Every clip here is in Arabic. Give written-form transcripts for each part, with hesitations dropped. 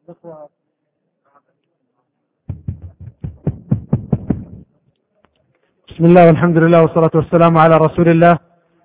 بسم الله والحمد لله والصلاة والسلام على رسول الله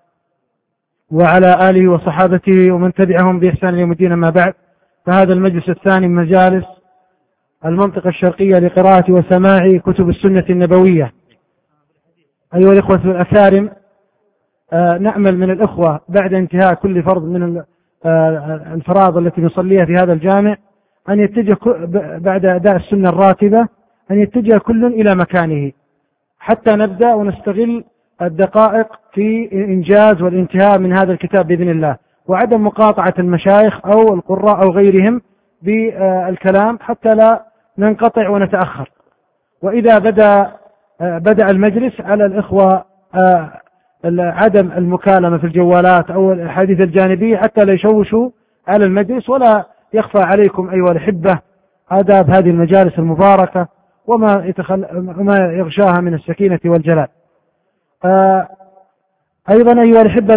وعلى آله وصحابته ومن تبعهم بإحسان يوم الدين. ما بعد، فهذا المجلس الثاني من مجالس المنطقة الشرقية لقراءة وسماع كتب السنة النبوية. أيها الإخوة الأكارم، نأمل من الإخوة بعد انتهاء كل فرض من الفرائض التي نصليها في هذا الجامع أن يتجه بعد أداء السنة الراتبة أن يتجه كل إلى مكانه حتى نبدأ ونستغل الدقائق في إنجاز والانتهاء من هذا الكتاب بإذن الله، وعدم مقاطعة المشايخ أو القراء أو غيرهم بالكلام حتى لا ننقطع ونتأخر. وإذا بدأ المجلس على الإخوة عدم المكالمة في الجوالات أو الحديث الجانبي حتى لا يشوشوا على المجلس، ولا يخفى عليكم أيها الأحبة آداب هذه المجالس المباركة وما يغشاها من السكينة والجلال. أيضا أيها الأحبة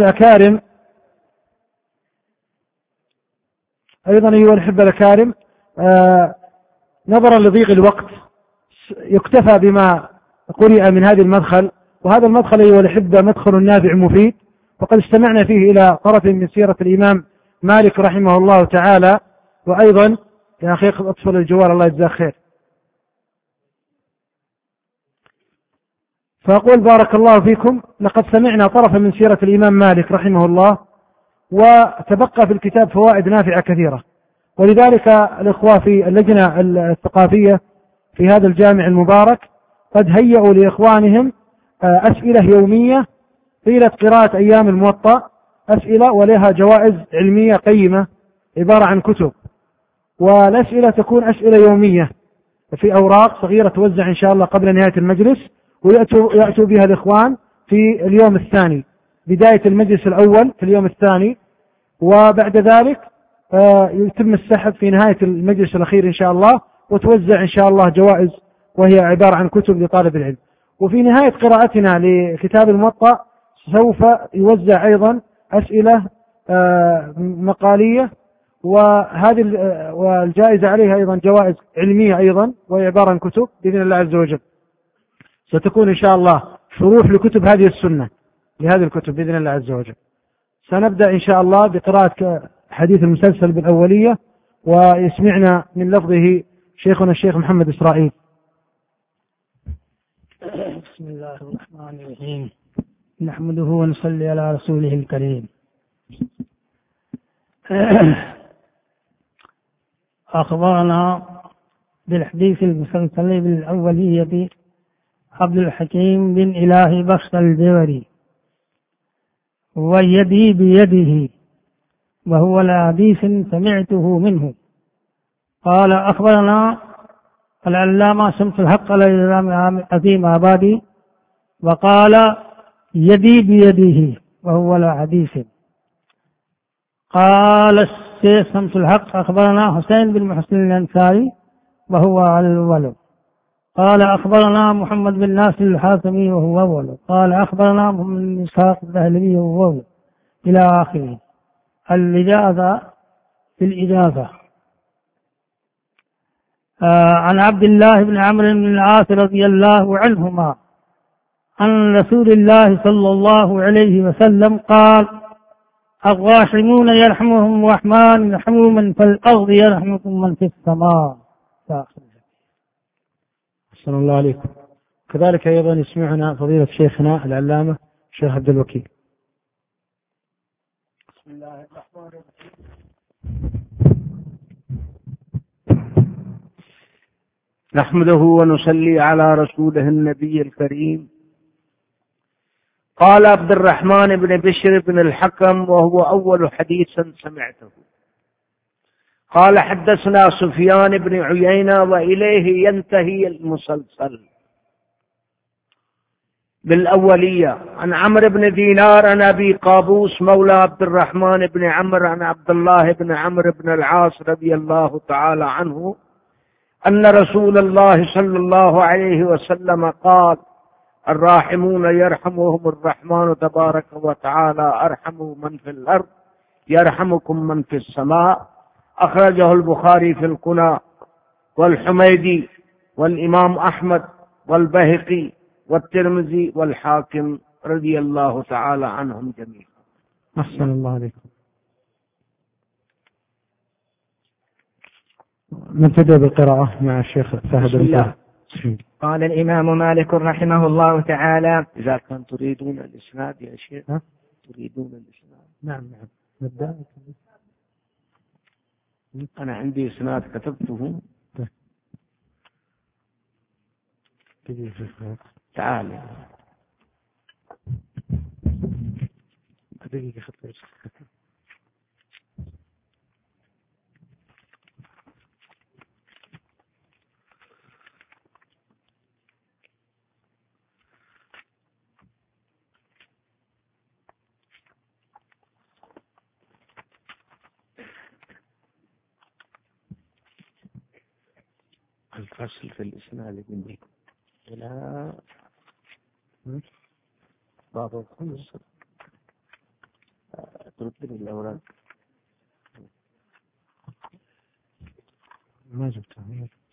الأكارم، نظرا لضيق الوقت يكتفى بما قرئ من هذه المدخل، وهذا المدخل أيها الأحبة مدخل نافع مفيد، وقد استمعنا فيه إلى طرف من سيرة الإمام مالك رحمه الله تعالى. وأيضا يا أخي أطفل الجوال الله يجزاك خير. فأقول بارك الله فيكم، لقد سمعنا طرفا من سيرة الإمام مالك رحمه الله، وتبقى في الكتاب فوائد نافعة كثيرة. ولذلك الإخوة في اللجنة الثقافية في هذا الجامع المبارك قد هيئوا لإخوانهم أسئلة يومية طيلة قراءة أيام الموطأ، أسئلة ولها جوائز علمية قيمة عبارة عن كتب، والأسئلة تكون أسئلة يومية في أوراق صغيرة توزع إن شاء الله قبل نهاية المجلس، ويأتوا بها الإخوان في اليوم الثاني، بداية المجلس الأول في اليوم الثاني، وبعد ذلك يتم السحب في نهاية المجلس الأخير إن شاء الله، وتوزع إن شاء الله جوائز وهي عبارة عن كتب لطالب العلم. وفي نهاية قراءتنا لكتاب الموطأ سوف يوزع أيضا أسئلة مقالية، والجائزة عليها أيضا جوائز علمية أيضا وهي عبارة عن كتب بإذن الله عز وجل. ستكون إن شاء الله شروح لكتب هذه السنة لهذه الكتب بإذن الله عز وجل. سنبدأ إن شاء الله بقراءة حديث المسلسل بالأولية، ويسمعنا من لفظه شيخنا الشيخ محمد إسرائيل. بسم الله الرحمن الرحيم، نحمده ونصلي على رسوله الكريم. أخبرنا بالحديث المسلسل بالأولية عبد الحكيم بن إله بخش الجوري، ويدي بيده، وهو الحديث سمعته منه. قال أخبرنا العلامة شمس الحق العظيم عبادي، وقال يدي بيده وهو الحديث. قال الشيخ شمس الحق أخبرنا حسين بن محسن الأنصاري وهو الأول. قال أخبرنا محمد بن ناصر الحاتمي وهو أول. قال أخبرنا محمد بن إسحاق الدهلوي وهو أول، إلى آخره. الإجازة في الإجازة. عن عبد الله بن عمرو بن العاص رضي الله عنهما عن رسول الله صلى الله عليه وسلم قال: الراحمون يرحمهم الرحمن، يرحموا من في الأرض يرحمكم من في السماء. أحسن الله عليكم. كذلك أيضا يسمعنا فضيلة شيخنا العلامة الشيخ عبد الوكيل. بسم الله الرحمن الرحيم. نحمده ونصلي على رسوله النبي الكريم. قال عبد الرحمن بن بشر بن الحكم، وهو أول حديث سمعته، قال: حدثنا سفيان بن عيينة، وإليه ينتهي المسلسل بالأولية. عن عمرو بن دينار عن أبي قابوس مولى عبد الرحمن بن عمرو عن عبد الله بن عمرو بن العاص رضي الله تعالى عنه أن رسول الله صلى الله عليه وسلم قال: الراحمون يرحمهم الرحمن تبارك وتعالى، ارحموا من في الأرض يرحمكم من في السماء. أخرجه البخاري في الكنى والحميدي والإمام أحمد والبيهقي والترمذي والحاكم رضي الله تعالى عنهم جميعا. أحسن الله عليكم. نبتدأ بالقراءة مع الشيخ فهد الله. قال الإمام مالك رحمه الله تعالى: إذا كان تريدون الإسناد يا شيخ، تريدون الإسناد؟ نعم نبدأ. أنا عندي إسناد كتبته. تعال دقيقة خطوة. الفصل في الإسناد مني إلى باب الخمس. تردني الأوراق ما جبتها.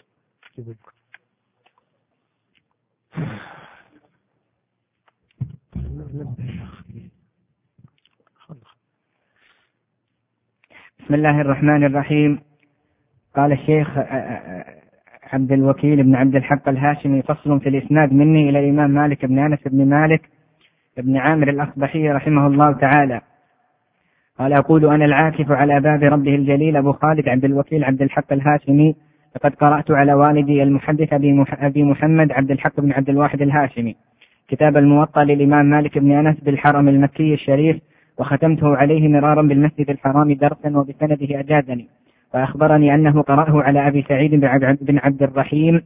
بسم الله الرحمن الرحيم. قال الشيخ عبد الوكيل بن عبد الحق الهاشمي: فصل في الإسناد مني إلى الإمام مالك بن أنس بن مالك بن عامر الأصبحي رحمه الله تعالى. قال: أقول أنا العاكف على باب ربه الجليل أبو خالد عبد الوكيل عبد الحق الهاشمي، لقد قرأت على والدي المحدث أبي محمد عبد الحق بن عبد الواحد الهاشمي كتاب الموطأ للإمام مالك بن أنس بالحرم المكي الشريف، وختمته عليه مرارا بالمسجد الحرام درسا وبسنده أجازني، وأخبرني أنه قرأه على أبي سعيد بن عبد الرحيم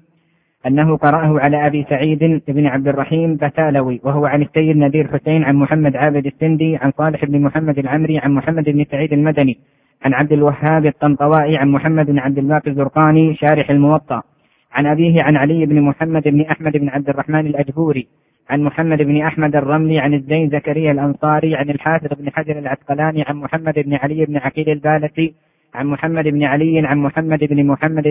بن عبد الرحيم بتالوي، وهو عن السيد نذير حسين عن محمد عابد السندي عن صالح بن محمد العمري عن محمد بن سعيد المدني عن عبد الوهاب الطنطوائي عن محمد بن عبد الباقي الزرقاني شارح الموطأ عن أبيه عن علي بن محمد بن أحمد بن عبد الرحمن الأجهوري عن محمد بن أحمد الرملي عن الزين زكريا الأنصاري عن الحافظ بن حجر العسقلاني عن محمد بن علي بن عقيل البالسي عن محمد بن علي عن محمد بن محمد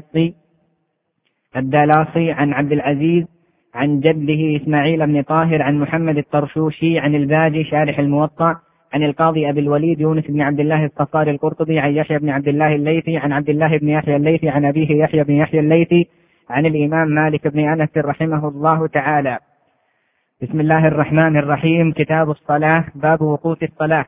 الدالاصي عن عبد العزيز عن جده إسماعيل بن طاهر عن محمد الطرشوشي عن الباجي شارح الموطأ عن القاضي أبي الوليد يونس بن عبد الله الصفار القرطبي عن يحيى بن عبد الله الليثي عن عبد الله بن يحيى الليثي عن أبيه يحيى بن يحيى الليثي عن الإمام مالك بن أنس رحمه الله تعالى. بسم الله الرحمن الرحيم. كتاب الصلاة. باب وقوت الصلاة.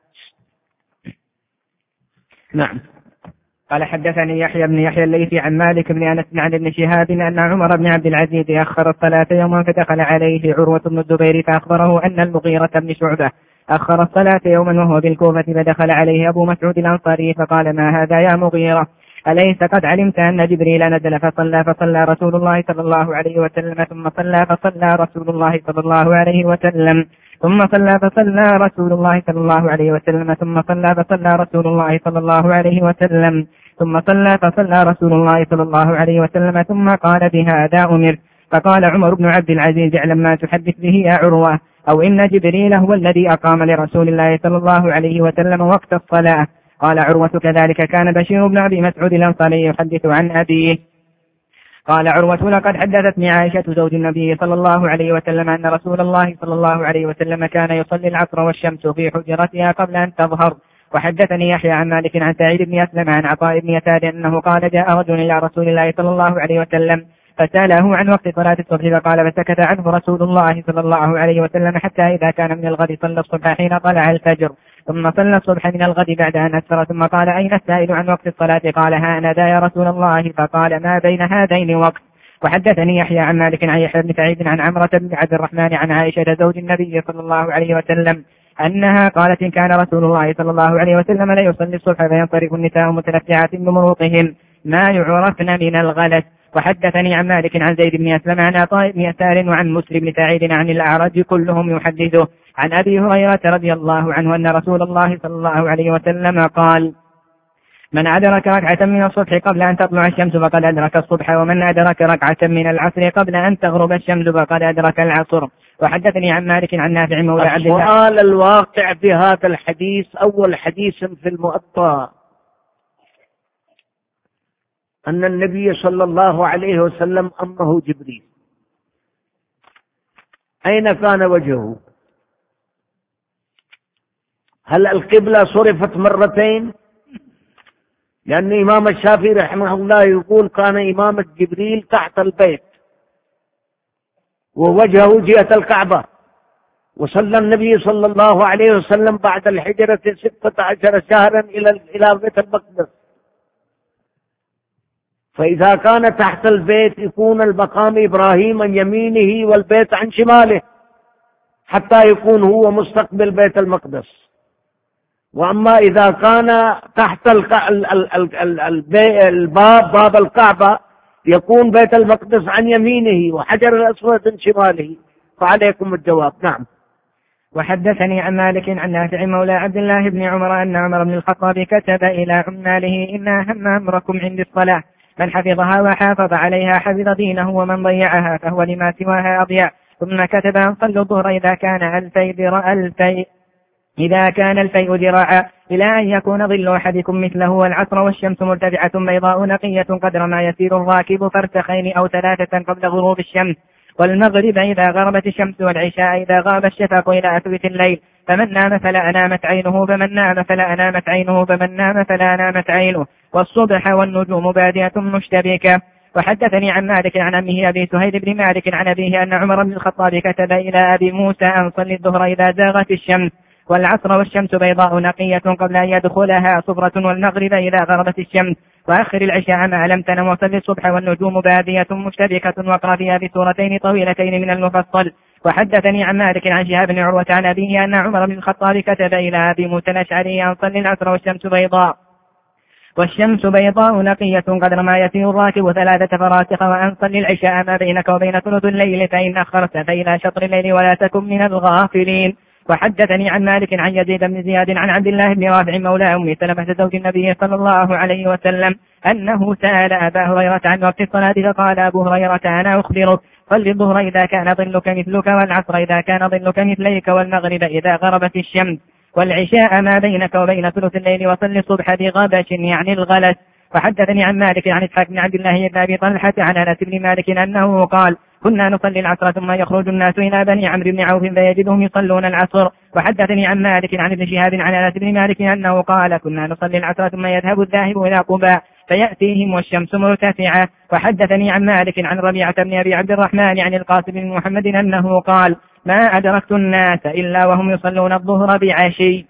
نعم. قال: حدثني يحيى بن يحيى الليثي عن مالك بن أنس عن ابن شهاب أن عمر بن عبد العزيز أخر الصلاة يوما، فدخل عليه عروة بن الزبير فأخبره أن المغيرة بن شعبة أخر الصلاة يوما وهو بالكوفة، فدخل عليه أبو مسعود الأنصاري فقال: ما هذا يا مغيرة؟ أليس قد علمت أن جبريل نزل فصلى رسول الله صلى الله عليه وسلم ثم صلى رسول الله صلى الله عليه وسلم ثم صلى رسول الله صلى الله عليه وسلم ثم صلى رسول الله صلى الله عليه وسلم ثم صلى رسول الله صلى الله عليه وسلم ثم قال: بهذا أمر. فقال عمر بن عبد العزيز: اعلم ما تحدث به يا عروة، أو إن جبريل هو الذي أقام لرسول الله صلى الله عليه وسلم وقت الصلاة. قال عروة: كذلك كان بشير بن أبي مسعود الأنصاري يحدث عن أبيه. قال عروة: لقد حدثتني عائشة زوج النبي صلى الله عليه وسلم أن رسول الله صلى الله عليه وسلم كان يصلي العصر والشمس في حجرتها قبل أن تظهر. وحدثني يحيى عن مالك عن سعيد بن أسلم عن عطاء بن يسار أنه قال: جاء رجل إلى رسول الله صلى الله عليه وسلم فسأله عن وقت صلاة الصبح، فقال: فسكت عنه رسول الله صلى الله عليه وسلم حتى إذا كان من الغد صلى الصبح حين طلع الفجر، ثم صلى الصبح من الغد بعد أن أسفر، ثم قال: أين السائل عن وقت الصلاة؟ قال: ها أنا ذا يا رسول الله. فقال: ما بين هذين وقت. وحدثني يحيى عن مالك عن يحيى بن سعيد عن عمرة بن عبد الرحمن عن عائشة زوج النبي صلى الله عليه وسلم أنها قالت: إن كان رسول الله صلى الله عليه وسلم لا يصلي الصبح فينصرف النساء متلفعات بمروقهن ما يعرفن من الغلس. وحدثني عن مالك عن زيد بن أسلم عن عطاء بن يسار وعن مسلم بن سعيد عن الأعرج كلهم يحدثه عن أبي هريرة رضي الله عنه أن رسول الله صلى الله عليه وسلم قال: من أدرك ركعة من الصبح قبل أن تطلع الشمس فقد أدرك الصبح، ومن أدرك ركعة من العصر قبل أن تغرب الشمس فقد أدرك العصر. وحدثني عن مالك عن نافع مولى عبد الله. السؤال الواقع في هذا الحديث: أول حديث في الموطأ أن النبي صلى الله عليه وسلم أمه جبريل. أين كان وجهه؟ هل القبلة صرفت مرتين؟ لأن إمام الشافعي رحمه الله يقول كان إمامة جبريل تحت البيت ووجهه جهة الكعبة، وصلى النبي صلى الله عليه وسلم بعد الهجرة 16 شهرا إلى بيت المقدس. فإذا كان تحت البيت يكون المقام إبراهيم عن يمينه والبيت عن شماله حتى يكون هو مستقبل بيت المقدس. وأما إذا كان تحت باب الكعبة يكون بيت المقدس عن يمينه وحجر الأسود عن شماله. فعليكم الجواب. نعم. وحدثني عن مالك عن نافع مولى عبد الله بن عمر أن عمر بن الخطاب كتب إلى عماله إن أهم أمركم عند الصلاة من حفظها وحافظ عليها حفظ دينه ومن ضيعها فهو لما سواها أضيع. ثم كتب أن صلوا الظهر إذا كان الفيء ذراعا إلى أن يكون ظل أحدكم مثله، والعصر والشمس مرتفعة بيضاء نقية قدر ما يسير الراكب فرسخين أو 3 قبل غروب الشمس، والمغرب إذا غربت الشمس، والعشاء إذا غاب الشفق إلى ثلث الليل، فمن نام فلا أنامت عينه فمن نام فلا أنامت عينه فمن نام فلا أنامت عينه، والصبح والنجوم بادية مشتبكة. وحدثني عن مالك عن عمه أبي سهيل بن مالك عن أبيه أن عمر بن الخطاب كتب إلى أبي موسى أن صلي الظهر إذا زاغت الشمس، والعصر والشمس بيضاء نقية قبل أن يدخلها صبرة، والمغرب إذا غربت الشمس، وآخر العشاء ما لم تنم، وصل الصبح والنجوم بادية مشتبكة، واقرأ فيها بسورتين طويلتين من المفصل. وحدثني عن مالك عن شهاب بن عروة عن أبيه أن عمر بن الخطاب كتب إلى أبي موسى الأشعري أن صلي العصر والشمس بيضاء نقية قدر ما يسير الراكب 3 فراسخ، وأن صلي العشاء ما بينك وبين ثلث الليل، فإن أخرت فإلى شطر الليل ولا تكن من الغافلين. وحدثني عن مالك عن يزيد بن زياد عن عبد الله بن رافع مولى أم سلمة زوج النبي صلى الله عليه وسلم أنه سأل أبا هريرة عن وقت الصلاة فقال أبو هريرة أنا أخبرك صل الظهر إذا كان ظلك مثلك، والعصر إذا كان ظلك مثليك، والمغرب إذا غربت الشمس، والعشاء ما بينك وبين ثلث الليل، وصل الصبح بغبش يعني الغلس. وحدثني عن مالك عن إسحاق بن عبد الله بن أبي طلحة عن أنس بن مالك أنه قال كنا نصلي العصر ثم يخرج الناس إلى بني عمرو بن عوف فيجدهم يصلون العصر. وحدثني عن مالك عن ابن شهاب عن أنس بن مالك أنه قال كنا نصلي العصر ثم يذهب الذاهب إلى قباء فيأتيهم والشمس مرتفعة. وحدثني عن مالك عن ربيعة بن أبي عبد الرحمن عن القاسم بن محمد أنه قال ما أدركت الناس إلا وهم يصلون الظهر بعشي.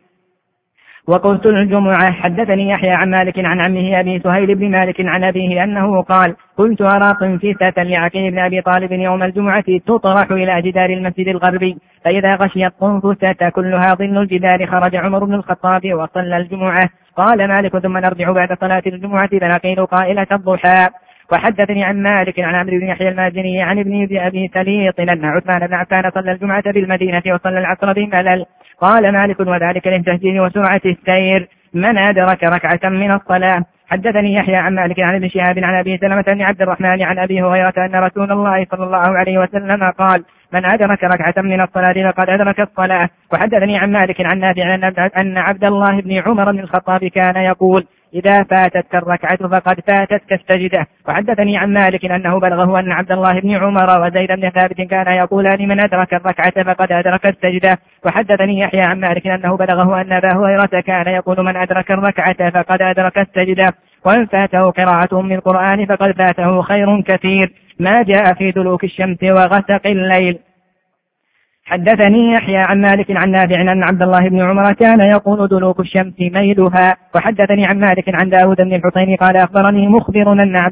وقلت الجمعة. حدثني يحيى عن مالك عن عمه أبي سهيل بن مالك عن أبيه أنه قال كنت أرى قنفسة لعقيل بن أبي طالب يوم الجمعة تطرح إلى جدار المسجد الغربي، فإذا غشيت قنفسة كلها ظل الجدار خرج عمر بن الخطاب وصلى الجمعة. قال مالك ثم نرجع بعد صلاة الجمعة فنقيل قائلة الضحى. وحدثني عن مالك عن عمرو بن يحيى المازني عن ابن أبي سليط أن عثمان بن عفان صلى الجمعة بالمدينة وصلى العصر بملل. قال مالك وذلك للتهجير وسرعة السير من أدرك ركعة من الصلاة. حدثني يحيى عن مالك عن ابن شهاب عن أبي سلمة بن عبد الرحمن عن أبي هريرة أن رسول الله صلى الله عليه وسلم قال من أدرك ركعة من الصلاة فقد أدرك الصلاة. وحدثني عن مالك عن نافع أن عبد الله بن عمر بن الخطاب كان يقول إذا فاتتك الركعة فقد فاتتك السجدة. وحدثني عن مالك أنه بلغه أن عبد الله بن عمر وزيد بن ثابت كان يقولان من أدرك الركعة فقد أدرك السجدة. وحدثني يحيى عن مالك أنه بلغه أن أبا هريرة كان يقول من أدرك الركعة فقد أدرك السجدة، وإن فاته قراءة من القرآن فقد فاته خير كثير ما جاء في دلوك الشمس وغسق الليل. حدثني يحيى عن مالك عن نافع أن عبد الله بن عمر كان يقول دلوك الشمس ميلها. وحدثني عن مالك عن داود بن الحسين قال أخبرني مخبر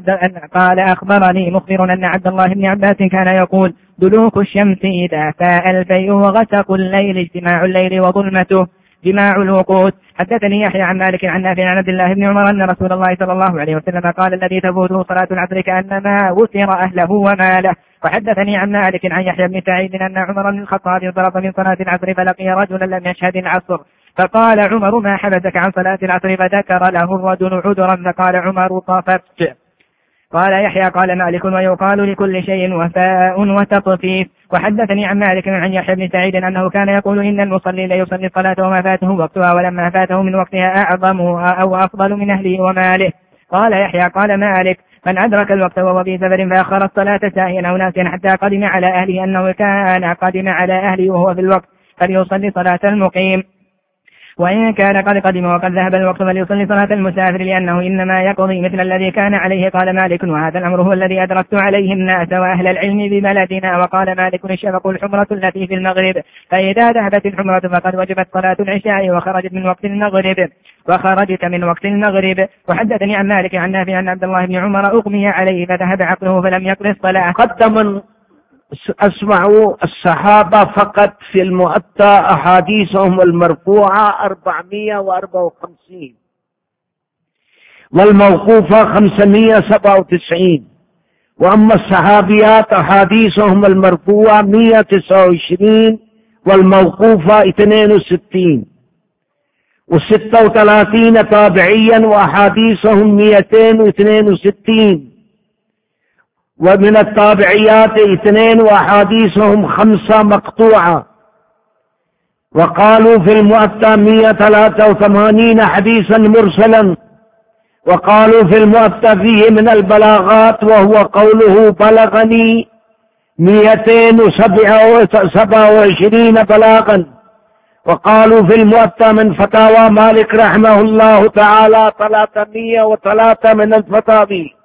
أن عبد الله بن عباس كان يقول دلوك الشمس إذا فاء الفيء وغسق الليل اجتماع الليل وظلمته جماع الوقود. حدثني يحيى عن مالك عن نافع عن عبد الله بن عمر أن رسول الله صلى الله عليه وسلم قال الذي تفوته صلاة العصر كأنما وتر أهله وماله. وحدثني عن مالك عن يحيى بن سعيد أن عمر بن الخطاب انصرف من صلاة العصر فلقي رجلا لم يشهد العصر فقال عمر ما حبسك عن صلاة العصر؟ فذكر له الرجل عذرا فقال عمر طففت. قال يحيى قال مالك ويقال لكل شيء وفاء وتطفيف. وحدثني عن مالك عن يحيى بن سعيد أنه كان يقول إن المصلي ليصلي الصلاة وما فاته وقتها ولما فاته من وقتها أعظم أو أفضل من أهله وماله. قال يحيى قال مالك من أدرك الوقت وهو في سفر فأخر الصلاة ساهيا أو ناسيا حتى قدم على أهله أنه كان قدم على أهله وهو في الوقت فليصلي صلاة المقيم، وإن كان قد قدم وقد ذهب الوقت فليصلي صلاة المسافر لأنه إنما يقضي مثل الذي كان عليه. قال مالك وهذا الأمر هو الذي أدركت عليه الناس وأهل العلم ببلدنا. وقال مالك الشفق الحمرة التي في المغرب، فإذا ذهبت الحمرة فقد وجبت صلاة العشاء وخرجت من وقت المغرب. وحدثني عن مالك عن نافع أن عبد الله بن عمر أغمي عليه فذهب عقله فلم يقضي الصلاة. قدم أسمعوا الصحابة فقط في المؤتى أحاديثهم المرفوعة 454 والموقوفة 597، وأما الصحابيات أحاديثهم المرفوعة 129 والموقوفة 62، و36 تابعيا وأحاديثهم 262، ومن التابعيات 2 وأحاديثهم 5 مقطوعة. وقالوا في المؤتى 183 حديثا مرسلا. وقالوا في المؤتى فيه من البلاغات وهو قوله بلغني 227 بلاغا. وقالوا في المؤتى من فتاوى مالك رحمه الله تعالى 303 من الفتاوي.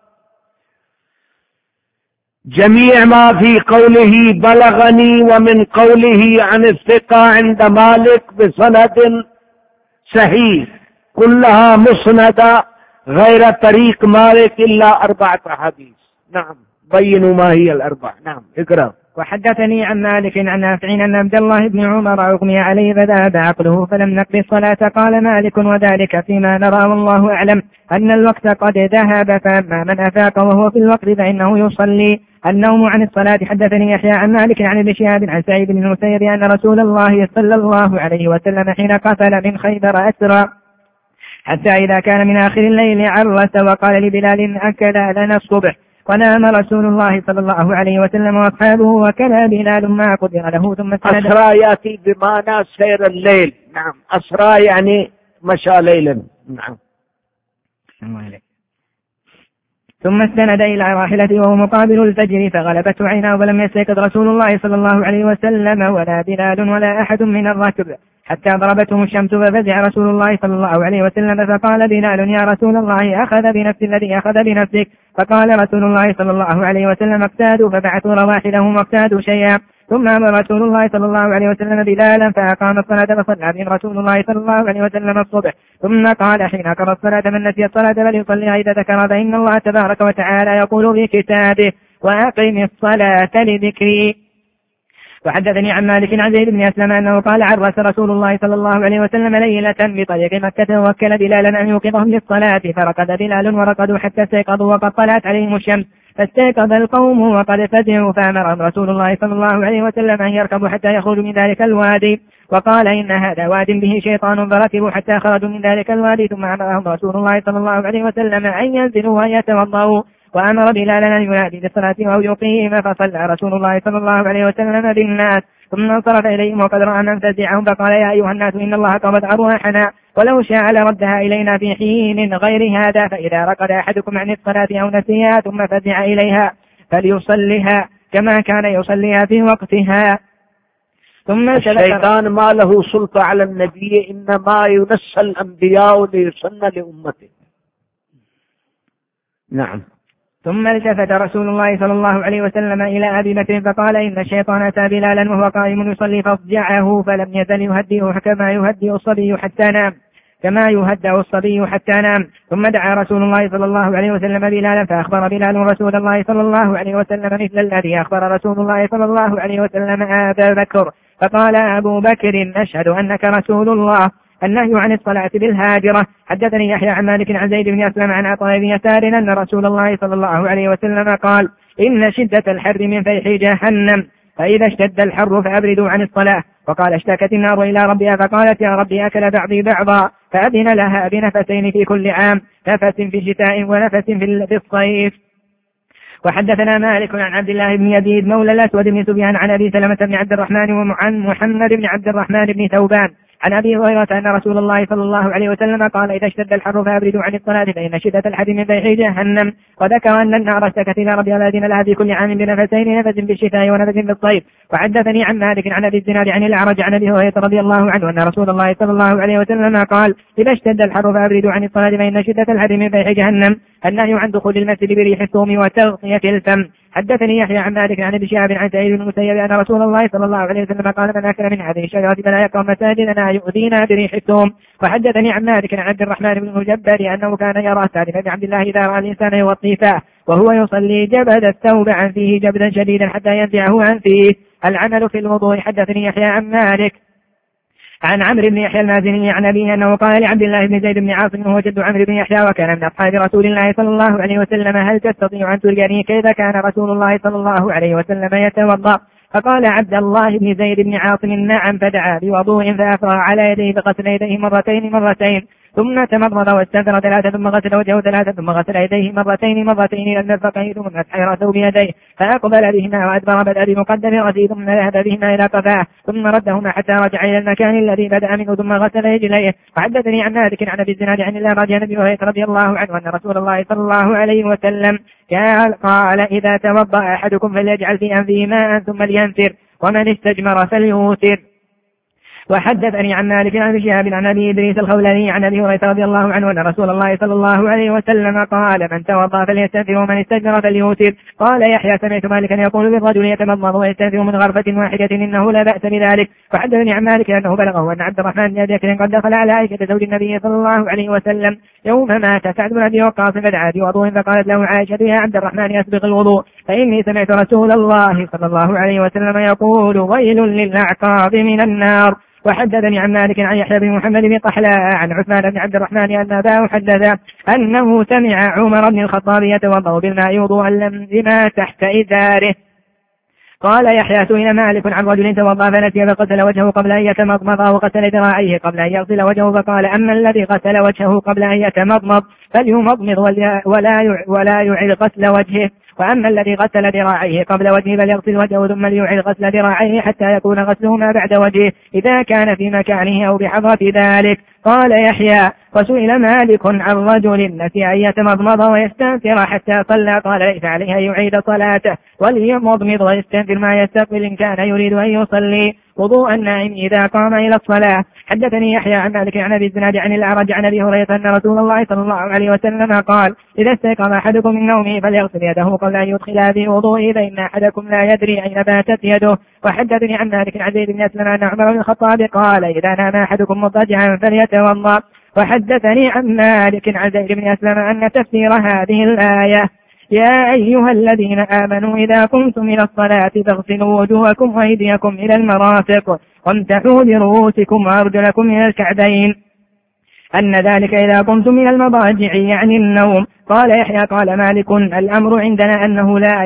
جميع ما في قوله بلغني ومن قوله عن الثقة عند مالك بسند صحيح كلها مسندة غير طريق مالك إلا 4 أحاديث. نعم، بينوا ما هي ال4. نعم، اقرأ. وحدثني عن مالك عن نافع أن عبد الله بن عمر أغمي عليه فذهب عقله فلم نقضي الصلاة. قال مالك وذلك فيما نرى والله أعلم أن الوقت قد ذهب، فأما من أفاق وهو في الوقت فإنه يصلي. النوم عن الصلاة. حدثني يحيى عن مالك عن ابن شهاب عن سعيد بن المسيب أن رسول الله صلى الله عليه وسلم حين قتل من خيبر أسرى حتى إذا كان من آخر الليل عرس وقال لبلال أكل لنا الصبح، ونام رسول الله صلى الله عليه وسلم وأصحابه وكلا بلال ما قدر له. ثم أسرى يأتي بمعنى سير الليل. نعم، أسرى يعني مشى ليلا. نعم. ثم استند إلى راحلته وهو مقابل الفجر فغلبته عيناه فلم يستيقظ رسول الله صلى الله عليه وسلم ولا بلال ولا أحد من الركب حتى ضربتهم الشمس ففزع رسول الله صلى الله عليه وسلم فقال بلال يا رسول الله أخذ بنفس الذي أخذ بنفسك. فقال رسول الله صلى الله عليه وسلم اقتادوا، فبعثوا رواحلهم واقتادوا شيئا. ثم أمر رسول الله صلى الله عليه وسلم بلالا فأقام الصلاة فصلى بهم رسول الله صلى الله عليه وسلم الصبح. ثم قال حين قرأ الصلاة من نسي الصلاة فليصليها إذا ذكر، فإن الله تبارك وتعالى يقول في كتابه وأقم الصلاة لذكري. وحدثني عن مالك عن زيد بن أسلم أنه قال عرس رسول الله صلى الله عليه وسلم ليلة بطريق مكة ووكل بلالا أن يوقظهم للصلاة، فرقد بلال ورقدوا حتى استيقظوا وقد طلعت عليهم الشمس، فاستيقظ القوم وقد فزعوا، فأمرهم رسول الله صلى الله عليه وسلم أن يركبوا حتى يخرجوا من ذلك الوادي، وقال إن هذا واد به شيطان، فركبوا حتى خرجوا من ذلك الوادي. ثم أمرهم رسول الله صلى الله عليه وسلم أن ينزلوا وأن يتوضأوا، وأمر بلالا أن ينادي بالصلاة أو يقيم، فصلى رسول الله صلى الله عليه وسلم بالناس ثم انصرف إليهم وقد رأى من فزعهم فقال يا أيها الناس إن الله قبض أرواحنا ولو شاء لردها إلينا في حين غير هذا، فإذا رقد أحدكم عن الصلاة أو نسيها ثم فزع إليها فليصلها كما كان يصليها في وقتها. ثم الشيطان ما له سلطة على النبي، إنما ينسى الأنبياء ليسن لأمته. نعم. ثم التفت رسول الله صلى الله عليه وسلم إلى أبي بكر فقال إن الشيطان أتى بلالا وهو قائم يصلي فاضجعه، فلم يزل يهدئه كما يهدئ الصبي حتى نام. ثم دعا رسول الله صلى الله عليه وسلم بلالا فأخبر بلال رسول الله صلى الله عليه وسلم مثل الذي أخبر رسول الله صلى الله عليه وسلم أبا بكر، فقال أبو بكر نشهد أنك رسول الله. النهي عن الصلاة بالهاجرة. حدثني يحيى عن مالك عن زيد بن أسلم عن عطاء بن يسار أن رسول الله صلى الله عليه وسلم قال إن شدة الحر من فيح جهنم، فإذا اشتد الحر فأبردوا عن الصلاة. وقال اشتكت النار إلى ربها فقالت يا ربي أكل بعضي بعضا، فأذن لها بنفسين في كل عام، نفس في الشتاء ونفس في الصيف. وحدثنا مالك عن عبد الله بن يزيد مولى الأسود بن سفيان عن أبي سلمة بن عبد الرحمن وعن محمد بن عبد الرحمن بن ثوبان عن أبي هريرة أن رسول الله صلى الله عليه وسلم قال إذا اشتد الحر فأبردوا عن الصلاة فإن شدة الحر من فيح جهنم. وذكر أن النار اشتكت إلى رب العالمين لها في كل عام بنفسين، نفس بالشتاء ونفس بالصيف. وحدثني عن مالك عن أبي الزناد عن الأعرج عن أبي هريرة رضي الله عنه أن رسول الله صلى الله عليه وسلم قال إذا اشتد الحر فأبردوا عن الصلاة فإن شدة الحر من فيح جهنم. النهي عن دخول المسجد بريح الثوم وتغطية الفم. حدثني يحيى عن مالك عن ابي شهاب عن سعيد بن المسيب أن رسول الله صلى الله عليه وسلم قال من أكل من هذه الشجرة فلا يقرب مساجدنا يؤذينا بريح الثوم. وحدثني عن مالك عن عبد الرحمن بن المجبر أنه كان يرى سالم بن عبد الله إذا رأى الإنسان يغطي فاه وهو يصلي جبد الثوب عن فيه جبدا شديدا حتى ينزعه عن فيه. العمل في الوضوء. حدثني يحيى عن مالك عن عمرو بن يحيى المازني عن أبيه أنه قال لعبد الله بن زيد بن عاصم وهو جد عمرو بن يحيى وكان من أصحاب رسول الله صلى الله عليه وسلم هل تستطيع أن تريني كيف كان رسول الله صلى الله عليه وسلم يتوضأ؟ فقال عبد الله بن زيد بن عاصم نعم. فدعا بوضوء فأفرغ على يديه فغسل يديه مرتين ثم تمضمض واستنثر 3 ثم غسل وجهه 3 ثم غسل يديه مرتين إلى المرفقين ثم مسح رأسه بيديه فأقبل بهما وأدبر بدأ بمقدم رأسه ثم ذهب بهما إلى قفاه ثم ردهما حتى رجع إلى المكان الذي بدأ منه ثم غسل رجليه. وحدثني عن مالك عن أبي الزناد عن الأعرج عن أبي هريرة رضي الله عنه أن رسول الله صلى الله عليه وسلم قال إذا توضأ أحدكم فليجعل في أنفه ماء ثم لينثر ومن استجمر فليوتر. وحدثني عن مالك عن ابي شهاب عن ابي ادريس الخولاني عن ابي هريره رضي الله عنه ان رسول الله صلى الله عليه وسلم قال من توضأ فليستنثر ومن استجمر فليوتر. قال يحيى سمعت مالكا يقول للرجل يتمضمض ويستنثر من غرفة واحدة إنه لا بأس بذلك. وحدثني عن مالك أنه بلغه أن عبد الرحمن بن أبي بكر قد دخل على عائشة زوج النبي صلى الله عليه وسلم يوم مات سعد بن أبي وقاص فدعا بوضوء فقالت له عائشة يا عبد الرحمن أسبغ الوضوء فإني سمعت رسول الله صلى الله عليه وسلم يقول ويل للأعقاب من النار. وحدثني عن مالك عن يحيى بن محمد بن طحلاء عن عثمان بن عبد الرحمن أن أباه حدث أنه سمع عمر بن الخطاب يتوضأ بالماء وضوءا لما تحت إزاره. قال يحيى سئل مالك عن رجل توضأ فنسي فغسل وجهه قبل أن يتمضمض وغسل ذراعيه قبل أن يغسل وجهه فقال أما الذي غسل وجهه قبل أن يتمضمض فليمضمض ولا يعد غسل وجهه وأما الذي غسل ذراعيه قبل وجهه فليغسل وجهه ثم ليعد غسل ذراعيه حتى يكون غسلهما بعد وجهه إذا كان في مكانه أو بحضرة ذلك. قال يحيى وسئل مالك عن رجل نسي أن يتمضمض ويستنثر حتى صلى قال ليس عليه أن يعيد صلاته وليمضمض ويستنثر ما يستقبل إن كان يريد أن يصلي وضوء النائم إذا قام إلى الصلاة. حدثني يحيى عن مالك عن أبي الزناد عن الأعرج عن أبي هريرة أن رسول الله صلى الله عليه وسلم قال إذا استيقظ أحدكم من نومه فليغسل يده قبل أن يدخلها في وضوءه فإن أحدكم لا يدري أين باتت يده. وحدثني عن مالك عن زيد بن أسلم أن عمر بن الخطاب قال إذا نام أحدكم مضطجعا فليتوضأ. وحدثني عن مالك عن زيد بن أسلم أن تفسير هذه الآية يا أيها الذين آمنوا إذا قمتم إلى الصلاة فاغسلوا وجوهكم وأيديكم إلى المرافق وامسحوا برؤوسكم وأرجلكم إلى الكعبين أن ذلك إذا قمتم إلى المضاجع يعني النوم. قال يحيى قال مالك الأمر عندنا أنه لا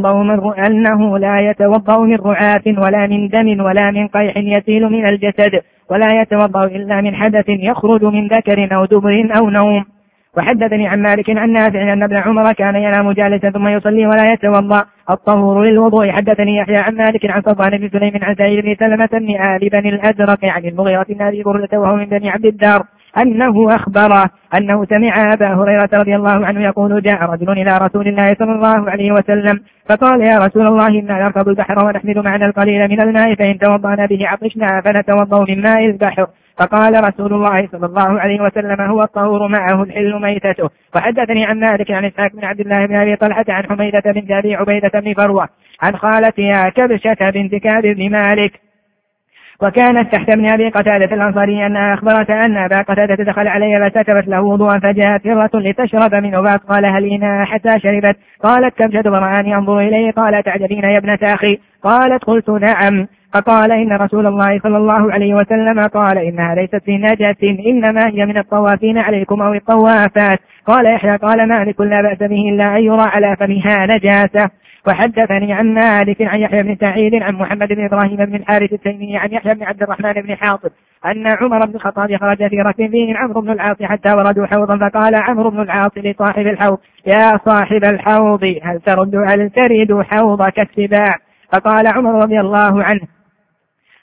يتوضأ من رعاة ولا من دم ولا من قيح يسيل من الجسد ولا يتوضأ إلا من حدث يخرج من ذكر أو دبر أو نوم. وحدثني عن مالك عن نافع أن ابن عمر كان ينام جالسا ثم يصلي ولا يتوضأ الطهور للوضوء. حدثني يحيى عن مالك عن صفوان بن سليم عن سعيد بن سلمة بن آل بن الأزرق عن المغيرة بن أبي بردة وهو من بني عبد الدار أنه أخبره أنه سمع أبا هريرة رضي الله عنه يقول جاء رجل إلى رسول الله صلى الله عليه وسلم فقال يا رسول الله إنا نركب البحر ونحمل معنا القليل من الماء فإن توضأنا به عطشنا فنتوضأ من ماء البحر. فقال رسول الله صلى الله عليه وسلم هو الطهور معه الحل ميتته. وحدثني عن مالك عن إسحاق بن عبد الله بن أبي طلحة عن حميدة بن أبي عبيدة بن فروة عن خالتها كبشة بنت كعب بن مالك وكانت تحت ابن أبي قتادة الأنصاري أنها أخبرت أن أبا قتادة دخل عليها فسكبت له وضوءا فجاءت هرة لتشرب منه فقال هل إناء حتى شربت؟ قالت كبشة برآني أنظر إليه قال تعجبين يا ابنة أخي؟ قالت قلت نعم. فقال إن رسول الله صلى الله عليه وسلم قال إنها ليست بنجس إنما هي من الطوافين عليكم أو الطوافات. قال يحيى قال مالك لا بأس به إلا أن يرى على فمها نجاسة. وحدثني عن مالك عن يحيى بن سعيد عن محمد بن إبراهيم بن الحارث التيمي عن يحيى بن عبد الرحمن بن حاطب أن عمر بن الخطاب خرج في ركب فيه عمرو بن العاص حتى وردوا حوضا فقال عمرو بن العاص لصاحب الحوض يا صاحب الحوض هل ترد حوضك السباع؟ فقال عمر رضي الله عنه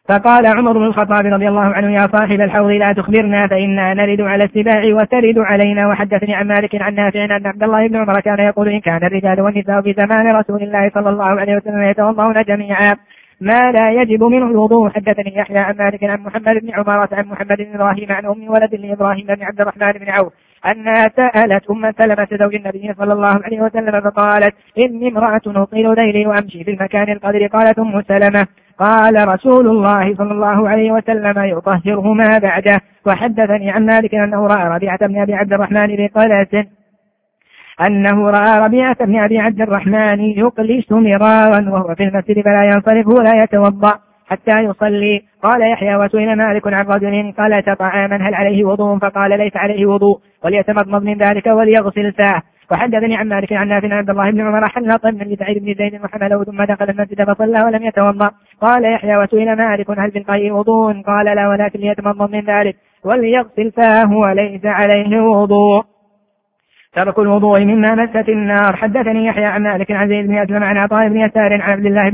فقال عمر بن الخطاب رضي الله عنه: يا صاحب الحوض لا تخبرنا فإنا نرد على السباع وترد علينا. وحدثني عن مالك عن نافع أن عبد الله بن عمر كان يقول: إن كان الرجال والنساء في زمان رسول الله صلى الله عليه وسلم يتوضؤون جميعا ما لا يجب منه الوضوء. حدثني يحيى عن مالك عن محمد بن عمارة عن محمد بن إبراهيم عن أم ولد لإبراهيم بن عبد الرحمن بن عوف أنها سألت أم سلمة زوج النبي صلى الله عليه وسلم فقالت: إني امرأة أطيل ذيلي وأمشي في المكان القدر. قالت أم سلمة: قال رسول الله صلى الله عليه وسلم: يطهره ما بعده. وحدثني عن مالك أنه رأى ربيعة بن أبي عبد الرحمن بقلس يقلس مرارا وهو في المسجد فلا ينصرف ولا يتوضأ حتى يصلي. قال يحيى: وسئل مالك عن رجل قلت طعاما هل عليه وضوء؟ فقال: ليس عليه وضوء وليتمضمض من ذلك وليغسل فاه. وحدثني عن مالك عن نافع عن عبد الله بن عمر حل طمنا لسعيد بن زيد وحمله ثم دخل المسجد فصلى ولم يتوضأ. قال يحيى: وسئل مالك هل بالقيء وضوء؟ قال: لا ولكن ليتمضمض من ذلك وليغسل فاه وليس عليه وضوء. ترك الوضوء مما مست النار. حدثني يحيى عن مالك عن زيد بن أسلم عن عطاء بن يسار عن عبد الله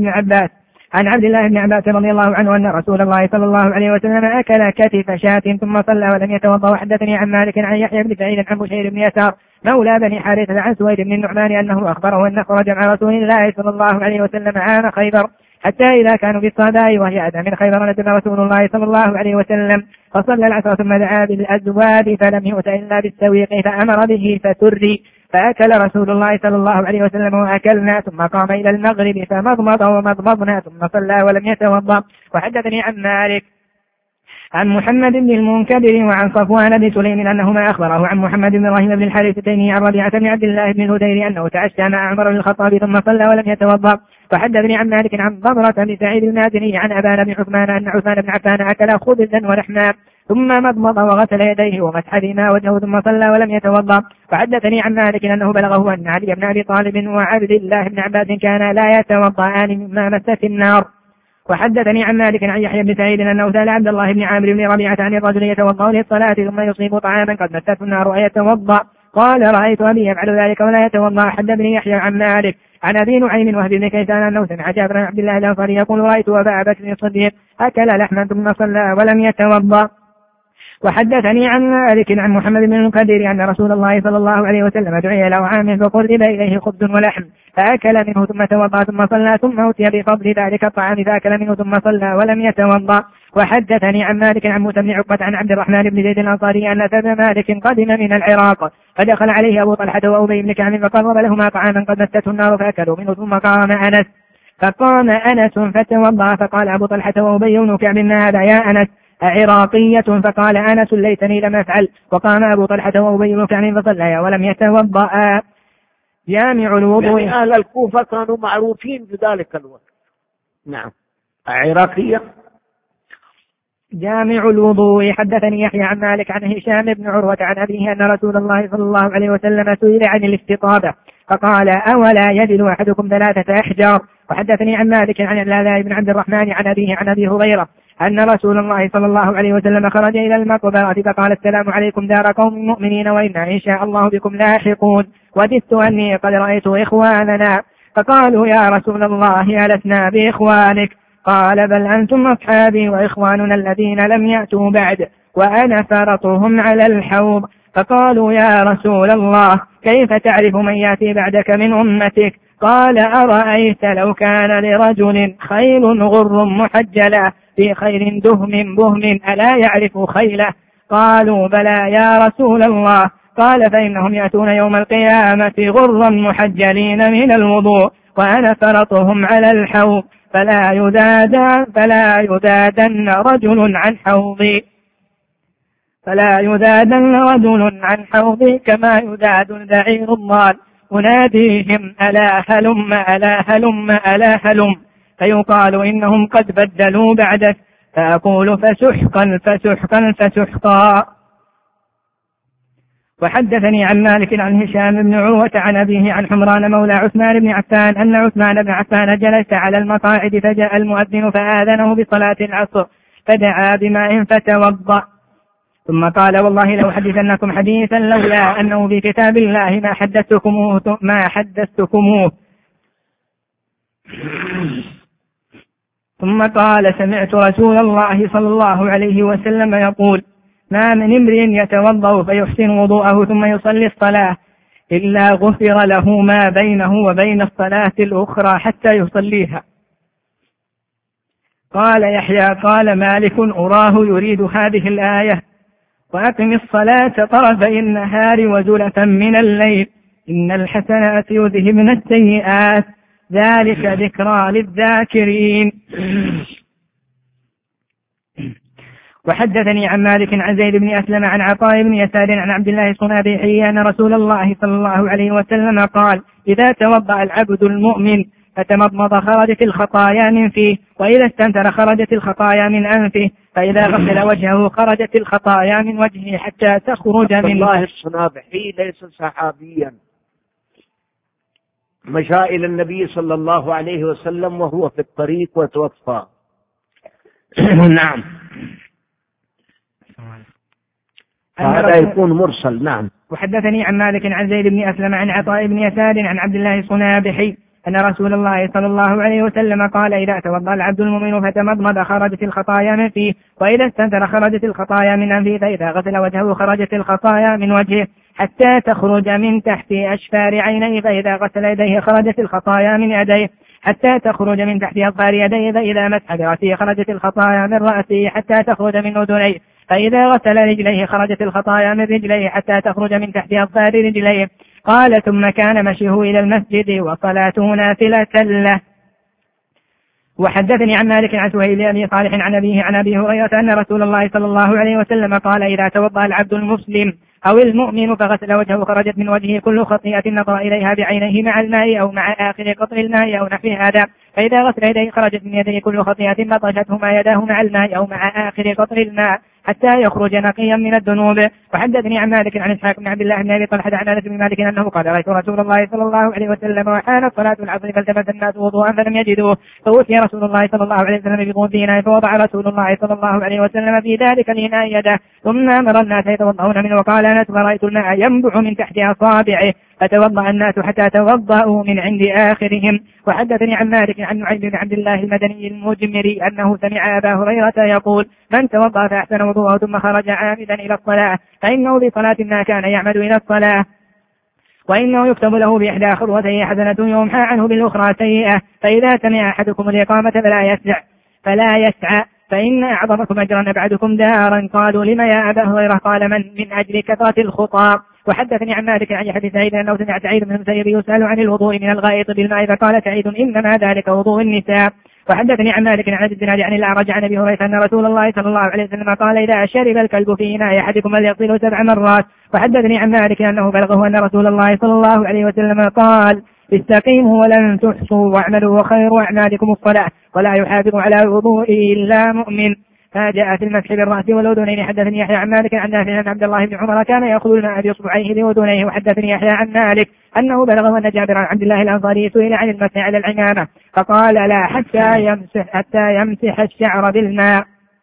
بن عباس رضي الله عنه أن رسول الله صلى الله عليه وسلم أكل كتف شاة ثم صلى ولم يتوضأ. وحدثني عن مالك عن يحيى بن سعيد عن بشير بن يسار مولى بني حارثة عن سويد بن النعمان أنه أخبره أن خرج مع رسول الله صلى الله عليه وسلم عام خيبر حتى إذا كانوا في الصهباء وهي أدنى من خيبر نزل رسول الله صلى الله عليه وسلم فصلى العصر ثم دعا بالأزواد فلم يؤت إلا بالسويق فأمر به فتري فأكل رسول الله صلى الله عليه وسلم وأكلنا ثم قام إلى المغرب فمضمض ومضمضنا ثم صلى ولم يتوضأ. وحدثني عن مالك عن محمد بن المنكدر وعن صفوان بن سليم أنهما أخبره عن محمد بن إبراهيم بن الحارث التيمي عن ربيعة بن عبد الله بن الهذيل أنه تعشى مع عمر بن الخطاب ثم صلى ولم يتوضأ. فحدثني عن مالك عن ضمرة بن سعيد المازني عن أبان بن عثمان أن عثمان بن عفان أكل خبزا ولحما ثم مضمض وغسل يديه ومسح بما وجهه ثم صلى ولم يتوضأ. فحدثني عن مالك أنه بلغه أن علي بن أبي طالب وعبد الله بن عباس كانا لا يتوضأان مما مست النار. وحدثني عن مالك عن يحيى بن سعيد أنه سأل عبد الله بن عامر بن ربيعة عن الرجل يتوضأ للصلاة ثم يصيب طعاما قد مسته النار أيتوضأ؟ قال: رأيت أبي يفعل ذلك ولا يتوضأ. حدثني يحيى عن مالك عن أبي نعيم وهب بن كيسان أنه سمع جابر بن عبد الله الأنصاري يقول: رأيت أبا بكر الصديق أكل لحما ثم صلى ولم يتوضأ. وحدثني عن مالك عن محمد بن المنكدر أن رسول الله صلى الله عليه وسلم دعي له عام فقرب إليه خبز ولحم فأكل منه ثم توضأ ثم صلى ثم أوتي بفضل ذلك الطعام فأكل منه ثم صلى ولم يتوضأ. وحدثني عن مالك عن موسى بن عقبة عن عبد الرحمن بن زيد الأنصاري أن ثم مالك قدم من العراق فدخل عليه أبو طلحة وأبي بن كعب فقرب لهما طعاما قد مسته النار فأكلوا منه ثم فقام أنس فتوضأ فقال أبو طلحة وأبي بن كعب: ما هذا يا أنس عراقية؟ فقال أنس: ليتني لم أفعل. وقام أبو طلحة وأبي بن كعب فصليا ولم يتوضأ. جامع الوضوء. يعني أهل الكوفة كانوا معروفين بذلك الوقت. نعم. عراقية. جامع الوضوء. حدثني يحيى عن مالك عن هشام بن عروة عن أبيه أن رسول الله صلى الله عليه وسلم سئل عن الاستطابة فقال: أولا يجد أحدكم 3 أحجار؟ وحدثني عن مالك عن اللاذع بن عبد الرحمن عن أبيه عن أبي هريرة أن رسول الله صلى الله عليه وسلم خرج إلى المقبرة فقال: السلام عليكم دار قوم مؤمنين وإنا إن شاء الله بكم لاحقون وددت أني قد رأيت إخواننا. فقالوا: يا رسول الله ألسنا بإخوانك؟ قال: بل أنتم أصحابي وإخواننا الذين لم يأتوا بعد وأنا فرطهم على الحوض. فقالوا: يا رسول الله كيف تعرف من يأتي بعدك من أمتك؟ قال: أرأيت لو كان لرجل خيل غر محجلة في خير دهم بهم ألا يعرف خيله؟ قالوا: بلى يا رسول الله. قال: فإنهم يأتون يوم القيامة غرا محجلين من الوضوء وأنا فرطهم على الحوض فلا يذادن رجل عن حوضي كما يذاد البعير الضال أناديهم ألا هلم ألا هلم ألا هلم فيقال إنهم قد بدلوا بعدك فأقول فسحقا فسحقا فسحقا. وحدثني عن مالك عن هشام بن عروة عن أبيه عن حمران مولى عثمان بن عفان أن عثمان بن عفان جلس على المقاعد فجاء المؤذن فآذنه بصلاة العصر فدعا بماء فتوضأ ثم قال: والله لو حدثنكم حديثا لولا أنه في كتاب الله ما حدثتكموه. ثم قال: سمعت رسول الله صلى الله عليه وسلم يقول: ما من امرئ يتوضأ فيحسن وضوءه ثم يصلي الصلاة إلا غفر له ما بينه وبين الصلاة الأخرى حتى يصليها. قال يحيى: قال مالك: أراه يريد هذه الآية: وأقم الصلاة طرفي النهار وزلفا من الليل إن الحسنات يذهبن السيئات ذلك ذكرى للذاكرين. وحدثني عن مالك عن زيد بن أسلم عن عطاء بن يسار عن عبد الله الصنابحي أن رسول الله صلى الله عليه وسلم قال: إذا توضأ العبد المؤمن فتمضمض خرجت الخطايا من فيه، وإذا استنثر خرجت الخطايا من أنفه، فإذا غسل وجهه خرجت الخطايا من وجهه حتى تخرج من الله الصنابحي ليس صحابيا، مشى إلى النبي صلى الله عليه وسلم وهو في الطريق وتوفى. نعم، هذا يكون مرسل. نعم. وحدثني عن مالك عن زيد بن أسلم عن عطاء بن يسار عن عبد الله الصنابحي أن رسول الله صلى الله عليه وسلم قال: إذا توضأ العبد المؤمن فتمضمض خرجت الخطايا من فيه، وإذا استنثر خرجت الخطايا من أنفه، فإذا غسل وجهه خرجت الخطايا من وجهه حتى تخرج من تحت أشفار عينيه، فإذا غسل يديه خرجت الخطايا من يديه حتى تخرج من تحت أظفار يديه، فإذا مسح برأسه خرجت الخطايا من رأسه حتى تخرج من أذنيه، فإذا غسل رجليه خرجت الخطايا من رجليه حتى تخرج من تحت أظفار رجليه. قال: ثم كان مشيه إلى المسجد وصلاته نافلة له. وحدثني عن مالك عن سهيل بن صالح عن أبيه عن أبي هريرة أن رسول الله صلى الله عليه وسلم قال: إذا توضأ العبد المسلم أو المؤمن فغسل وجهه خرجت من وجهه كل خطيئة نظر إليها بعينيه مع الماء أو مع آخر قطر الماء أو نحو هذا، فإذا غسل يديه خرجت من يديه كل خطيئة بطشتهما يداه مع الماء أو مع آخر قطر الماء حتى يخرج نقيا من الذنوب. وحدثني عن مالك عن إسحاق بن عبد الله بن أبي طلحة عن أنس بن مالك أنه قال: رأيت رسول الله صلى الله عليه وسلم وحانت صلاة العصر فالتمس الناس وضوءا فلم يجدوه، فأوتي رسول الله صلى الله عليه وسلم بقوم في إناء، فوضع رسول الله صلى الله عليه وسلم في ذلك الإناء يده، ثم أمر الناس يتوضؤون منه، وقال أنس: فرأيت الماء ينبع من تحت أصابعه فتوضأ الناس حتى توضأوا من عند آخرهم. وحدثني عن مالك عن نعيم بن عبد الله المدني المجمري أنه سمع أبا هريرة يقول: من توضأ فأحسن وضوءه ثم خرج عامدا إلى الصلاة فإنه بصلاة ما كان يعمد إلى الصلاة، وإنه يكتب له بإحدى خطوتيه حسنة يمحى عنه بالأخرى سيئة، فإذا سمع أحدكم الإقامة فلا يسعى فإن أعظمكم أجرا أبعدكم دارا. قالوا: لما يا أبا هريرة؟ قال: من أجل كثرة الخطى. وحدثني عن مالك عن يحيى بن سعيد أنه سمع سعيد بن المسيب يسأل عن الوضوء من الغائط بالماء، فقال سعيد: إنما ذلك وضوء النساء. وحدثني عن مالك عن الزناد عن الأعرج عن أبي هريرة أن رسول الله صلى الله عليه وسلم قال: إذا شرب الكلب في إناء أحدكم فليغسله 7 مرات. وحدثني عن مالك أنه بلغه أن رسول الله صلى الله عليه وسلم قال: استقيموا ولن تحصوا واعملوا وخير أعمالكم الصلاة ولا يحافظ على وضوئه إلا مؤمن. فجاء في المسح بالرأس والأذنين. حدثني يحيى عن مالك عن نافع عن عبد الله بن عمر كان يأخذ الماء بإصبعيه لأذنيه. وحدثني يحيى عن مالك أنه بلغه أن جابر عن عبد الله الأنصاري سئل عن المسح على العمامة فقال: لا حتى يمسح الشعر بالماء.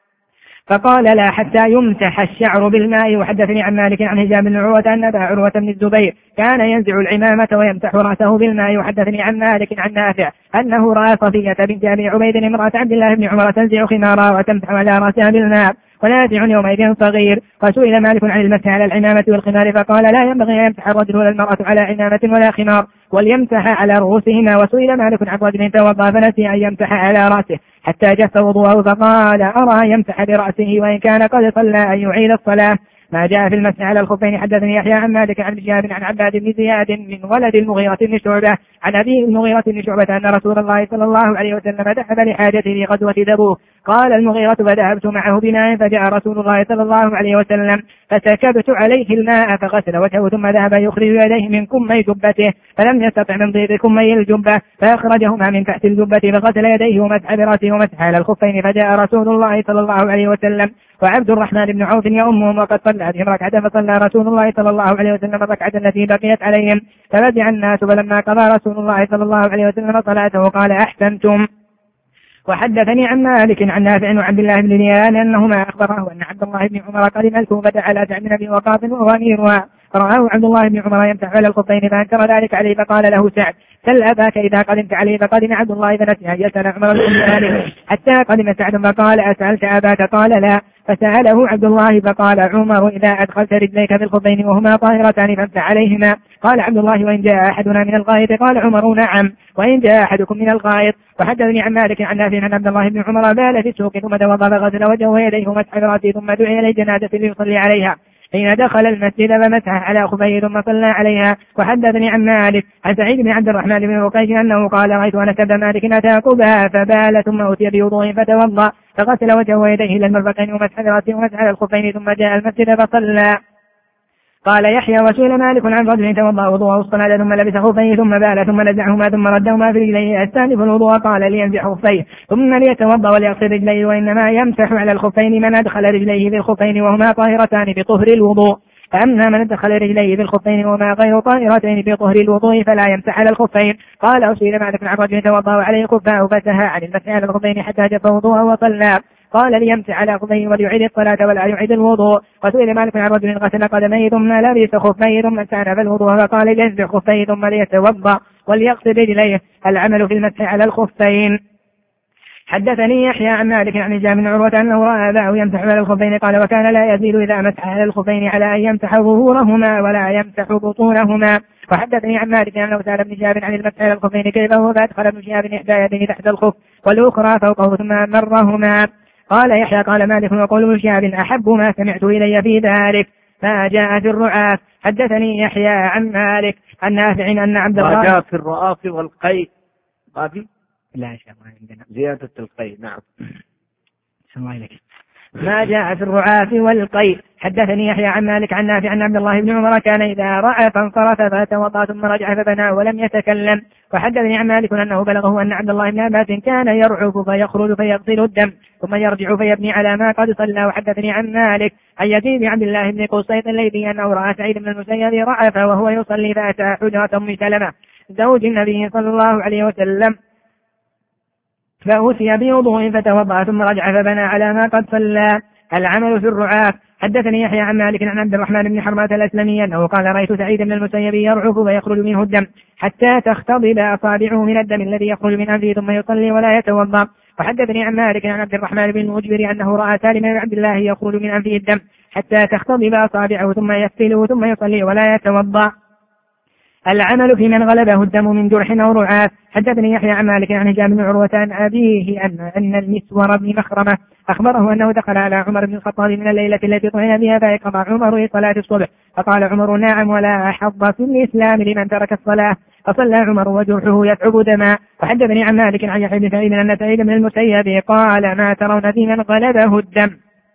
فقال: لا حتى يمسح الشعر بالماء. وحدثني عن مالك عن هشام بن عروة أن أبا عروة بن الزبير كان ينزع العمامة ويمسح رأسه بالماء. وحدثني عن مالك عن نافع أنه رأى صفية بنت أبي عبيد امرأة عبد الله بن عمر تنزع خمارها وتمسح على رأسها بالماء، ونافع يومئذ صغير. وسئل مالك عن المسح على العمامة والخمار فقال: لا ينبغي أن يمسح الرجل ولا المرأة على عمامة ولا خمار، وليمسح على رؤوسهما. وسئل مالك عن رجل توضأ فنسي أن يمسح على رأسه حتى جف وضوءه فقال: أرى يمسح برأسه وإن كان قد صلى أن يعيد الصلاة. ما جاء في المسح على الخفين. حدثني يحيى عن مالك عن شهاب عن عباد بن زياد من ولد المغيرة بن شعبة عن أبي المغيرة بن شعبة أن رسول الله صلى الله عليه وسلم ذهب لحاجته غزوة تبوك. قال المغيرة: فذهبت معه بماء فجاء رسول الله صلى الله عليه وسلم فسكبت عليه الماء فغسل وجهه ثم ذهب يخرج يديه من كمي جبته فلم يستطع من ضيق كمي الجبة فأخرجهما من تحت الجبة فغسل يديه ومسح برأسه ومسح على الخفين. فجاء رسول الله صلى الله عليه وسلم وعبد الرحمن بن عوف يؤمهم وقد صلى بهم ركعة فصلى رسول الله صلى الله عليه وسلم الركعة التي بقيت عليهم فرجع الناس فلما قضى رسول الله صلى الله عليه وسلم صلاته قال: أحسنتم. وحدثني عن مالك عن نافع وعبد الله بن دينار أنهما أخبره أن عبد الله بن عمر قدم الكوفة على سعد بن أبي وقاص وهو أميرها فرآه عبد الله بن عمر يمسح على الخفين فأنكر ذلك عليه فقال له سعد: سل أباك إذا قدمت عليه. فقدم عبد الله فنسي أن يسأل عمر بن ذلك حتى قدم سعد فقال أسألت أباك؟ قال لا. فسأله عبد الله فقال عمر إذا أدخلت رجليك في الخفين وهما طاهرتان فامسح عليهما. قال عبد الله وإن جاء أحدنا من الغائط؟ قال عمر نعم وإن جاء أحدكم من الغائط. وحدثني عن مالك عن نافع عن عبد الله بن عمر بال في السوق ثم توضأ فغسل وجهه ويديه ومسح برأسه ثم دعي إلى جنازة ليصلي عليها حين دخل المسجد فمسح على خفيه ثم صلى عليها. وحدثني عن مالك عن سعيد بن عبد الرحمن بن رقيش أنه قال رأيت أنس بن مالك أتى قباء فبال ثم أتي بوضوء فتوضأ فغسل وجهه ويديه إلى المرفقين ومسح برأسه ومسح على الخفين ثم جاء المسجد فصلى. قال يحيى وسئل مالك عن رجل توضأ وضوءه الصلاة ثم لبس خفيه ثم بال ثم نزعهما ثم ردهما في رجليه يستأنف الوضوء قال لينزع خفيه ثم ليتوضأ وليغسل رجليه وإنما يمسح على الخفين من أدخل رجليه في الخفين وهما طاهرتان بطهر الوضوء. فأما من أدخل رجليه في الخفين وما غير طاهرتين بطهر الوضوء فلا يمسح على الخفين. قال وسئل مالك عن رجل توضأ وعليه خفاه فسهى عن المسح على الخفين حتى جف وضوءه وصلى. قال ليمسح على خفيه وليعيد الصلاة ولا يعيد الوضوء. وسئل مالك عن رجل غسل قدميه ثم لبس خفيه ثم استأنف الوضوء فقال لينزع خفيه ثم ليتوضأ وليغسل رجليه. العمل في المسح على الخفين. حدثني يحيى عن مالك عن هشام بن عروة أنه رأى أباه يمسح على الخفين قال وكان لا يزيد إذا مسح على الخفين على أن يمسح ظهورهما ولا يمسح بطونهما. وحدثني عن مالك أنه سأل ابن شهاب عن المسح على الخفين كيف هو فأدخل ابن شهاب إحدى يديه تحت الخف والأخرى فوقه ثم مرهما. قال يحيى قال مالك وقول ابن شهاب أحب ما سمعت إلي في ذلك ما جاء في الرعاف. حدثني يحيى عن مالك عن نافع أن عبد الله ما جاء في الرعاف والقيء قابي لا شيء ما عندنا زيادة القيء. نعم ما جاء في الرعاف والقيء. حدثني يحيى عن مالك عن نافع عن عبد الله بن عمر كان إذا رعى فانصرف فتوضأ ثم رجع فبنى ولم يتكلم. وحدثني عن مالك أنه بلغه أن عبد الله بن عباس كان يرعف فيخرج فيغسل الدم ثم يرجع فيبني على ما قد صلى. وحدثني عن مالك عن يزيد عبد الله بن قصيط الليثي أنه رأى سعيد بن المسيب رعف وهو يصلي فأتى حجرة أم سلمة زوج النبي صلى الله عليه وسلم فأوتي بوضوء فتوضأ ثم رجع فبنى على ما قد صلى. العمل في الرعاف. حدثني يحيى عن مالك عن عبد الرحمن بن حرمة الأسلمي أنه قال رأيت سعيد بن المسيب يرعف فيخرج منه الدم حتى تختضب أصابعه من الدم الذي يخرج من أنفه ثم يصلي ولا يتوضأ. وحدثني عن مالك عن عبد الرحمن بن المجبر أنه رأى سالم بن عبد الله يخرج من أنفه الدم حتى تختضب أصابعه ثم يغسله ثم يصلي ولا يتوضأ. العمل في من غلبه الدم من جرح أو رعاف. حدثني يحيى عن مالك عن هشام بن عروة عن أبيه أن المسور بن مخرمة أخبره أنه دخل على عمر بن الخطاب من الليلة التي طعن بها فأقام عمر صلاة الصبح فقال عمر نعم ولا حظ في الإسلام لمن ترك الصلاة. فصلى عمر وجرحه يتعب دما. وحدثني عن مالك عن يحيى بن سعيد أن سعيد بن المسيب قال ما ترون في من غلبه الدم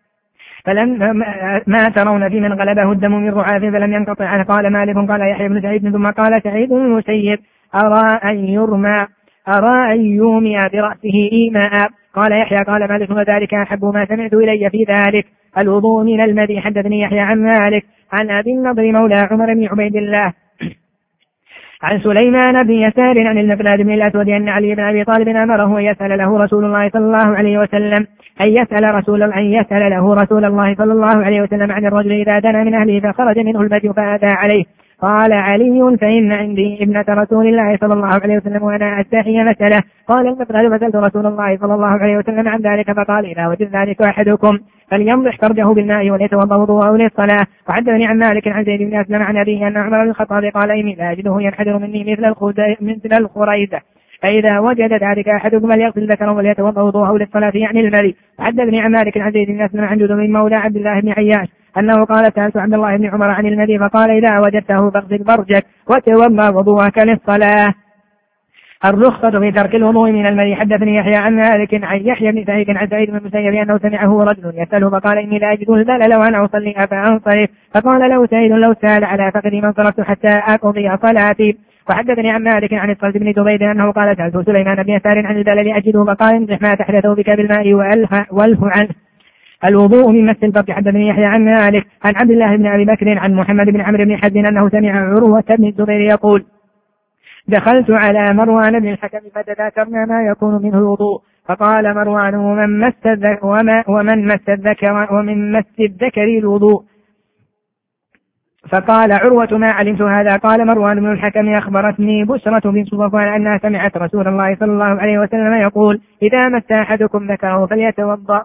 ما ترون في من غلبه الدم من رعاف فلم ينقطع عنه. قال مالك قال يحيى بن سعيد ثم قال سعيد بن المسيب أرى أن يومئ برأسه إيماء. قال يحيى قال مالك وذلك أحب ما سمعت إلي في ذلك الوضوء من المذي. حدثني يحيى عن مالك عن أبي النضر مولى عمر بن عبيد الله عن سليمان بن يسار عن المقداد بن الأسود أن علي بن أبي طالب أمره أن يسأل له رسول الله صلى الله عليه وسلم أن يسأل له رسول الله صلى الله عليه وسلم عن الرجل إذا دنا من أهله فخرج منه المدي فأتى عليه. قال علي فإن عندي ابنة رسول الله صلى الله عليه وسلم وأنا أستحي مسألة. قال المقداد فسألت رسول الله صلى الله عليه وسلم عن ذلك فقال إذا وجد ذلك أحدكم فليمضح فرجه بالماء وليتوضأ وضوءه للصلاة. وحدثني عن مالك عن زيد بن أسلم عن أبيه أن عمر بن الخطاب قال إني لا أجده ينحدر مني مثل الخريدة فإذا وجد ذلك أحدكم فليغسل ذكره وليتوضأ وضوءه للصلاة يعني المري. وحدثني عن مالك عن زيد بن أسلم عن جندب مولى عبد الله بن عياش أنه قال سألت عبد الله بن عمر عن المري فقال إذا وجدته فاغسل فرجك وتوضأ وضوءك للصلاة. الرخصة في ترك الوضوء من المري. حدثني يحيى عن مالك عن يحيى بن سعيد عن سعيد بن المسيب أنه سمعه رجل يسأله فقال إني لا أجد البلل وأنا أصلي فأنصرف. فقال له سعيد لو سال على فقدي من صرفت حتى أقضي صلاتي. وحدثني عن مالك عن الصلت بن زبيد أنه قال سألت سليمان بن يسار عن البلل أجده فقال امسح ما تحدثه بك بالماء واله عنه. الوضوء من مس الفرج. حدثني يحيى عن مالك عن عبد الله بن أبي بكر عن محمد بن عمرو بن حزم أنه سمع عروة بن الزبير يقول دخلت على مروان بن الحكم فتذاكرنا ما يكون منه الوضوء فقال مروان ومن مس الذكر الوضوء فقال عروة ما علمت هذا. قال مروان بن الحكم أخبرتني بسرة بنت صفوان أنها سمعت رسول الله صلى الله عليه وسلم يقول إذا مس أحدكم ذكره فليتوضأ.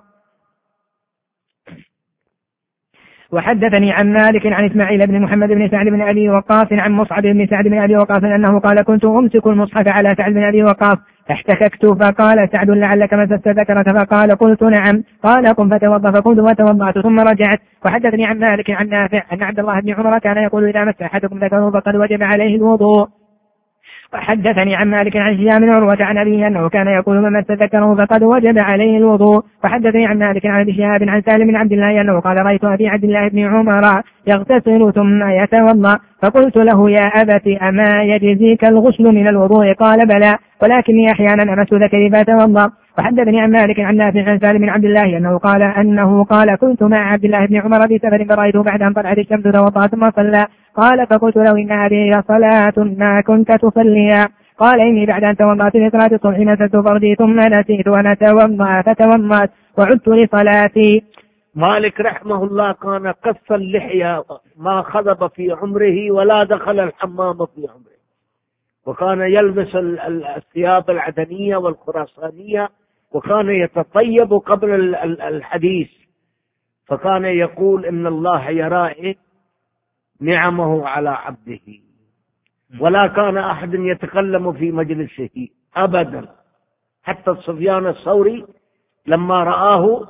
وحدثني عن مالك عن إسماعيل بن محمد بن سعد بن أبي وقاص عن مصعب بن سعد بن أبي وقاص أنه قال كنت أمسك المصحف على سعد بن أبي وقاص فاحتككت فقال سعد لعلك مسست ذكرة فقال قلت نعم قال قم فتوضأ فقلت وتوضأت ثم رجعت. وحدثني عن مالك عن نافع أن عبد الله بن عمر كان يقول إذا مس أحدكم ذكره فقد وجب عليه الوضوء. وحدثني عن مالك عن هشام بن عروة عن أبيه أنه كان يقول من مس ذكره فقد وجب عليه الوضوء. وحدثني عن مالك عن ابي شهاب عن سالم بن عبد الله أنه قال رأيت أبي عبد الله بن عمر يغتسل ثم يتوضأ فقلت له يا أبت أما يجزيك الغسل من الوضوء؟ قال بلى ولكني أحيانا أمس ذكري فأتوضأ. وحدثني عن مالك عن نافع عن سالم بن عبد الله أنه قال كنت مع عبد الله بن عمر في سفر فرأيته بعد أن طلعت الشمس توضأ ثم صلى. قال فقلت له إن هذه صلاة ما كنت تصليها. قال إني بعد أن توضأت لصلاة الصبح مسست فردي ثم نسيت أن أتوضأ فتوضأت وعدت لصلاتي. مالك رحمه الله كان قص اللحية ما خضب في عمره ولا دخل الحمام في عمره، وكان يلبس الثياب العدنية والخراسانية، وكان يتطيب قبل الحديث، فكان يقول إن الله يرى نعمه على عبده، ولا كان أحد يتكلم في مجلسه أبدا. حتى سفيان الثوري لما رآه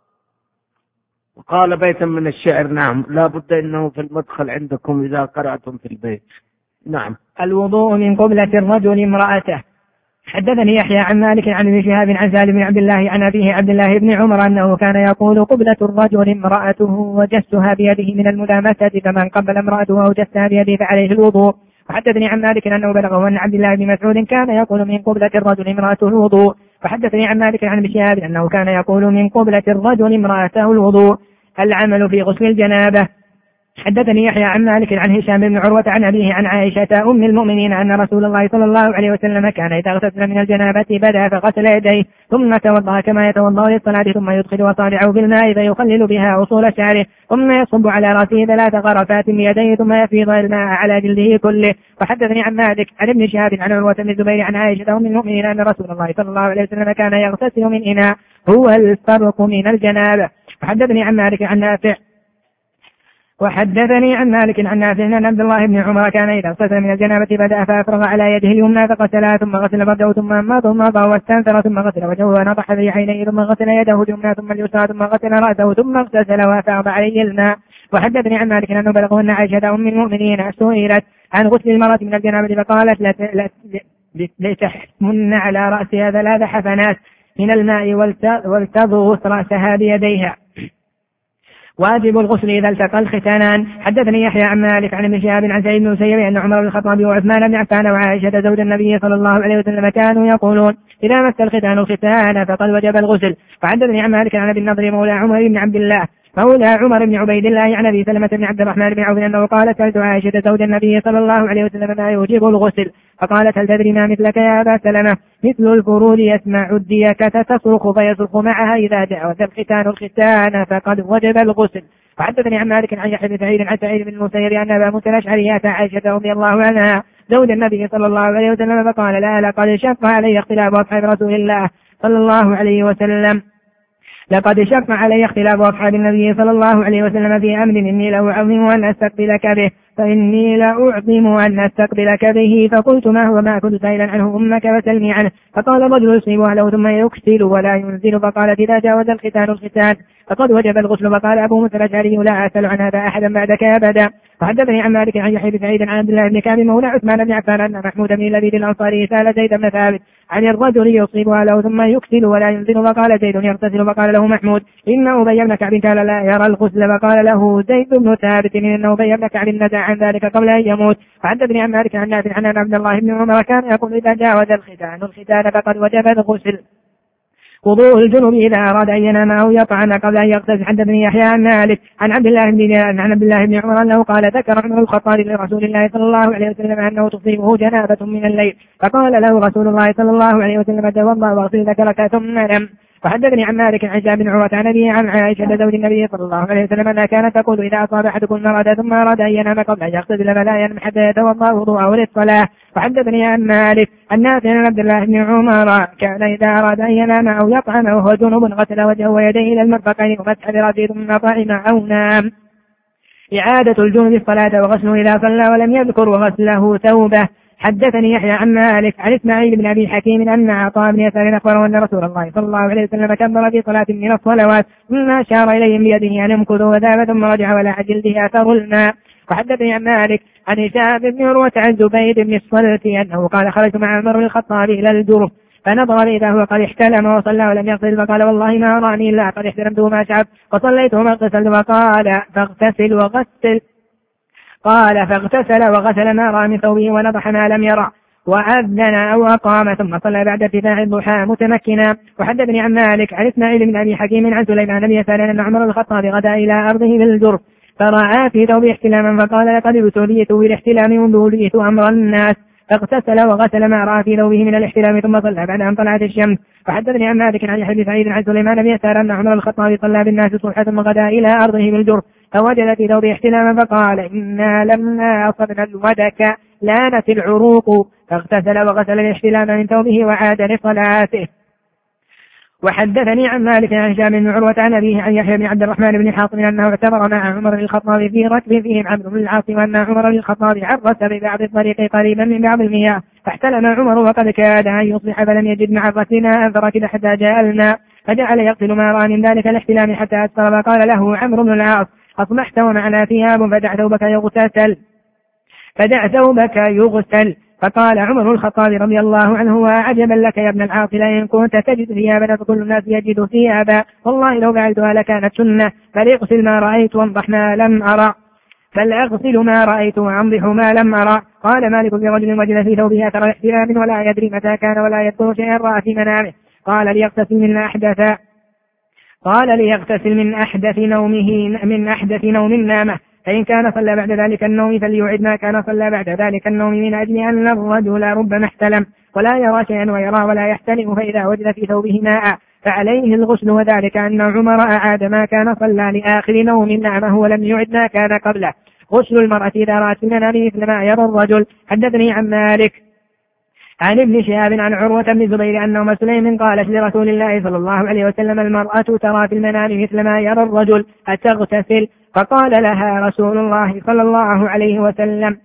وقال بيتا من الشعر نعم لا بد إنه في المدخل عندكم إذا قرأتم في البيت. نعم. الوضوء من قبلة الرجل امرأته. حدثني يحيى عن مالك عن ابن شهاب عن سالم بن عبد الله عن أبيه عبد الله بن عمر أنه كان يقول قبلة الرجل امرأته وجسها بيده من الملامسة، فمن قبل امرأته أو جسها بيده فعليه الوضوء. وحدثني عن مالك أنه بلغه أن عبد الله بن مسعود كان يقول من قبلة الرجل امرأته الوضوء. وحدثني عن مالك عن ابن شهاب أنه كان يقول من قبلة الرجل امرأته الوضوء. العمل في غسل الجنابة. حدثني يحيى عن مالك عن هشام بن عروة عن أبيه عن عائشة أم المؤمنين أن رسول الله صلى الله عليه وسلم كان إذا اغتسل من الجنابة بدأ فغسل يديه ثم توضأ كما يتوضأ للصلاة، ثم يدخل أصابعه في الماء فيخلل بها أصول شعره، ثم يصب على رأسه 3 غرفات من يديه ثم يفيض الماء على جلده كله. وحدثني عن مالك عن ابن شهاب عن عروة بن الزبير عن عائشة أم المؤمنين أن رسول الله صلى الله عليه وسلم كان يغتسل من إناء هو الفرق من الجنابة. وحدثني عن مالك عن نافع أن عبد الله بن عمر كان إذا اغتسل من الجنابة بدأ فأفرغ على يده اليمنى فغسلها ثم غسل فرجه ثم مضى واستنثر ثم غسل وجهه ونضح ذراعيه ثم غسل يده اليمنى ثم اليسرى ثم غسل رأسه ثم اغتسل وأفاض عليه الماء. وحدثني عن مالك أنه بلغه أن عائشة أم المؤمنين سئلت عن غسل المرأة من الجنابة فقالت لتحمن على رأسها 3 حفنات من الماء ولتضغط رأسها بيديها. واجب الغسل إذا التقى الختانان. حدثني يحيى عن مالك عن ابن شهاب عن سعيد بن المسيب أن عمر بن الخطاب وعثمان بن عفان وعائشة زوج النبي صلى الله عليه وسلم كانوا يقولون إذا مس الختان الختان فقد وجب الغسل. وحدثني عن مالك عن ابي النضر مولى عمر بن عبد الله مولى عمر بن عبيد الله عن ابي سلمة بن عبد الرحمن بن عوف أنه قال سألت عائشة زوج النبي صلى الله عليه وسلم ما يوجب الغسل فقالت هل تدري ما مثلك يا أبا سلمة؟ مثل الفرود يسمع الديكة تصرخ فيصرخ معها إذا جاوز الختان الختان فقد وجب الغسل. وحدثني عن مالك عن يحيى بن سعيد عن سعيد بن المسيب أن أبا موسى الأشعري أتى عائشة رضي الله عنها زوج النبي صلى الله عليه وسلم فقال لا لقد شق علي اختلاف أصحاب رسول الله صلى الله عليه وسلم لقد شق علي اختلاف أصحاب النبي صلى الله عليه وسلم في أمر إني لأعظم أن أستقبلك به فإني لأعظم أن أستقبلك به. فقلت ما هو؟ ما كنت سائلا عنه أمك فسلني عنه. فقال الرجل يصيب أهله ثم يكسل ولا ينزل. فقالت إذا جاوز الختان الختان فقد وجب الغسل. فقال أبو موسى الأشعري لا أسأل عن هذا أحدا بعدك أبدا. وحدثني عن مالك عن يحيى بن سعيد عن عبد الله بن كعب مولى عثمان بن عفان أن محمود بن لبيد الأنصاري سأل زيد بن ثابت عن الرجل يصيب أهله ثم يكسل ولا ينزل. فقال زيد يغتسل. فقال له محمود إن أبي بن كعب كان لا يرى الغسل. فقال له زيد بن ثابت إن أبي بن كعب نزع عن ذلك قبل أن يموت. وحدثني عن مالك عن نافع عن عبد الله بن عمر كان يقول إذا جاوز الختان فقد وجب الغسل. وضوء الجنوب إذا أراد أن ينام أو يطعن قبل أن يغتسل. حدثني يحيى عن مالك عن عبد الله بن عمر أنه قال ذكر عمر الخطاب لرسول الله صلى الله عليه وسلم أنه تصيبه جنابة من الليل فقال له رسول الله صلى الله عليه وسلم توضأ واغسل ذكرك ثم نم. وحدثني عن مالك عن هشام بن عروة عن أبيه عن عائشة زوج النبي صلى الله عليه وسلم أنها كانت تقول إذا أصاب أحدكم المرض ثم أراد أن ينام قبل أن يغتسل فلا ينم حتى يتوضأ وضوءه للصلاة. وحدثني عن مالك عن نافع عن عبد الله بن عمر كان إذا أراد أن ينام أو يطعم وهو جنب غسل وجهه ويديه إلى المرفقين ومسح برأسه ثم طعم أو نام. إعادة الجنب الصلاة وغسله إذا صلى ولم يذكر وغسله ثوبه. حدثني يحيى عن مالك عن إسماعيل بن أبي حكيم أن عطاء بن يسار أخبره أن رسول الله صلى الله عليه وسلم كبر في صلاة من الصلوات ثم أشار إليهم بيده أن يمكثوا وذهب ثم رجع ولا جلده أثر الماء. وحدثني عن مالك عن هشام بن عروة عن زبيد بن الصلت أنه قال خرجت مع عمر بن الخطاب إلى الجرف فنظر إذا هو قد احتلم وصلى ولم يغسل فقال والله ما أراني إلا قد احتلمت وما شعب وصليت وما اغتسلت وقال فاغتسل وغسل ما رأى من ثوبه ونضح ما لم يرى وأذن أو أقام ثم صلى بعد ارتفاع الضحى متمكنا. وحدثني عن مالك عن إسماعيل بن أبي حكيم عن سليمان بن يسار أن عمر الخطاب غدا إلى أرضه بالجرف فرأى في ثوبه احتلاما فقال لقد ابتليت بالاحتلام وبوليت أمر الناس فاغتسل وغسل ما رأى في ثوبه من الاحتلام ثم صلى بعد أن طلعت الشمس. وحدثني عن مالك عن يحيى بن سعيد عن سليمان بن يسار أن عمر الخطاب صلى بالناس صبحا ثم غدا إلى أرضه بالجرف فوجد في ثوبه احتلاما فقال إنا لما أصبنا الودك لانت العروق فاغتسل وغسل الاحتلام من ثوبه وعاد لصلاته. وحدثني عن مالك عن هشام بن عروة عن أبيه عن يحيى بن عبد الرحمن بن حاطم أنه اعتبر مع عمر الخطاب في ركب فيهم عمرو بن العاص وأن عمر الخطاب عرس ببعض الطريق قريبا من بعض المياه فاحتلم عمر وقد كاد أن يصبح فلم يجد معرتنا فركب حتى جاء الماء فجعل يغسل ما رأى من ذلك الاحتلام حتى أسفر فقال له عمرو بن العاص أصبحت ومعنا ثياب فدع ثوبك يغسل. فقال عمر الخطاب رضي الله عنه وعجبا لك يا ابن العاص لئن كنت تجد ثيابا فكل الناس يجد ثيابا والله لو فعلتها لكانت سنة فليغسل ما رأيت وانضح ما لم أرى فلأغسل ما رأيت وأنضح ما لم أرى. قال مالك لرجل وجد في ثوبه أثر احتلام ولا يدري متى كان ولا يذكر شيئا رأى في منامه قال ليغتسل من أحدث نوم نامه فإن كان صلى بعد ذلك النوم فليعد ما كان صلى بعد ذلك النوم من أجل أن الرجل ربما احتلم ولا يرى شيئا ويرى ولا يحتلم فإذا وجد في ثوبه ماء فعليه الغسل وذلك أن عمر أعاد ما كان صلى لآخر نوم نامه ولم يعد ما كان قبله. غسل المرأة إذا رأت في المنام مثل ما يرى الرجل. حدثني عن مالك عن ابن شهاب عن عروة بن الزبير أن أم سليم قالت لرسول الله صلى الله عليه وسلم المرأة ترى في المنام مثل ما يرى الرجل أتغتسل؟ فقال لها رسول الله صلى الله عليه وسلم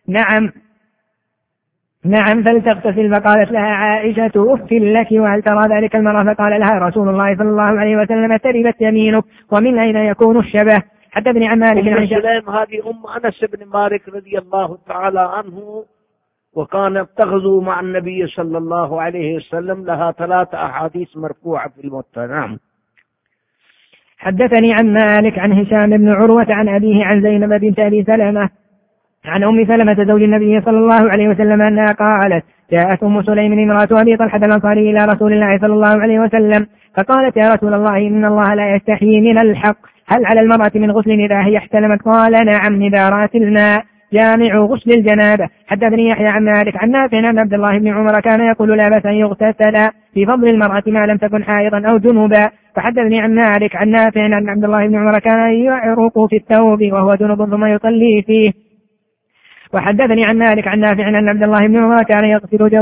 نعم فلتغتسل. فقالت لها عائشة أف لك وهل ترى ذلك المرأة؟ فقال لها رسول الله صلى الله عليه وسلم تربت يمينك ومن أين يكون الشبه. حدثني عن مالك عن سليم هذه أنس بن مالك رضي الله تعالى عنه وكانت تغزو مع النبي صلى الله عليه وسلم لها 3 أحاديث مرفوعة في الموطأ. نعم. حدثني عن مالك عن هشام بن عروة عن أبيه عن زينب بنت أبي سلمة عن أم سلمة زوج النبي صلى الله عليه وسلم أنها قالت جاءت أم سليم امرأة أبي طلحة الأنصاري إلى رسول الله صلى الله عليه وسلم فقالت يا رسول الله إن الله لا يستحيي من الحق هل على المرأة من غسل إذا هي احتلمت؟ قال نعم إذا رأت الماء جامع غسل الجنابة. حدثني يحيى عن مالك عن نافع أن عبد الله بن عمر كان يقول لا بأس أن يغتسل في فضل المرأة ما لم تكن حائضا أو جنوبا. فحدثني عن مالك عن نافع أن عبد الله بن عمر كان يعرق في الثوب وهو جنوب ثم يصلي فيه. وحدثني عن مالك عن نافع أن عبد الله بن عمر كان يغسل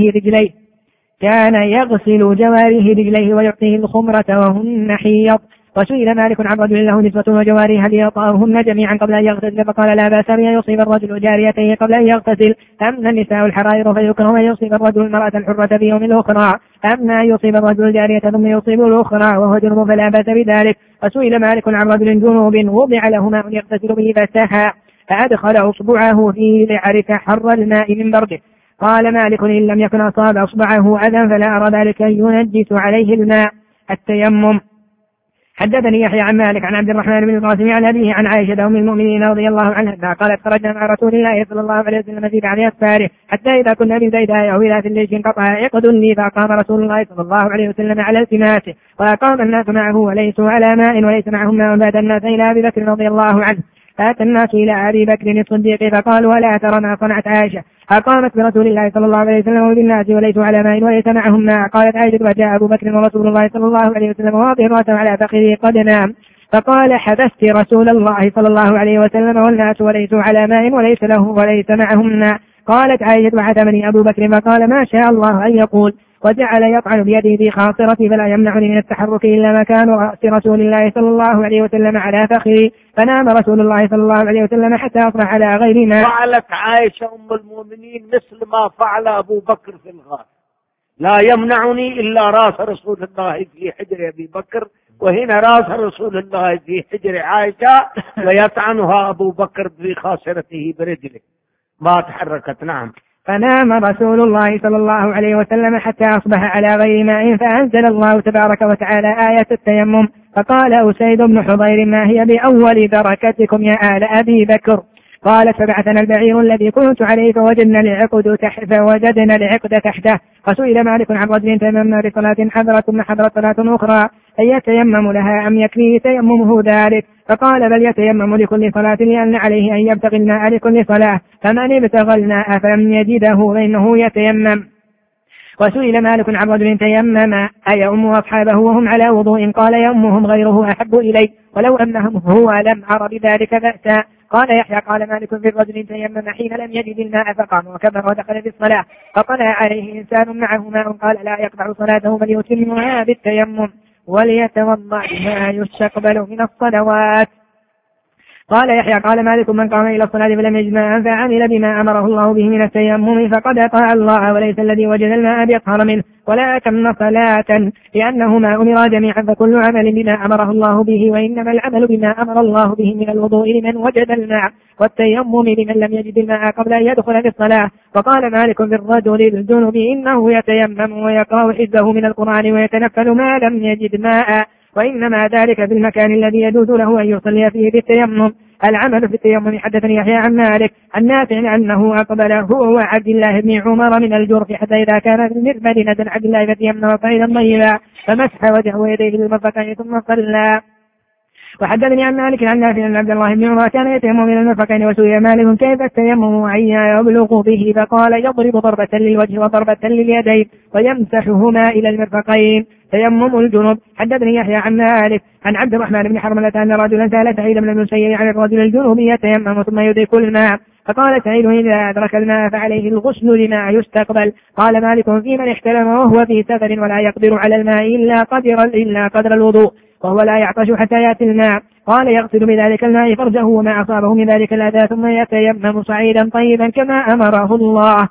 جواره رجليه ويعطيه الخمرة وهن حيض. وسئل مالك عن رجل له نسوة وجواريه هل يطأهن جميعا قبل أن يغتسل؟ فقال لا بأس بأن يصيب الرجل جاريته قبل أن يغتسل. أما النساء الحرائر فيكره أن يصيب الرجل المرأة الحرة في يوم الأخرى. أما أن يصيب الرجل الجارية ثم يصيب الأخرى وهو جنوب فلا بأس بذلك. وسئل مالك عن رجل جنوب وضع له ماء يغتسل به فسهى فأدخل أصبعه فيه ليعرف حر الماء من برده. قال مالك إن لم يكن أصاب أصبعه أذى فلا أرى ذلك أن ينجس عليه الماء. التيمم. حدثني يحيى عن مالك عن عبد الرحمن بن القاسم عن أبيه عن عائشة أم المؤمنين رضي الله عنها قالت خرجنا مع رسول الله صلى الله عليه وسلم في بعض أسفاره حتى إذا كنا بزيداء أو إلى الليل انقطع عقد لي فأقام رسول الله صلى الله عليه وسلم على التماسه وأقام الناس معه وليسوا على ماء وليس معهم ماء بعد الناس إلى أبي بكر رضي الله عنه. فأتى الناس إلى أبي بكر الصديق فقالوا ولا ترى ما صنعت عائشة أقامت برسول الله صلى الله عليه وسلم وبالناس وليسوا على ماء وليس معهم ماء. قالت عائشة وجاء أبو بكر ورسول الله صلى الله عليه وسلم واضع رأسه على فخذه قد نام، فقال حبست رسول الله صلى الله عليه وسلم والناس وليسوا على ماء وليس له وليس معهم ماء. قالت عائشة وحتمني أبو بكر فقال ما شاء الله أن يقول، وجعل يطعن بيده في خاصرتي فلا يمنعني من التحرك إلا مكان رأس رسول الله صلى الله عليه وسلم على فخذي، فنام رسول الله صلى الله عليه وسلم حتى أصبح على غير ماء. فعلت عائشة أم المؤمنين مثل ما فعل أبو بكر في الغار، لا يمنعني إلا رأس رسول الله في حجر أبي بكر، وهنا رأس رسول الله في حجر عائشة ويطعنها أبو بكر بخاصرته برجله ما تحركت. نعم. فنام رسول الله صلى الله عليه وسلم حتى أصبح على غير ماء، فأنزل الله تبارك وتعالى آية التيمم، فقال أسيد بن حضير ما هي بأول بركتكم يا آل أبي بكر؟ قالت فبعثنا البعير الذي كنت عليه فوجدنا العقد تحته. فسئل مالك عن رجل تيمم بصلاة حضرة صلاة أخرى أن يتيمم لها أم يكفيه تيممه ذلك؟ فقال بل يتيمم لكل صلاة لأن عليه أن يبتغي الماء لكل صلاة، فمن ابتغى الماء فلم يجده فإنه يتيمم. وسئل مالك عن رجل تيمم أيؤم أصحابه وهم على وضوء؟ قال يؤمهم غيره أحب إلي ولو أنهم هو لم أر بذلك بأسا. قال يحيى قال مالك في الرجل تيمم حين لم يجد الماء فقام وكبر ودخل في الصلاة فطلع عليه إنسان معه ماء قال لا يقطع صلاته بل يتمها بالتيمم وليتوضأ ما يستقبل من الصلوات. قال يحيى قال مالك من قام إلى الصلاة فلم يجد ماء فعمل بما أمره الله به من التيمم فقد أطاع الله، وليس الذي وجد الماء بيطهر منه ولا أتم صلاة، لأنه ما أمر جميعا فكل عمل بما أمره الله به، وإنما العمل بما أمر الله به من الوضوء لمن وجد الماء، والتيمم لمن لم يجد الماء قبل أن يدخل في الصلاة. وقال مالك في الرجل الجنب إنه يتيمم ويقرأ حزبه من القرآن ويتنفل ما لم يجد ماء، وإنما ذلك في المكان الذي يجوز له أن يصلي فيه بالتيمم. العمل في التيمم حدثني يحيى عن مالك عن نافع أنه أقبل هو وعبد الله بن عمر من الجرف حتى إذا كان في المرفد نزل عبد الله فتيمم وصعيدا طيبا فمسح وجهه ويديه بالمرفقين ثم صلى. وحدثني عن مالك عن نافع أن عبد الله بن عمر كان يتيمم من المرفقين وسئل مالك كيف التيمم وأين يبلغ به؟ فقال يضرب ضربة للوجه وضربة لليدين ويمسحهما إلى المرفقين تيمم الجنوب. حدثني يحيى عن مالك عن عبد الرحمن بن حرملة أن رجلا سأل سعيد بن المسيب عن الرجل الجنوب يتيمم ثم يدرك الماء، فقال سعيد إذا أدرك الماء فعليه الغسل لما يستقبل. قال مالك في من احتلم وهو في سفر ولا يقدر على الماء إلا قدر الوضوء وهو لا يعطش حتى يأتي الماء، قال يغسل بذلك الماء فرجه وما أصابه من ذلك الأذى ثم يتيمم صعيدا طيبا كما أمره الله.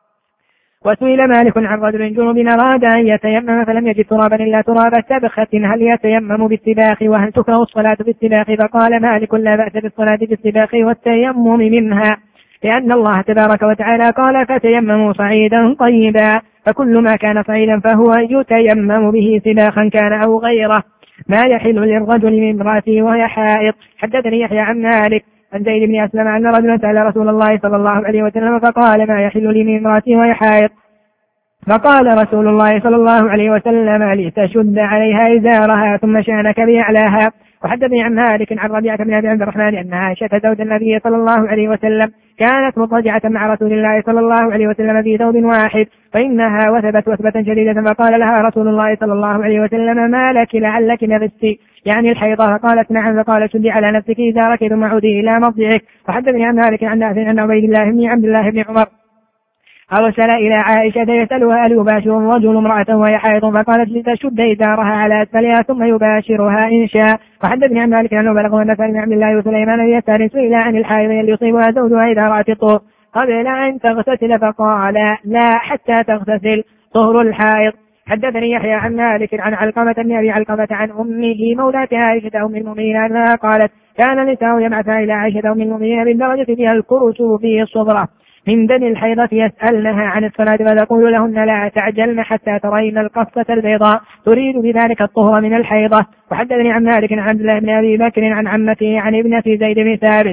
وسئل مالك عن رجل جنوب أراد أن يتيمم فلم يجد ترابا إلا تراب سبخة هل يتيمم بالسباخ وهل تكره الصلاة بالسباخ؟ فقال مالك لا بأس بالصلاة بالسباخ والتيمم منها، لأن الله تبارك وتعالى قال فتيمموا صعيدا طيبا، فكل ما كان صعيدا فهو يتيمم به سباخا كان أو غيره. ما يحل للرجل من امرأته وهي حائض. حدثني يحيى عن مالك عن زيد بن أسلم أن رجلا سأل رسول الله صلى الله عليه وسلم فقال ما يحل لي من امرأتي وهي حائض؟ فقال رسول الله صلى الله عليه وسلم لتشد عليها إزارها ثم شأنك بأعلاها. وحدثني عن مالك عن ربيعة بن أبي عبد الرحمن أن عائشة زوج النبي صلى الله عليه وسلم كانت مضطجعة مع رسول الله صلى الله عليه وسلم في ثوب واحد فإنها وثبت وثبة شديدة، فقال لها رسول الله صلى الله عليه وسلم ما لك لعلك نفستي يعني الحيضة؟ قالت نعم، فقال شدي على نفسك إزارك ثم عودي إلى مضجعك. وحدثني عن مالك عن نافع أن عبيد الله بن عبد الله بن عمر أرسل إلى عائشة يسألها هل يباشر الرجل امرأته وهي حائض؟ فقالت لتشد إزارها على أسفلها ثم يباشرها إن شاء. وحدثني عن مالك أنه بلغه أن سالم بن عبد الله وسليمان يسأل سئل عن الحائض اللي يصيبها زوجها إذا رأت الطهر قبل أن تغتسل فقال لا حتى تغتسل طهر الحائض. حدثني يحيى عن مالك عن علقمة بن أبي علقمة عن أمه مولاة عائشة أم المؤمنين أنها قالت كان النساء يبعثن إلى عائشة أم المؤمنين بالدرجة فيها الكرس في الصبرة من دم الحيضة يسألنها عن الصلاة فتقول لهن لا تعجلن حتى ترين القصة البيضاء تريد بذلك الطهر من الحيضة. وحدثني عن مالك عن عبد الله بن أبي بكر عن عمته عن ابنة زيد بن ثابت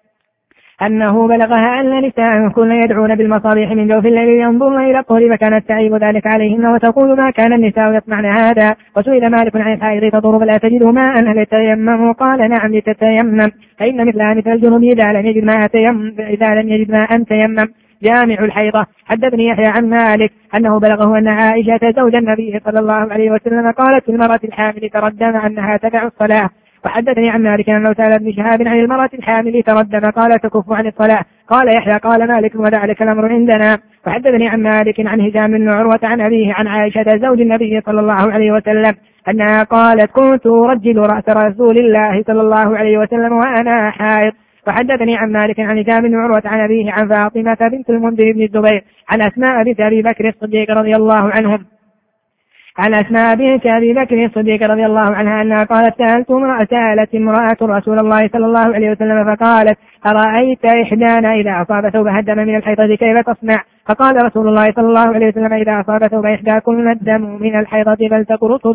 أنه بلغها أن نساء كن يدعون بالمصابيح من جوف الليل ينظرن إلى الطهر فكانت تعيب ذلك عليهن وتقول ما كان النساء يصنعن هذا. وسئل مالك عن الحائض تطهر فلا تجد ماء هل يتيمم؟ قال نعم لتتيمم، فإن مثلها مثل الجنوب إذا لم يجد ماء تيمم جامع الحيضة. حدثني يحيى عن مالك أنه بلغه أن عائشة زوج النبي صلى الله عليه وسلم قالت للمرأة الحامل تردم أنها تدع الصلاة. وحدثني عن مالك أنه سأل ابن شهاب عن المرأة الحامل تردم قال تكف عن الصلاة. قال يحيى قال مالك وذلك الأمر عندنا. وحدثني عن مالك عن هشام بن عروة عن أبيه عن عائشة زوج النبي صلى الله عليه وسلم أنها قالت كنت أرجل رأس رسول الله صلى الله عليه وسلم وأنا حائض. وحدثني عن مالك عن هشام بن عروة عن أبيه عن فاطمة بنت المنذر بن الزبير عن أسماء بنت أبي بكر الصديق رضي الله عنهم عن أسماء بنت أبي بكر الصديق رضي الله عنها أنها قالت سألت امرأة رسول الله صلى الله عليه وسلم فقالت أرأيت إحدانا إذا أصاب ثوبها الدم من الحيضة كيف تصنع؟ فقال رسول الله صلى الله عليه وسلم إذا أصاب ثوب إحداكن الدم من الحيضة فلتقرصه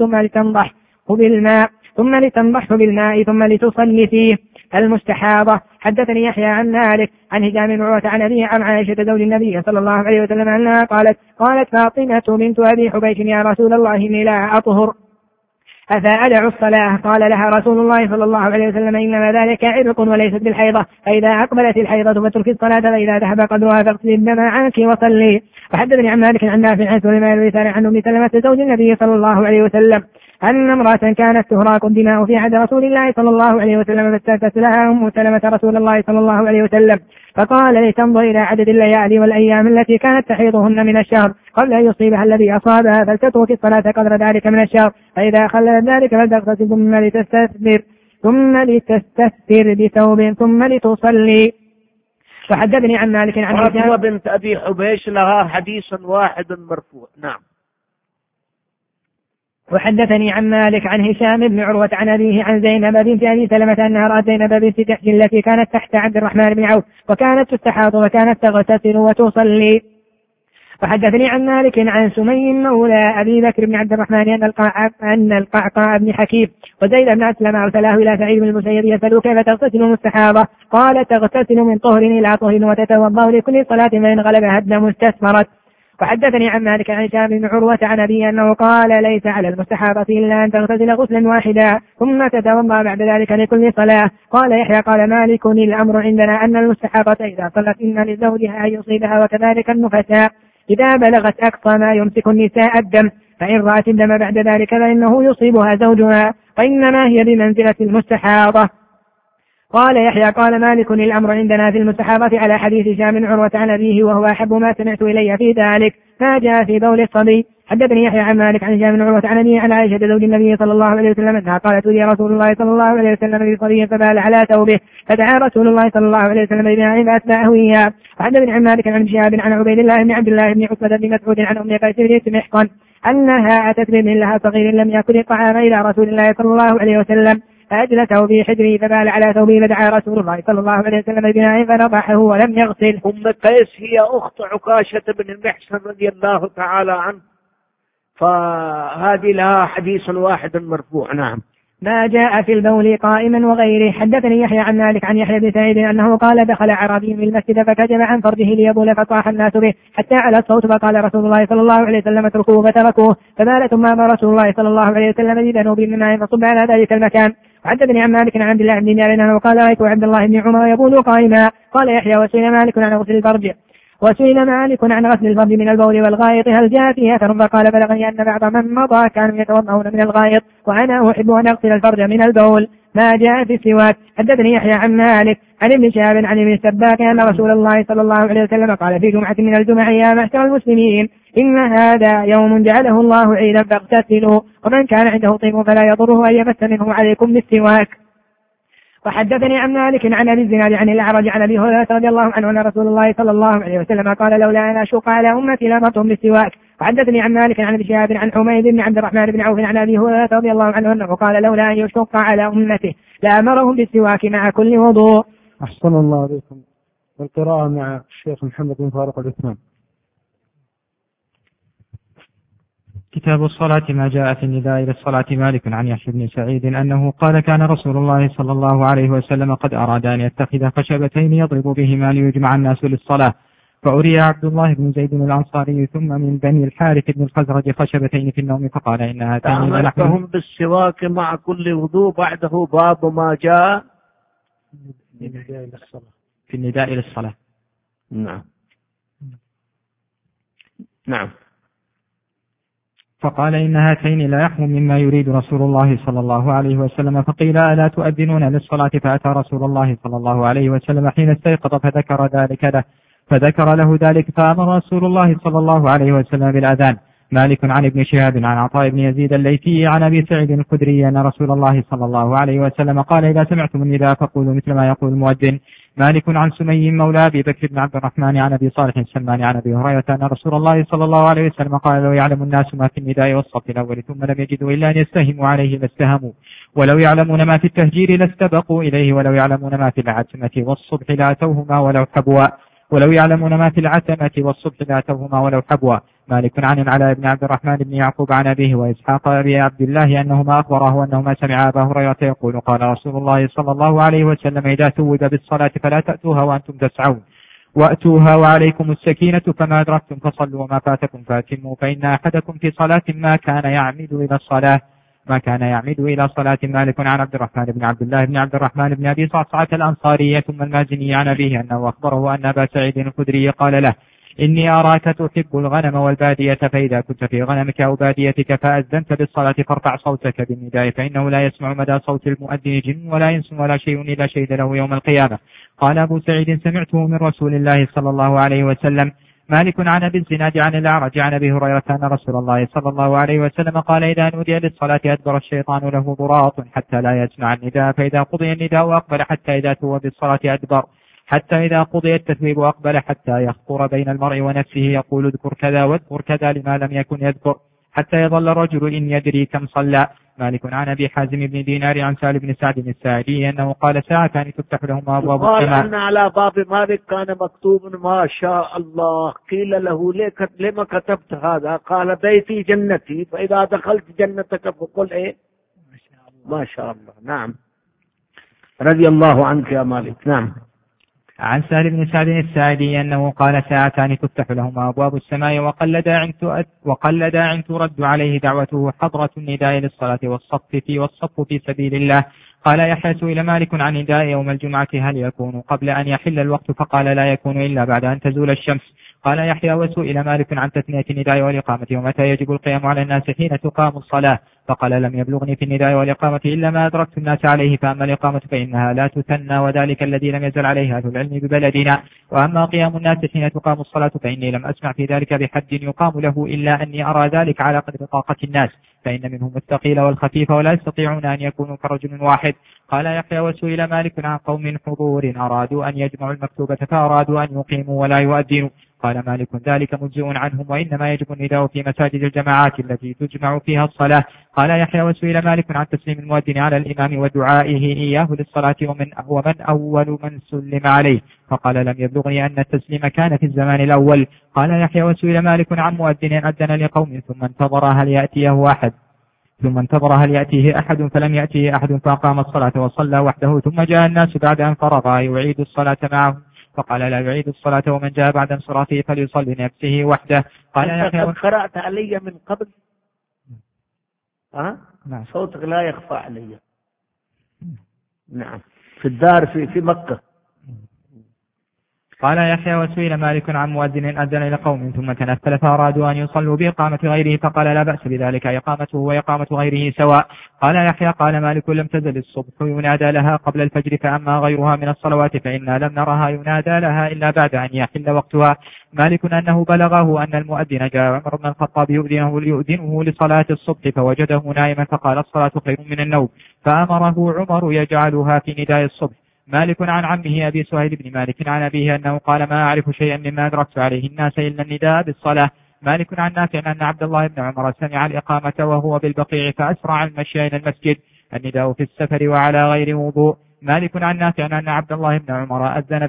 ثم لتنضحه بالماء ثم لتصلي فيه. المستحاضة. حدثني يحيى عن مالك عن هشام بن عروة عن أبيه عن عائشة زوج النبي صلى الله عليه وسلم أنها قالت فاطمة بنت أبي حبيش يا رسول الله إني لا أطهر أفأدع الصلاة؟ قال لها رسول الله صلى الله عليه وسلم إنما ذلك عرق وليست بالحيضة، فإذا أقبلت الحيضة فترك الصلاة فإذا ذهب قدرها فاغسلي الدم عنك وصلي. وحدثني عن مالك عن نافع عن سليمان بن عن أم سلمة زوج النبي صلى الله عليه وسلم أن امرأة كانت تهراق الدماء في عهد رسول الله صلى الله عليه وسلم فاستفتت لها أم سلمة رسول الله صلى الله عليه وسلم فقال لتنظر إلى عدد الليالي والأيام التي كانت تحيضهن من الشهر قبل أن يصيبها الذي أصابها فلتترك الصلاة قدر ذلك من الشهر، فإذا خلت ذلك فلتغتسل ثم لتستثر بثوب ثم لتصلي. وحدثني عن مالك عن فاطمة بنت أبي حبيش لها حديث واحد مرفوع. نعم. وحدثني عن مالك عن هشام بن عروة عن أبيه عن زينب بنت أبي سلمة أنها رأت زينب بنت جحش التي كانت تحت عبد الرحمن بن عوف وكانت تستحاض وكانت تغتسل وتصلي. وحدثني عن مالك عن سمي مولى أبي بكر بن عبد الرحمن أن القعقاع بن حكيم وزيد بن أسلم أرسلاه إلى سعيد بن المسيب يسأل كيف تغتسل المستحاضة؟ قال تغتسل من طهر إلى طهر وتتوضأ لكل صلاة فإن غلبها الدم استثمرت. وحدثني عن مالك عن هشام بن عروة عن أبيه أنه قال ليس على المستحاضة إلا أن تغتسل غسلا واحدا ثم تتوضأ بعد ذلك لكل صلاة. قال يحيى قال مالك الأمر عندنا أن المستحاضة إذا صلت إن لزوجها أن يصيبها وكذلك النفساء إذا بلغت أقصى ما يمسك النساء الدم فإن رأت الدم بعد ذلك فإنه يصيبها زوجها وإنما هي بمنزلة المستحاضة. قال يحيى قال مالك الأمر عندنا في المستحاضة على حديث هشام بن عروة عن أبيه وهو أحب ما سمعت إلي في ذلك ما جاء في بول الصبي. حدثني يحيى عن مالك عن هشام بن عروة عن أبيه عن عائشة زوج النبي صلى الله عليه وسلم أنها قالت لي رسول الله صلى الله عليه وسلم بصبي فبال على ثوبه فدعا رسول الله صلى الله عليه وسلم بماء فأتبعه إياه. وحدثني عن مالك عن شهاب عن عبيد الله بن عبد الله بن عتبة بن مسعود عن أم قيس بنت محصن أنها أتت بابن لها صغير لم يأكل الطعام إلى رسول الله صلى الله عليه وسلم فأجلسه في حجره فبال على ثوبه فدعا رسول الله صلى الله عليه وسلم بماء فنضحه ولم يغسل. أم قيس هي أخت عكاشة بن المحصن رضي الله تعالى عنه، فهذه لها حديث واحد مرفوع. نعم. ما جاء في البول قائما وغيره. حدثني يحيى عن مالك عن يحيى بن سعيد أنه قال دخل أعرابي في المسجد فكتب عن فرجه ليبول فطاح الناس به حتى على الصوت فقال رسول الله صلى الله عليه وسلم اتركوه فتركوه فبال ثم أمر رسول الله صلى الله عليه وسلم بذنوب من ماء فصب على ذلك المكان. وحدثني عن مالك عن عبد الله بن دينار أنه قال رأيت عبد الله بن عمر يبول قائما. قال يحيى وسئل مالك عن غسل الفرج من البول والغائط هل جاء فيه أثر؟ فقال بلغني أن بعض من مضى كانوا يتوضؤون من الغائط وأنا أحب أن أغسل الفرج من البول. ما جاء في السواك. حدثني يحيى عن مالك عن ابن شهاب عن ابن السباك أن رسول الله صلى الله عليه وسلم قال في جمعة من الجمع يا معشر المسلمين إن هذا يوم جعله الله عيدا فاغتسلوا ومن كان عنده طيب فلا يضره أن يمس منه عليكم بالسواك. وحدثني عن مالك عن أبي الزناد عن الأعرج عن أبي هريرة رضي الله عنه أن رسول الله صلى الله عليه وسلم قال لولا أن أشق على أمتي لأمرتهم بالسواك. وحدثني عن مالك عن ابي شهاب عن حميد بن عبد الرحمن بن عوف عن أبي هريرة رضي الله عنه أنه قال لولا أن يشق على أمته لأمرهم بالسواك مع كل وضوء. أحسن الله عليكم. والقراءة مع الشيخ محمد بن فاروق العثمان. كتاب الصلاة ما جاء في النداء إلى الصلاة. مالك عن يحيى بن سعيد أنه قال كان رسول الله صلى الله عليه وسلم قد أراد أن يتخذ خشبتين يضرب بهما ليجمع الناس للصلاة فأري عبد الله بن زيد الأنصاري ثم من بني الحارث بن الخزرج خشبتين في النوم فقال إن هاتين أمرتهم بالسواك مع كل وضوء. بعده باب ما جاء في النداء إلى الصلاة. نعم. نعم. فقال إن هاتين لا يحمل مما يريد رسول الله صلى الله عليه وسلم. فقيل ألا تؤذنون للصلاة؟ فأتى رسول الله صلى الله عليه وسلم حين استيقظ فذكر له ذلك فأمر رسول الله صلى الله عليه وسلم بالأذان. مالك عن ابن شهاب عن عطاء بن يزيد الليثي عن أبي سعيد الخدري أن رسول الله صلى الله عليه وسلم قال إذا سمعتم النداء فقولوا مثل ما يقول المؤذن. مالك عن سمي مولى أبي بكر بن عبد الرحمن عن أبي صالح السمان عن أبي هريرة أن رسول الله صلى الله عليه وسلم قال لو يعلم الناس ما في النداء والصف الأول ثم لم يجدوا إلا أن يستهموا عليه لاستهموا، ولو يعلمون ما في التهجير لاستبقوا إليه، ولو يعلمون ما في العتمة والصبح لأتوهما ولو حبوا، ولو يعلمون ما في العتمة والصبح لأتوهما ولو حبوا. مالك عن العلاء بن عبد الرحمن بن يعقوب عن أبيه وإسحاق أبي عبد الله أنهما أخبره أنهما سمع أبا هريرة يقول قال رسول الله صلى الله عليه وسلم إذا ثوب بالصلاة فلا تأتوها وأنتم تسعون، وأتوها وعليكم السكينة، فما أدركتم فصلوا وما فاتكم فأتموا، فإن أحدكم في صلاة ما كان يعمد إلى صلاة. مالك عن عبد الرحمن بن عبد الله بن عبد الرحمن بن أبي صعصعة الأنصاري ثم المازني عن أبيه أنه أخبره أن أبا سعيد الخدري قال له إني أراك تحب الغنم والبادية، فإذا كنت في غنمك أو باديتك فأذنت بالصلاة فارفع صوتك بالنداء، فإنه لا يسمع مدى صوت المؤذن جن ولا إنس ولا شيء إلا شهد له يوم القيامة. قال أبو سعيد سمعته من رسول الله صلى الله عليه وسلم. مالك عن أبي الزناد عن الأعرج عن أبي هريرة أن رسول الله صلى الله عليه وسلم قال إذا نودي للصلاة أدبر الشيطان له ضراط حتى لا يسمع النداء، فإذا قضي النداء أقبل حتى إذا توى بالصلاة أدبر، حتى إذا قضي التثويب أقبل حتى يخطر بين المرء ونفسه يقول اذكر كذا واذكر كذا لما لم يكن يذكر، حتى يظل الرجل إن يدري كم صلى. مالك عن أبي حازم بن دينار عن سالم بن سعد الساعدي أنه قال ساعتان تفتح لهما أبواب السماء. قال أن على باب مالك كان مكتوب ما شاء الله. قيل له لما كتبت هذا؟ قال بيتي جنتي، فإذا دخلت جنتك فقل إيه ما شاء الله. نعم. رضي الله عنك يا مالك. نعم. عن سالم بن سعد الساعدي أنه قال ساعتان تفتح لهما أبواب السماء وقل داع ترد عليه دعوته حضرة النداء للصلاة والصف في سبيل الله. قال يحيى سئل مالك عن نداء يوم الجمعة هل يكون قبل أن يحل الوقت؟ فقال لا يكون إلا بعد أن تزول الشمس. قال يحيى وسئل مالك عن تثنية النداء والإقامة ومتى يجب القيام على الناس حين تقام الصلاة؟ فقال لم يبلغني في النداء والإقامة إلا ما أدركت الناس عليه، فأما الإقامة فإنها لا تثنى وذلك الذي لم يزل عليه أهل العلم ببلدنا، وأما قيام الناس حين تقام الصلاة فإني لم أسمع في ذلك بحد يقام له إلا أني أرى ذلك على قدر طاقة الناس، فإن منهم الثقيل والخفيف ولا يستطيعون أن يكونوا كرجل واحد. قال يحيى وسئل مالك عن قوم حضور أرادوا أن يجمعوا المكتوبة فأرادوا أن يقيموا ولا يؤذنوا. قال مالك ذلك مجزئ عنهم، وإنما يجب النداء في مساجد الجماعات التي تجمع فيها الصلاة. قال يحيى وسئل مالك عن تسليم المؤذن على الإمام ودعائه إياه للصلاة ومن أول من سلم عليه، فقال لم يبلغني أن التسليم كان في الزمان الأول. قال يحيى وسئل مالك عن مؤذن أذن لقوم ثم انتظر هل يأتيه أحد فلم يأتيه أحد فأقام الصلاة وصلى وحده، ثم جاء الناس بعد أن فرغ يعيد الصلاة معهم، فقال لا يعيد الصلاة ومن جاء بعد انصرافه فليصلي لنفسه وحده. قال يحيى قرأت علي من قبل نعم. صوتك لا يخفى علي. نعم. في الدار في مكة. قال يحيى وسئل مالك عن مؤذن أذن إلى قوم ثم تنفل فأرادوا أن يصلوا بإقامة غيره، فقال لا بأس بذلك، إقامته وإقامة غيره سواء. قال يحيى قال مالك لم تزل الصبح ينادى لها قبل الفجر، فأما غيرها من الصلوات فإنا لم نرها ينادى لها إلا بعد أن يحل وقتها. مالك أنه بلغه أن المؤذن جاء عمر بن الخطاب يؤذنه لصلاة الصبح فوجده نائما فقال الصلاة خير من النوم، فأمره عمر يجعلها في نداء الصبح. مالك عن عمه أبي سهيل بن مالك عن أبيه أنه قال ما أعرف شيئا مما أدركت عليه الناس إلا النداء بالصلاة. مالك عن نافع أن عبد الله بن عمر سمع الإقامة وهو بالبقيع فأسرع المشي إلى المسجد، النداء في السفر وعلى غير وضوء. مالك عن نافع أن عبد الله بن عمر أذن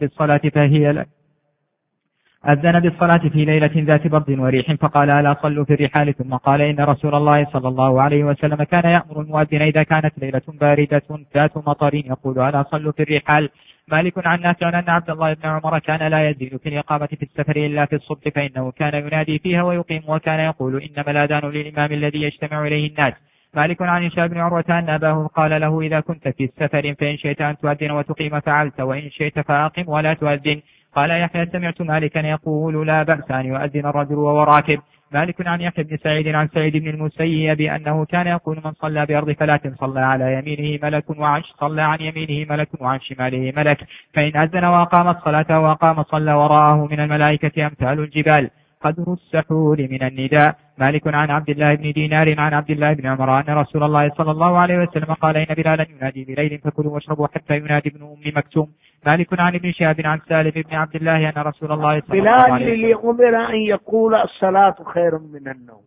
بالصلاة في ليلة ذات برد وريح فقال ألا صلوا في الرحال، ثم قال إن رسول الله صلى الله عليه وسلم كان يأمر المؤذن إذا كانت ليلة باردة ذات مطر يقول ألا صلوا في الرحال. مالك عن نافع أن عبد الله بن عمر كان لا يزيد في الإقامة في السفر إلا في الصبح، فإنه كان ينادي فيها ويقيم، وكان يقول إنما الأذان للإمام الذي يجتمع إليه الناس. مالك عن هشام بن عروة أن أباه قال له إذا كنت في السفر فإن شئت أن تؤذن وتقيم فعلت، وإن شئت فأقم ولا تؤذن. قال يحيى سمعت مالكا يقول لا بأس أن يؤذن الرجل وهو راكب. مالك عن يحيى بن سعيد عن سعيد بن المسيب أنه كان يقول من صلى بأرض فلاة صلى على يمينه ملك صلى عن يمينه ملك وعن شماله ملك، فإن أذن وأقام الصلاة وأقام صلى وراءه من الملائكة أمثال الجبال قدر السحور من النداء. مالك عن عبد الله بن دينار عن عبد الله بن عمر أن رسول الله صلى الله عليه وسلم قال إن بلالا ينادي بليل فكلوا واشربوا حتى ينادي ابن أم مكتوم. مالك عن ابن شهاب عن سالم بن عبد الله أن رسول الله صلى الله عليه وسلم بلال أمر أن يقول الصلاة خير من النوم،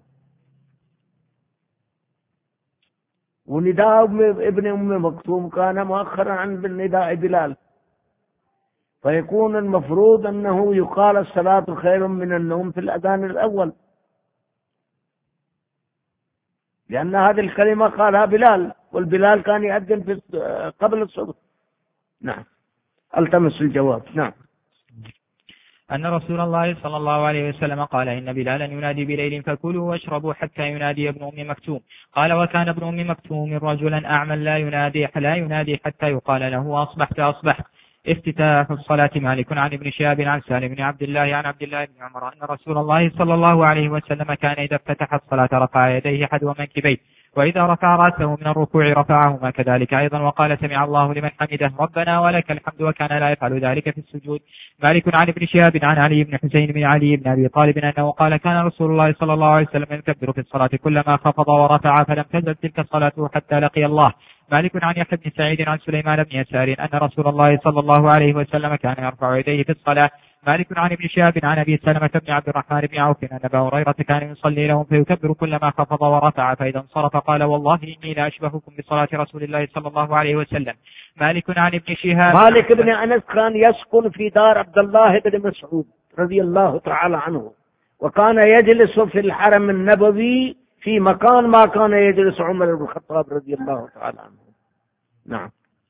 ونداء ابن أم مكتوم كان مؤخرا عن نداء بلال، فيكون المفروض أنه يقال الصلاة خير من النوم في الأذان الأول، لأن هذه الكلمة قالها بلال، والبلال كان يؤذن قبل الصبح. نعم، التمس الجواب. نعم. أن رسول الله صلى الله عليه وسلم قال إن بلالا ينادي بليل فكلوا واشربوا حتى ينادي ابن أم مكتوم. قال وكان ابن أم مكتوم رجلا أعمى لا ينادي حتى يقال له أصبحت. افتتاح الصلاة. مالك عن ابن شهاب عن سالم بن عبد الله عن عبد الله بن عمر أن رسول الله صلى الله عليه وسلم كان إذا افتتح الصلاة رفع يديه حذو منكبيه، وإذا رفع رأسه من الركوع رفعهما كذلك أيضا، وقال سمع الله لمن حمده ربنا ولك الحمد، وكان لا يفعل ذلك في السجود. مالك عن ابن شهاب عن علي بن حسين بن علي بن أبي طالب أنه قال كان رسول الله صلى الله عليه وسلم يكبر في الصلاة كلما خفض ورفع فلم تزل تلك صلاته حتى لقي الله. مالك عن يحيى بن سعيد عن سليمان بن يسار أن رسول الله صلى الله عليه وسلم كان يرفع يديه في الصلاة. مالك عن ابن شهاب عن أبي سلمة بن عبد الرحمن بن عوف أن أبا هريرة كان يصلي لهم فيكبر كلما خفض ورفع، فإذا انصرف قال والله إني لا أشبهكم بصلاة رسول الله صلى الله عليه وسلم. مالك عن ابن شهاب. مالك بن أنس كان يسكن في دار عبد الله بن مسعود رضي الله تعالى عنه، وكان يجلس في الحرم النبوي في مكان ما كان يجلس عمر بن الخطاب رضي الله تعالى عنه. نعم.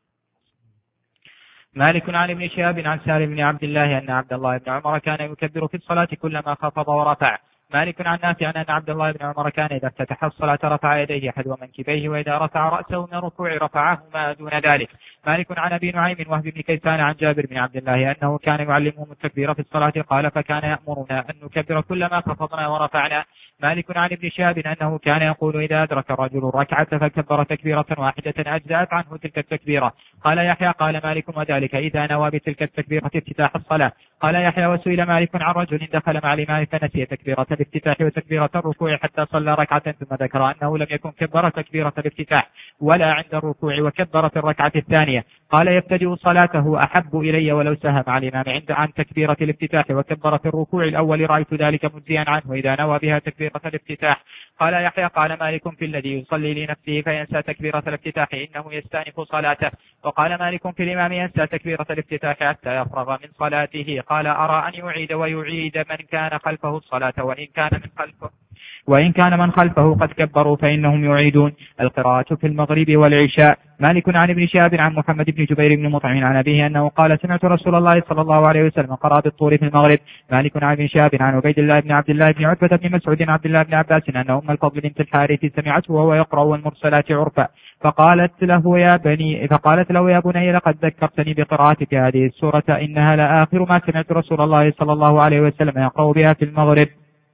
مالك عن ابن شهاب عن سالم بن عبد الله أن عبد الله بن عمر كان يكبر في الصلاة كلما خفض ورفع. مالك عن نافع أن عبد الله بن عمر كان إذا افتتح الصلاة رفع يديه حذو منكبيه، وإذا رفع رأسه من الركوع رفعهما دون ذلك. مالك عن أبي نعيم وهب بن كيسان عن جابر بن عبد الله أنه كان يعلمهم التكبير في الصلاة، قال فكان يأمرنا أن نكبر كلما خفضنا ورفعنا. مالك عن ابن شهاب أنه كان يقول إذا أدرك الرجل الركعة فكبر تكبيرة واحدة أجزأت عنه تلك التكبيرة. قال يحيى قال مالك وذلك إذا نوى بتلك التكبيرة افتتاح الصلاة. قال يحيى وسئل مالك عن رجل دخل مع الإمام فنسي تكبيرة الافتتاح وتكبيرة الركوع حتى صلى ركعة، ثم ذكر أنه لم يكن كبر تكبيرة الافتتاح ولا عند الركوع وكبر في الركعة الثانية. قال يبتدئ صلاته أحب إلي ولو سهم على الإمام عن تكبيرة الافتتاح وكبر في الركوع الأول رأيت ذلك مجزيا عنه إذا نوى بها تكبيرة الافتتاح. قال يحيى قال مالك في الذي يصلي لنفسه فينسى تكبيرة الافتتاح إنه يستأنف صلاته. وقال مالك في الإمام ينسى تكبيرة الافتتاح حتى يفرغ من صلاته. قال أرى أن يعيد ويعيد من كان خلفه الصلاة وإن كان من خلفه قد كبروا فإنهم يعيدون. القراءة في المغرب والعشاء. مالك عن ابن شهاب عن محمد بن جبير بن مطعم عن أبيه أنه قال سمعت رسول الله صلى الله عليه وسلم قرأ بالطور في المغرب. مالك عن ابن شهاب عن عبيد الله بن عبد الله بن عتبة بن مسعود عن عبد الله بن عباس أن أم الفضل بنت الحارث سمعته وهو يقرأ والمرسلات عرفا، فقالت له يا بني لقد ذكرتني بقراءتك هذه السورة إنها لآخر ما سمعت رسول الله صلى الله عليه وسلم يقرأ بها في المغرب.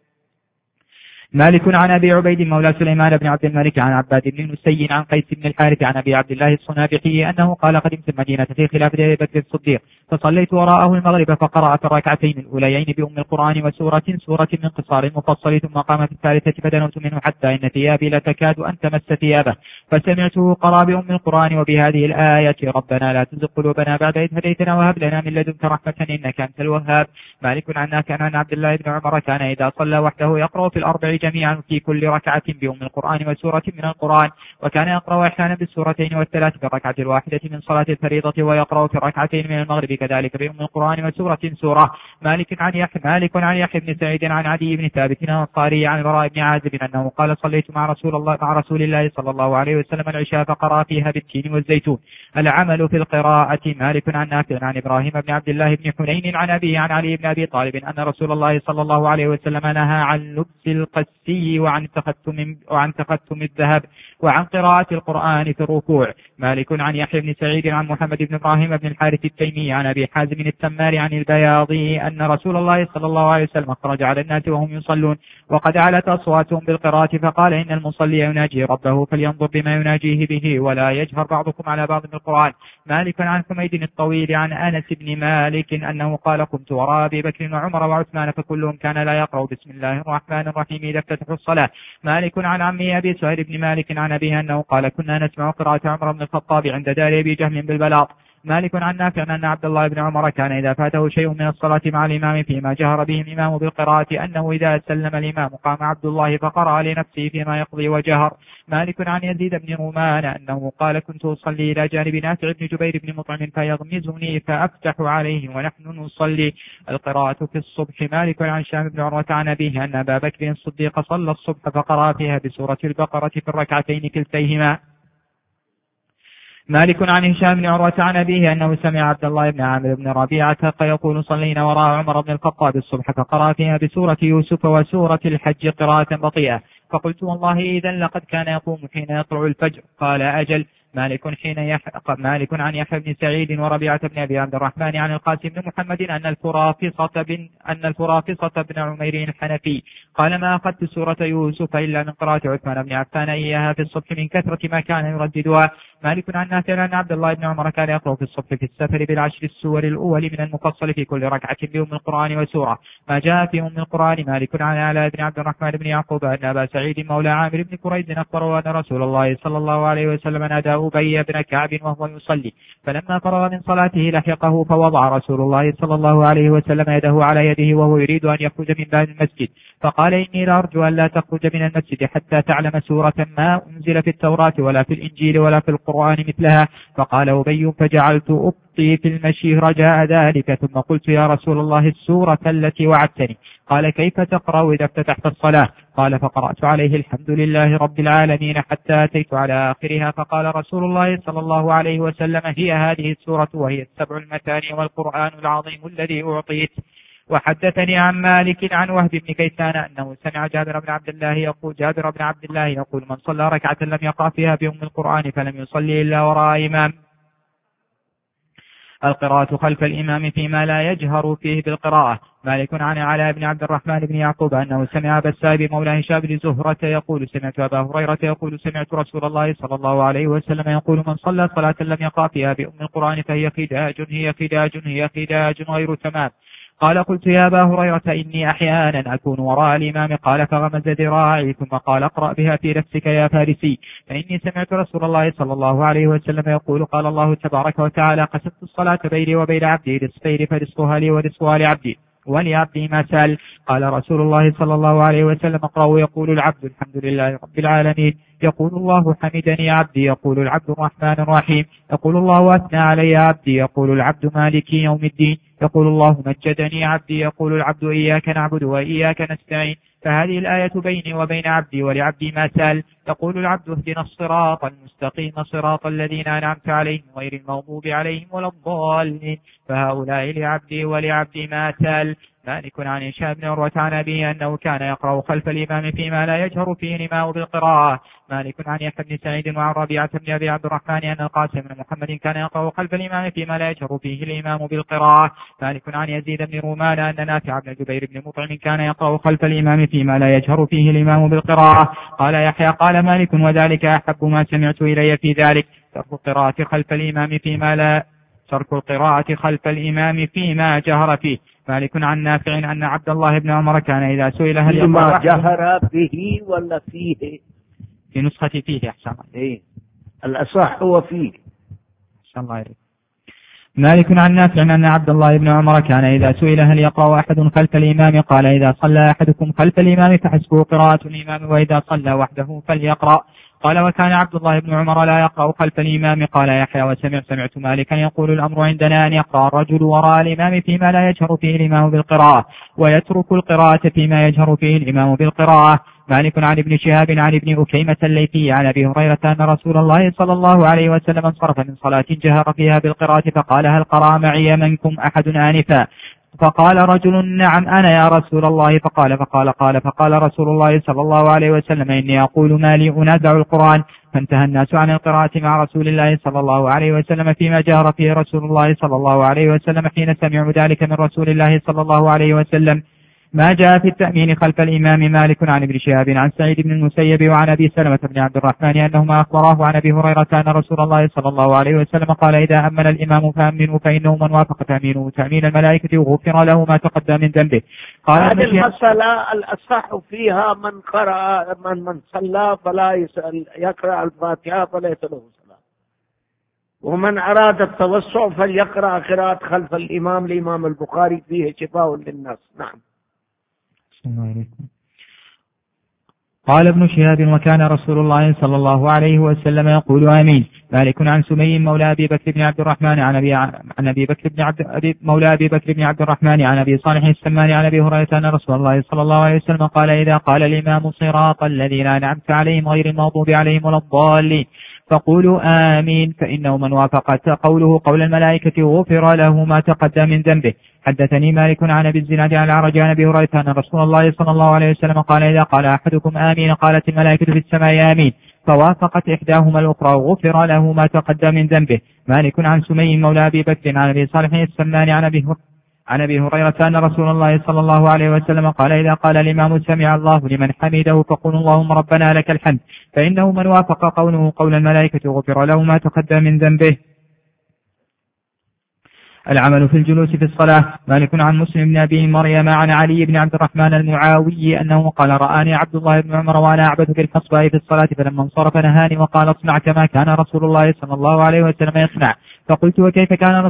مالك عن أبي عبيد مولى سليمان بن عبد الملك عن عباد بن نسي عن قيس بن الحارث عن أبي عبد الله الصنابحي أنه قال قدمت المدينة في خلافة أبي بكر الصديق فصليت وراءه المغرب فقرأ في الركعتين الأوليين بأم القرآن سورة من قصار مفصل، ثم قام في الثالثة فدنوت منه حتى إن ثيابي لتكاد أن تمس ثيابه فسمعته قرأ بأم القرآن وبهذه الآية ربنا لا تزغ قلوبنا بعد إذ هديتنا وهب لنا من لدنك رحمة إنك أنت الوهاب. مالك عن نافع عن عبد الله بن عمر كان إذا صلى وحده يقرأ في الأربع جميعا في كل ركعة بأم القرآن وسورة من القرآن، وكان يقرأ أحيانا بالسورتين والثلاث في الركعة الواحدة من صلاة الفريضة ويقرأ في الركعتين من المغرب كذلك بأم القرآن وسورة سورة. مالك عن يحيى بن سعيد عن عدي بن ثابت الأنصاري عن البراء بن عازب أنه قال صليت مع رسول الله صلى الله عليه وسلم العشاء فقرأ فيها بالتين والزيتون. العمل في القراءة. مالك عن نافع عن إبراهيم بن عبد الله بن حنين عن أبيه عن علي بن أبي طالب أن رسول الله صلى الله عليه وسلم نهى عن لبس القسي وعن تختم الذهب وعن قراءة القرآن في الركوع. مالك عن يحيى بن سعيد عن محمد بن إبراهيم بن الحارث التيمي عن أبي حازم التمار عن البياضي أن رسول الله صلى الله عليه وسلم خرج على الناس وهم يصلون وقد علت أصواتهم بالقراءة فقال إن المصلي يناجي ربه فلينظر بما يناجيه به ولا يجهر بعضكم على بعض بالقرآن. مالك عن حميد الطويل عن أنس بن مالك أنه قال كنت وراء أبي بكر وعمر وعثمان فكلهم كان لا يقرأ بسم الله الرحمن الرحيم إذا افتتحوا الصلاة. مالك عن عمي أبي سهيل بن مالك عن أبيه أنه قال كنا نسمع قراءة عمر بن الخطاب عند دار أبي جهم بالبلاط. مالك عن نافع أن عبد الله بن عمر كان إذا فاته شيء من الصلاة مع الإمام فيما جهر به الإمام بالقراءة أنه إذا سلم الإمام قام عبد الله فقرأ لنفسه فيما يقضي وجهر. مالك عن يزيد بن رومان أنه قال كنت أصلي إلى جانب نافع بن جبير بن مطعم فيغمزني فأفتح عليه ونحن نصلي القراءة في الصبح. مالك عن هشام بن عروة عن أبيه أن أبا بكر الصديق صلى الصبح فقرأ فيها بسورة البقرة في الركعتين كلتيهما. مالك عن هشام بن عروة عن أبيه أنه سمع عبد الله بن عامر بن ربيعة يقول صلينا وراء عمر بن الخطاب الصبح فقرأ فيها بسورة يوسف وسورة الحج قراءة بطيئة فقلت والله إذا لقد كان يقوم حين يطلع الفجر. قال أجل. مالك عن يحيى بن سعيد وربيعة بن أبي عبد الرحمن عن القاسم بن محمد أن الفرافصة بن عمير الحنفي قال ما أخذت سورة يوسف إلا من قراءة عثمان بن عفان إياها في الصبح من كثرة ما كان يرددها. مالك عن نافع أن عبد الله بن عمر كان يقرأ في الصبح في السفر بالعشر السور الأول من المفصل في كل ركعة بأم القرآن وسورة ما جاء في أم القرآن. مالك عن علاء بن عبد الرحمن بن يعقوب أن أبا سعيد مولى عامر بن كريز أخبره أن رسول الله صلى الله عليه وسلم نادى أبي بن كعب وهو يصلي فلما فرغ من صلاته لحقه فوضع رسول الله صلى الله عليه وسلم يده على يده وهو يريد أن يخرج من باب المسجد فقال إني لأرجو أن لا تخرج من المسجد حتى تعلم سورة ما أنزل في التوراة ولا في الإنجيل ولا في القرآن مثلها. فقال أبي فجعلت أبطي في المشي رجاء ذلك ثم قلت يا رسول الله السورة التي وعدتني. قال كيف تقرأ إذا افتتحت الصلاة؟ قال فقرأت عليه الحمد لله رب العالمين حتى أتيت على آخرها فقال رسول الله صلى الله عليه وسلم هي هذه السورة وهي السبع المثاني والقرآن العظيم الذي أعطيت. وحدثني عن مالك عن وهب بن كيسان أنه سمع جابر بن عبد الله يقول من صلى ركعة لم يقرأ فيها بأم القرآن فلم يصلي إلا وراء إمام. القراءة خلف الإمام فيما لا يجهر فيه بالقراءة. مالك عن علاء بن عبد الرحمن بن يعقوب أنه سمع أبا السائب مولى هشام بن زهرة يقول سمعت أبا هريرة يقول سمعت رسول الله صلى الله عليه وسلم يقول من صلى صلاة لم يقرأ فيها بأم القرآن فهي خداج غير تمام. قال قلت يا أبا هريرة إني أحيانا أكون وراء الإمام قال فغمز ذراعي ثم قال اقرأ بها في نفسك يا فارسي فإني سمعت رسول الله صلى الله عليه وسلم يقول قال الله تبارك وتعالى قسمت الصلاة بيني وبين عبدي نصفين فرزقها لي ورزقها لعبدي ولعبدي ما سأل. قال رسول الله صلى الله عليه وسلم اقرأوا يقول العبد الحمد لله رب العالمين يقول الله حمدني عبدي يقول العبد الرحمن الرحيم يقول الله أثنى علي عبدي يقول العبد مالك يوم الدين يقول الله مجدني عبدي يقول العبد إياك نعبد وإياك نستعين. فهذه الآية بيني وبين عبدي ولعبدي ما سأل. يقول العبد اهدنا الصراط المستقيم صراط الذين أنعمت عليهم غير المغضوب عليهم ولا الضالين فهؤلاء لعبدي ولعبدي ما سأل. مالك عن هشام بن عروة عن أبيه أنه كان يقرأ خلف الإمام فيما لا يجهر فيه الإمام بالقراءة. مالك عن يحيى بن سعيد وعن ربيعة بن أبي عبد الرحمن أن القاسم بن محمد كان يقرأ خلف الإمام فيما لا يجهر فيه الإمام بالقراءة. مالك عن يزيد بن رومان أن نافع بن جبير بن مطعم كان يقرأ خلف الإمام فيما لا يجهر فيه الإمام بالقراءة. قال يحيى قال مالك وذلك أحب ما سمعت إلي في ذلك ترك القراءة خلف الإمام فيما جهر فيه. مالك عن نافع أن عبد الله بن عمر كان إذا سئل هل فيما جهر به ولا فيه؟ في نسخة فيه أحسن إيه الأصح هو فيه. أحسن الله عليك. مالك عن نافع أن عبد الله بن عمر كان إذا سئل هل يقرأ أحد خلف الإمام قال إذا صلى أحدكم خلف الإمام فحسبه قراءة الإمام وإذا صلى وحده فليقرأ. قال وكان عبد الله بن عمر لا يقرأ خلف الإمام. قال يحيى سمعت مالكا يقول الأمر عندنا أن يقرأ الرجل وراء الإمام فيما لا يجهر فيه الإمام بالقراءة ويترك القراءة فيما يجهر فيه الإمام بالقراءة. مالك عن ابن شهاب عن ابن أكيمة الليثي عن أبي هريرة أن رسول الله صلى الله عليه وسلم انصرف من صلاة جهر فيها بالقراءة فقال هل قرأ معي منكم أحد آنفا؟ فقال رجل نعم أنا يا رسول الله. فقال رسول الله صلى الله عليه وسلم إني أقول ما لي أنازع القرآن. فانتهى الناس عن القراءة مع رسول الله صلى الله عليه وسلم فيما جهر فيه رسول الله صلى الله عليه وسلم حين سمعوا ذلك من رسول الله صلى الله عليه وسلم. ما جاء في التأمين خلف الإمام مالك عن ابن شهاب عن سعيد بن المسيب وعن أبي سلمة بن عبد الرحمن أنهما أخبراه عن أبي هريرة أن رسول الله صلى الله عليه وسلم قال إذا أمن الإمام فأمنوا فإنه من وافق تأمينه تأمين الملائكة غفر له ما تقدم من ذنبه. قال هذه المسألة الأصح فيها من قرأ من صلى فلا يقرأ الفاتحة فليس له صلاة، ومن أراد التوسع فليقرأ قراءة خلف الإمام لإمام البخاري فيه شفاء للناس. نعم. قال ابن شهاب وكان رسول الله صلى الله عليه وسلم يقول آمين. مالك عن سمي مولى أبي بكر بن عبد الرحمن عن أبي بكر بن عبد الرحمن عن أبي صالح السمان عن أبي هريرة أن رسول الله صلى الله عليه وسلم قال إذا قال الإمام صراط الذين أنعمت عليهم غير المغضوب عليهم ولا الضالين فقولوا آمين فإنه من وافق قوله قول الملائكة غفر له ما تقدم من ذنبه. حدثني مالك عن أبي الزناد عن الأعرج عن أبي هريرة أن رسول الله صلى الله عليه وسلم قال إذا قال أحدكم آمين قالت الملائكة في السماء آمين فوافقت إحداهما الأخرى غفر له ما تقدم من ذنبه. مالك عن سمي مولى أبي بكر عن أبي صالح السمان عن أبي هريرة أن رسول الله صلى الله عليه وسلم قال إذا قال الإمام سمع الله لمن حمده فقولوا اللهم ربنا لك الحمد فإنه من وافق قوله قول الملائكة غفر له ما تقدم من ذنبه. العمل في الجلوس في الصلاة. مالك عن مسلم بن أبي مريم عن علي بن عبد الرحمن المعاوي أنه قال رآني عبد الله بن عمر وأنا أعبث في الحصباء في الصلاة فلما انصرف نهاني وقال اصنع كما كان رسول الله صلى الله عليه وسلم يصنع. فقلت وكيف كان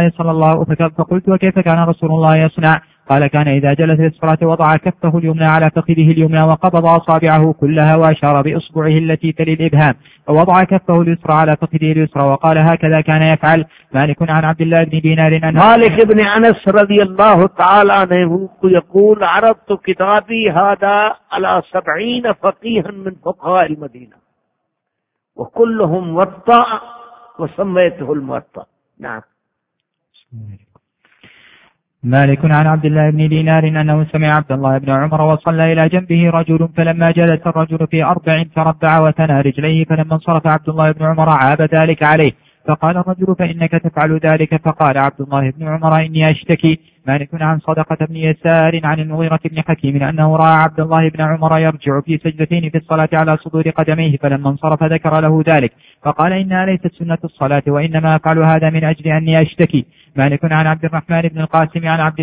رسول الله يصنع؟ قال كان إذا جلس للصلاة وضع كفه اليمنى على فخذه اليمنى وقبض أصابعه كلها وأشار بإصبعه التي تلي الإبهام ووضع كفه اليسرى على فخذه اليسرى وقال هكذا كان يفعل. مالك عن عبد الله بن دينار مالك بن أنس رضي الله تعالى عنه يقول عرضت كتابي هذا على 70 فقيها من فقهاء المدينة وكلهم موطأ وسميته الموطأ. نعم. مالك عن عبد الله بن دينار أنه سمع عبد الله بن عمر وصلى إلى جنبه رجل فلما جلس الرجل في 4 تربع وثنى رجليه فلما انصرف عبد الله بن عمر عاب ذلك عليه فقال الرجل فإنك تفعل ذلك فقال عبد الله بن عمر إني أشتكي. مالك عن صدقة بن يسار عن المغيرة بن حكيم أنه رأى عبد الله بن عمر يرجع في سجدتين في الصلاة على صدور قدميه فلما انصرف ذكر له ذلك فقال إنها ليست سنة الصلاة وإنما أفعل هذا من أجل أني أشتكي. مالك عن عبد الرحمن بن القاسم عن عبد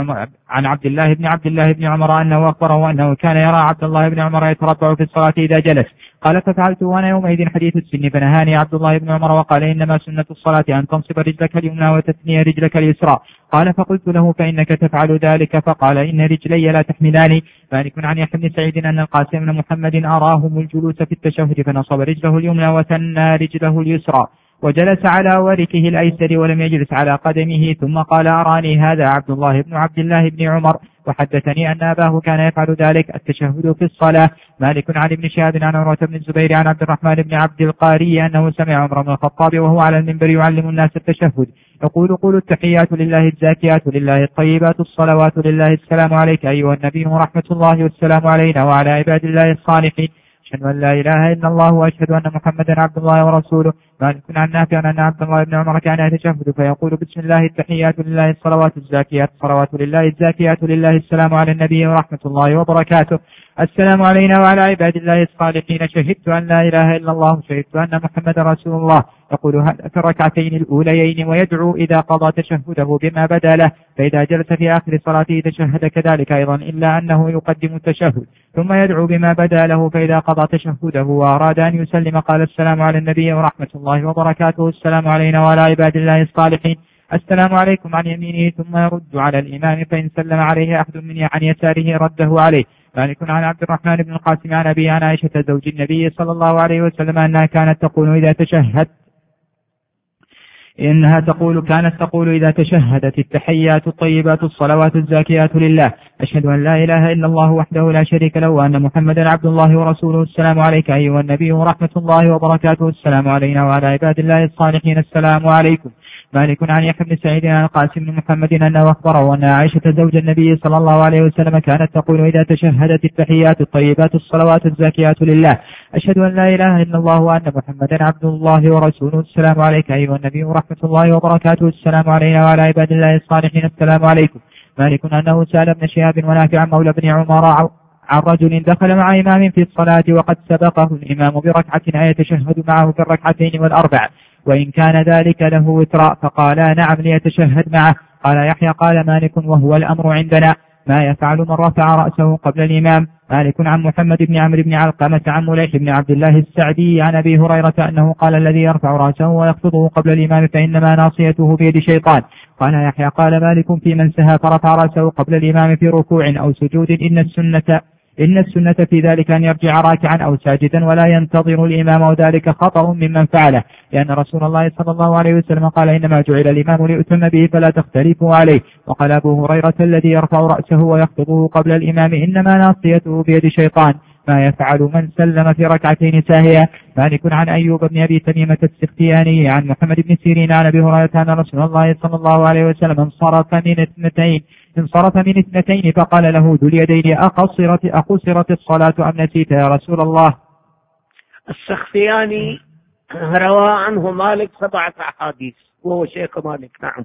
الله بن عمر أنه أخبره أنه كان يرى عبد الله بن عمر يتربع في الصلاة إذا جلس. قال ففعلت وأنا يومئذ حديث السن فنهاني عبد الله بن عمر وقال إنما سنة الصلاة أن تنصب رجلك اليمنى وتثني رجلك اليسرى. قال فقلت له فإنك تفعل ذلك فقال إن رجلي لا تحملاني. مالك عن يحيى بن سعيد أن القاسم بن محمد أراهم الجلوس في التشهد فنصب رجله اليمنى وثنى رجله اليسرى وجلس على وركه الأيسر ولم يجلس على قدمه ثم قال أراني هذا عبد الله بن عمر وحدثني أن أباه كان يفعل ذلك التشهد في الصلاة. مالك عن ابن شهاب عن عروة بن الزبير عن عبد الرحمن بن عبد القاري أنه سمع عمر بن الخطاب وهو على المنبر يعلم الناس التشهد يقول قولوا التحيات لله الزاكيات لله الطيبات الصلوات لله السلام عليك أيها النبي ورحمة الله والسلام علينا وعلى عباد الله الصالحين أشهد أن لا إله إلا الله وأشهد أن محمدا عبد الله ورسوله. مالك عن نافع أن عبد الله بن عمر كان يتشهد فيقول بسم الله التحيات لله الصلوات الزاكيات الصلوات لله الزاكيات لله السلام على النبي ورحمة الله وبركاته السلام علينا وعلى عباد الله الصالحين شهدت أن لا إله إلا الله شهدت أن محمدا رسول الله. يقول هذا في الركعتين الأوليين ويدعو إذا قضى تشهده بما بدا له فإذا جلس في آخر صلاته تشهد كذلك أيضا إلا أنه يقدم التشهد ثم يدعو بما بدا له فإذا قضى تشهده وأراد أن يسلم قال السلام على النبي ورحمة الله وبركاته السلام علينا وعلى عباد الله الصالحين السلام عليكم عن يمينه ثم يرد على الإمام فإن سلم عليه أحد من عن يساره رده عليه. مالك عن عبد الرحمن بن القاسم عن أبي عن عائشة زوج النبي صلى الله عليه وسلم أنها كانت تقول إذا تشهدت التحيات الطيبات الصلوات الزاكيات لله أشهد أن لا إله إلا الله وحده لا شريك له وأن محمدا عبد الله ورسوله. السلام عليك أيها النبي ورحمة الله وبركاته. السلام علينا وعلى عباد الله الصالحين. السلام عليكم. مالك عن يحيى بن سعيد عن القاسم بن محمد أنه أخبره أن عائشة زوج النبي صلى الله عليه وسلم كانت تقول إذا تشهدت التحيات الطيبات الصلوات الزاكيات لله أشهد أن لا إله إلا الله وأن محمدا عبد الله ورسوله. السلام عليك أيها النبي ورحمة الله وبركاته. السلام علينا وعلى عباد الله الصالحين. السلام عليكم. مالك أنه سأل ابن شهاب ونافع مولى بن عمر عن رجل دخل مع إمام في الصلاة وقد سبقه الإمام بركعة أيتشهد معه في الركعتين والأربع وإن كان ذلك له وترا فقال نعم ليتشهد معه. قال يحيى قال مالك وهو الأمر عندنا ما يفعل من رفع رأسه قبل الإمام. مالك عن محمد بن عمرو بن علقمة عن مليح بن عبد الله السعدي عن أبي هريرة أنه قال الذي يرفع رأسه ويخفضه قبل الإمام فإنما ناصيته بيد شيطان. قال يحيى قال مالك في من سهى فرفع رأسه قبل الإمام في ركوع أو سجود إن السنة في ذلك أن يرجع راكعا أو ساجدا ولا ينتظر الإمام وذلك خطأ ممن فعله لأن رسول الله صلى الله عليه وسلم قال إنما جعل الإمام ليؤتم به فلا تختلفوا عليه. وقال أبو هريرة الذي يرفع رأسه ويخفضه قبل الإمام إنما ناصيته بيد شيطان ما يفعل من سلم في ركعتين ساهيا. مالك عن أيوب بن أبي تميمة السختياني عن محمد بن سيرين عن أبي هريرة أن رسول الله صلى الله عليه وسلم انصرف من اثنتين فقال له ذو اليدين أقصرت الصلاة أم نسيت يا رسول الله. السختياني روى عنه مالك 7 أحاديث وهو شيخ مالك. نعم.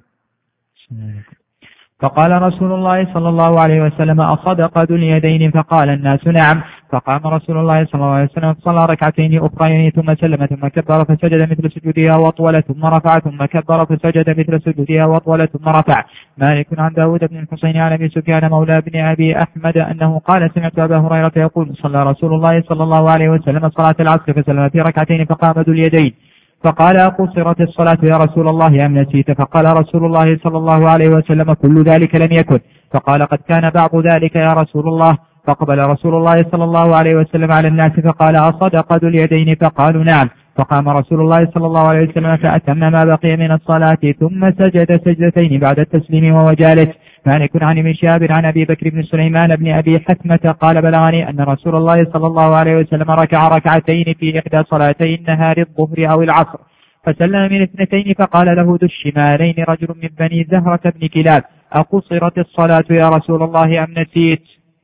فقال رسول الله صلى الله عليه وسلم أصدق ذو اليدين فقال الناس نعم. فقام رسول الله صلى الله عليه وسلم فصلى ركعتين أخرين ثم سلم ثم كبر فسجد مثل سجودها وطول ثم رفع ثم كبر فسجد مثل سجودها وطول ثم رفع. مالك عن داود بن الحسين عن أبي سفيان مولى بن أبي أحمد أنه قال سمعت أبا هريرة يقول صلى رسول الله صلى الله عليه وسلم صلاة العصر فسلم في ركعتين فقام ذو اليدين فقال أقصرت الصلاة يا رسول الله أم نسيت؟ فقال رسول الله صلى الله عليه وسلم كل ذلك لم يكن. فقال قد كان بعض ذلك يا رسول الله. فقبل رسول الله صلى الله عليه وسلم على الناس فقال أصدق ذو اليدين؟ فقالوا نعم. فقام رسول الله صلى الله عليه وسلم فأتم ما بقي من الصلاة ثم سجد سجدتين بعد التسليم وهو جالس. مالك عن ابن شهاب عن أبي بكر بن سليمان بن أبي حثمة قال بلغني أن رسول الله صلى الله عليه وسلم ركع ركعتين في إحدى صلاتي النهار الظهر أو العصر فسلم من اثنتين فقال له ذو الشمالين رجل من بني زهرة بن كلاب أقصرت الصلاة يا رسول الله أم نسيت؟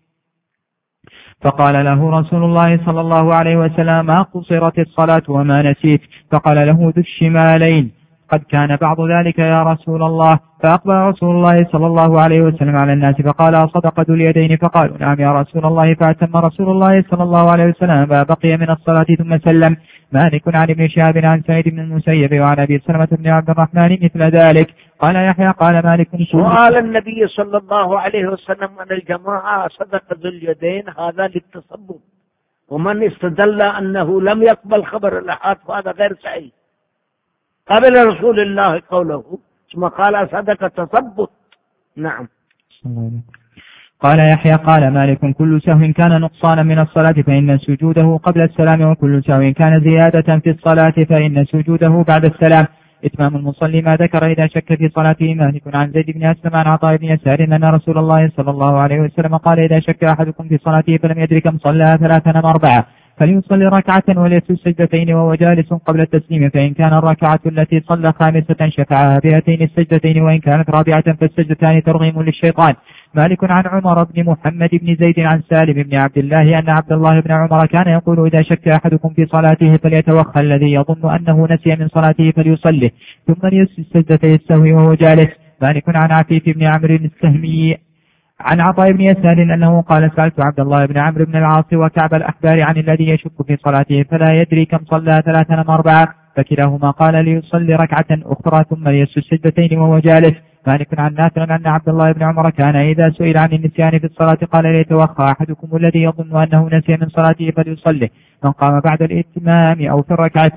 فقال له رسول الله صلى الله عليه وسلم ما قصرت الصلاة وما نسيت. فقال له ذو الشمالين قد كان بعض ذلك يا رسول الله. فأقبل رسول الله صلى الله عليه وسلم على الناس فقال صدق ذو اليدين؟ فقالوا نعم يا رسول الله. فأتم رسول الله صلى الله عليه وسلم ما بقي من الصلاة ثم سلم. مالك عن ابن شهاب عن سعيد بن المسيب وعن أبي سلمة بن عبد الرحمن مثل ذلك. قال يحيى قال مالك سؤال النبي صلى الله عليه وسلم عن الجماعة صدق ذو اليدين هذا للتصبب ومن استدل أنه لم يقبل خبر الأحاد فهذا غير صحيح. قبل رسول الله قوله ثم قال صدق تثبت. نعم. قال يحيى قال مالك كل سهو كان نقصانا من الصلاة فإن سجوده قبل السلام وكل سهو كان زيادة في الصلاة فإن سجوده بعد السلام. إتمام المصلي ما ذكر إذا شك في صلاته. مالك عن زيد بن أسلم عن عطاء بن يسار أن رسول الله صلى الله عليه وسلم قال إذا شك أحدكم في صلاته فلم يدرك كم صلى 3 أم 4 فليصلي ركعة وليسجد سجدتين وهو جالس قبل التسليم فإن كان الركعة التي صلى 5 شفعها بهاتين السجدتين وإن كانت 4 فالسجدتان ترغيم للشيطان. مالك عن عمر بن محمد بن زيد عن سالم بن عبد الله أن عبد الله بن عمر كان يقول إذا شك أحدكم في صلاته فليتوخى الذي يظن أنه نسي من صلاته فليصلي ثم ليسجد سجدتي السهو وهو جالس. مالك عن عفيف بن عمرو السهمي عن عطاء بن يسار أنه قال سألت عبد الله بن عمرو بن العاص وكعب الأحبار عن الذي يشك في صلاته فلا يدري كم صلى 3 أم 4 فكلاهما قال ليصلي ركعة أخرى ثم ليسجد سجدتين وهو جالس. مالك عن نافع أن عبد الله بن عمر كان إذا سئل عن النسيان في الصلاة قال ليتوخى أحدكم الذي يظن أنه نسي من صلاته فليصلي من قام بعد الإتمام أو في الركعتين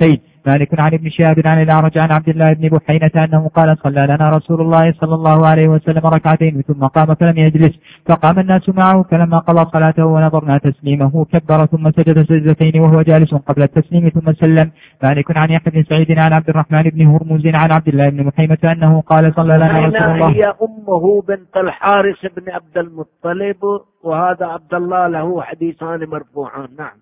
مالك عن ابن شهاب عن الأعرج عن عبد الله بن بحينة أنه قال صلى لنا رسول الله صلى الله عليه وسلم ركعتين ثم قام فلم يجلس فقام الناس معه فلما قضى صلاته ونظرنا تسليمه كبر ثم سجد سجدتين وهو جالس قبل التسليم ثم سلم. مالك عن يحيى بن سعيد عن عبد الرحمن بن هرمز عن عبد الله بن بحينة أنه قال صلى لنا رسول الله. هي أمه بنت الحارث بن عبد المطلب، وهذا عبد الله له حديثان مرفوعان. نعم.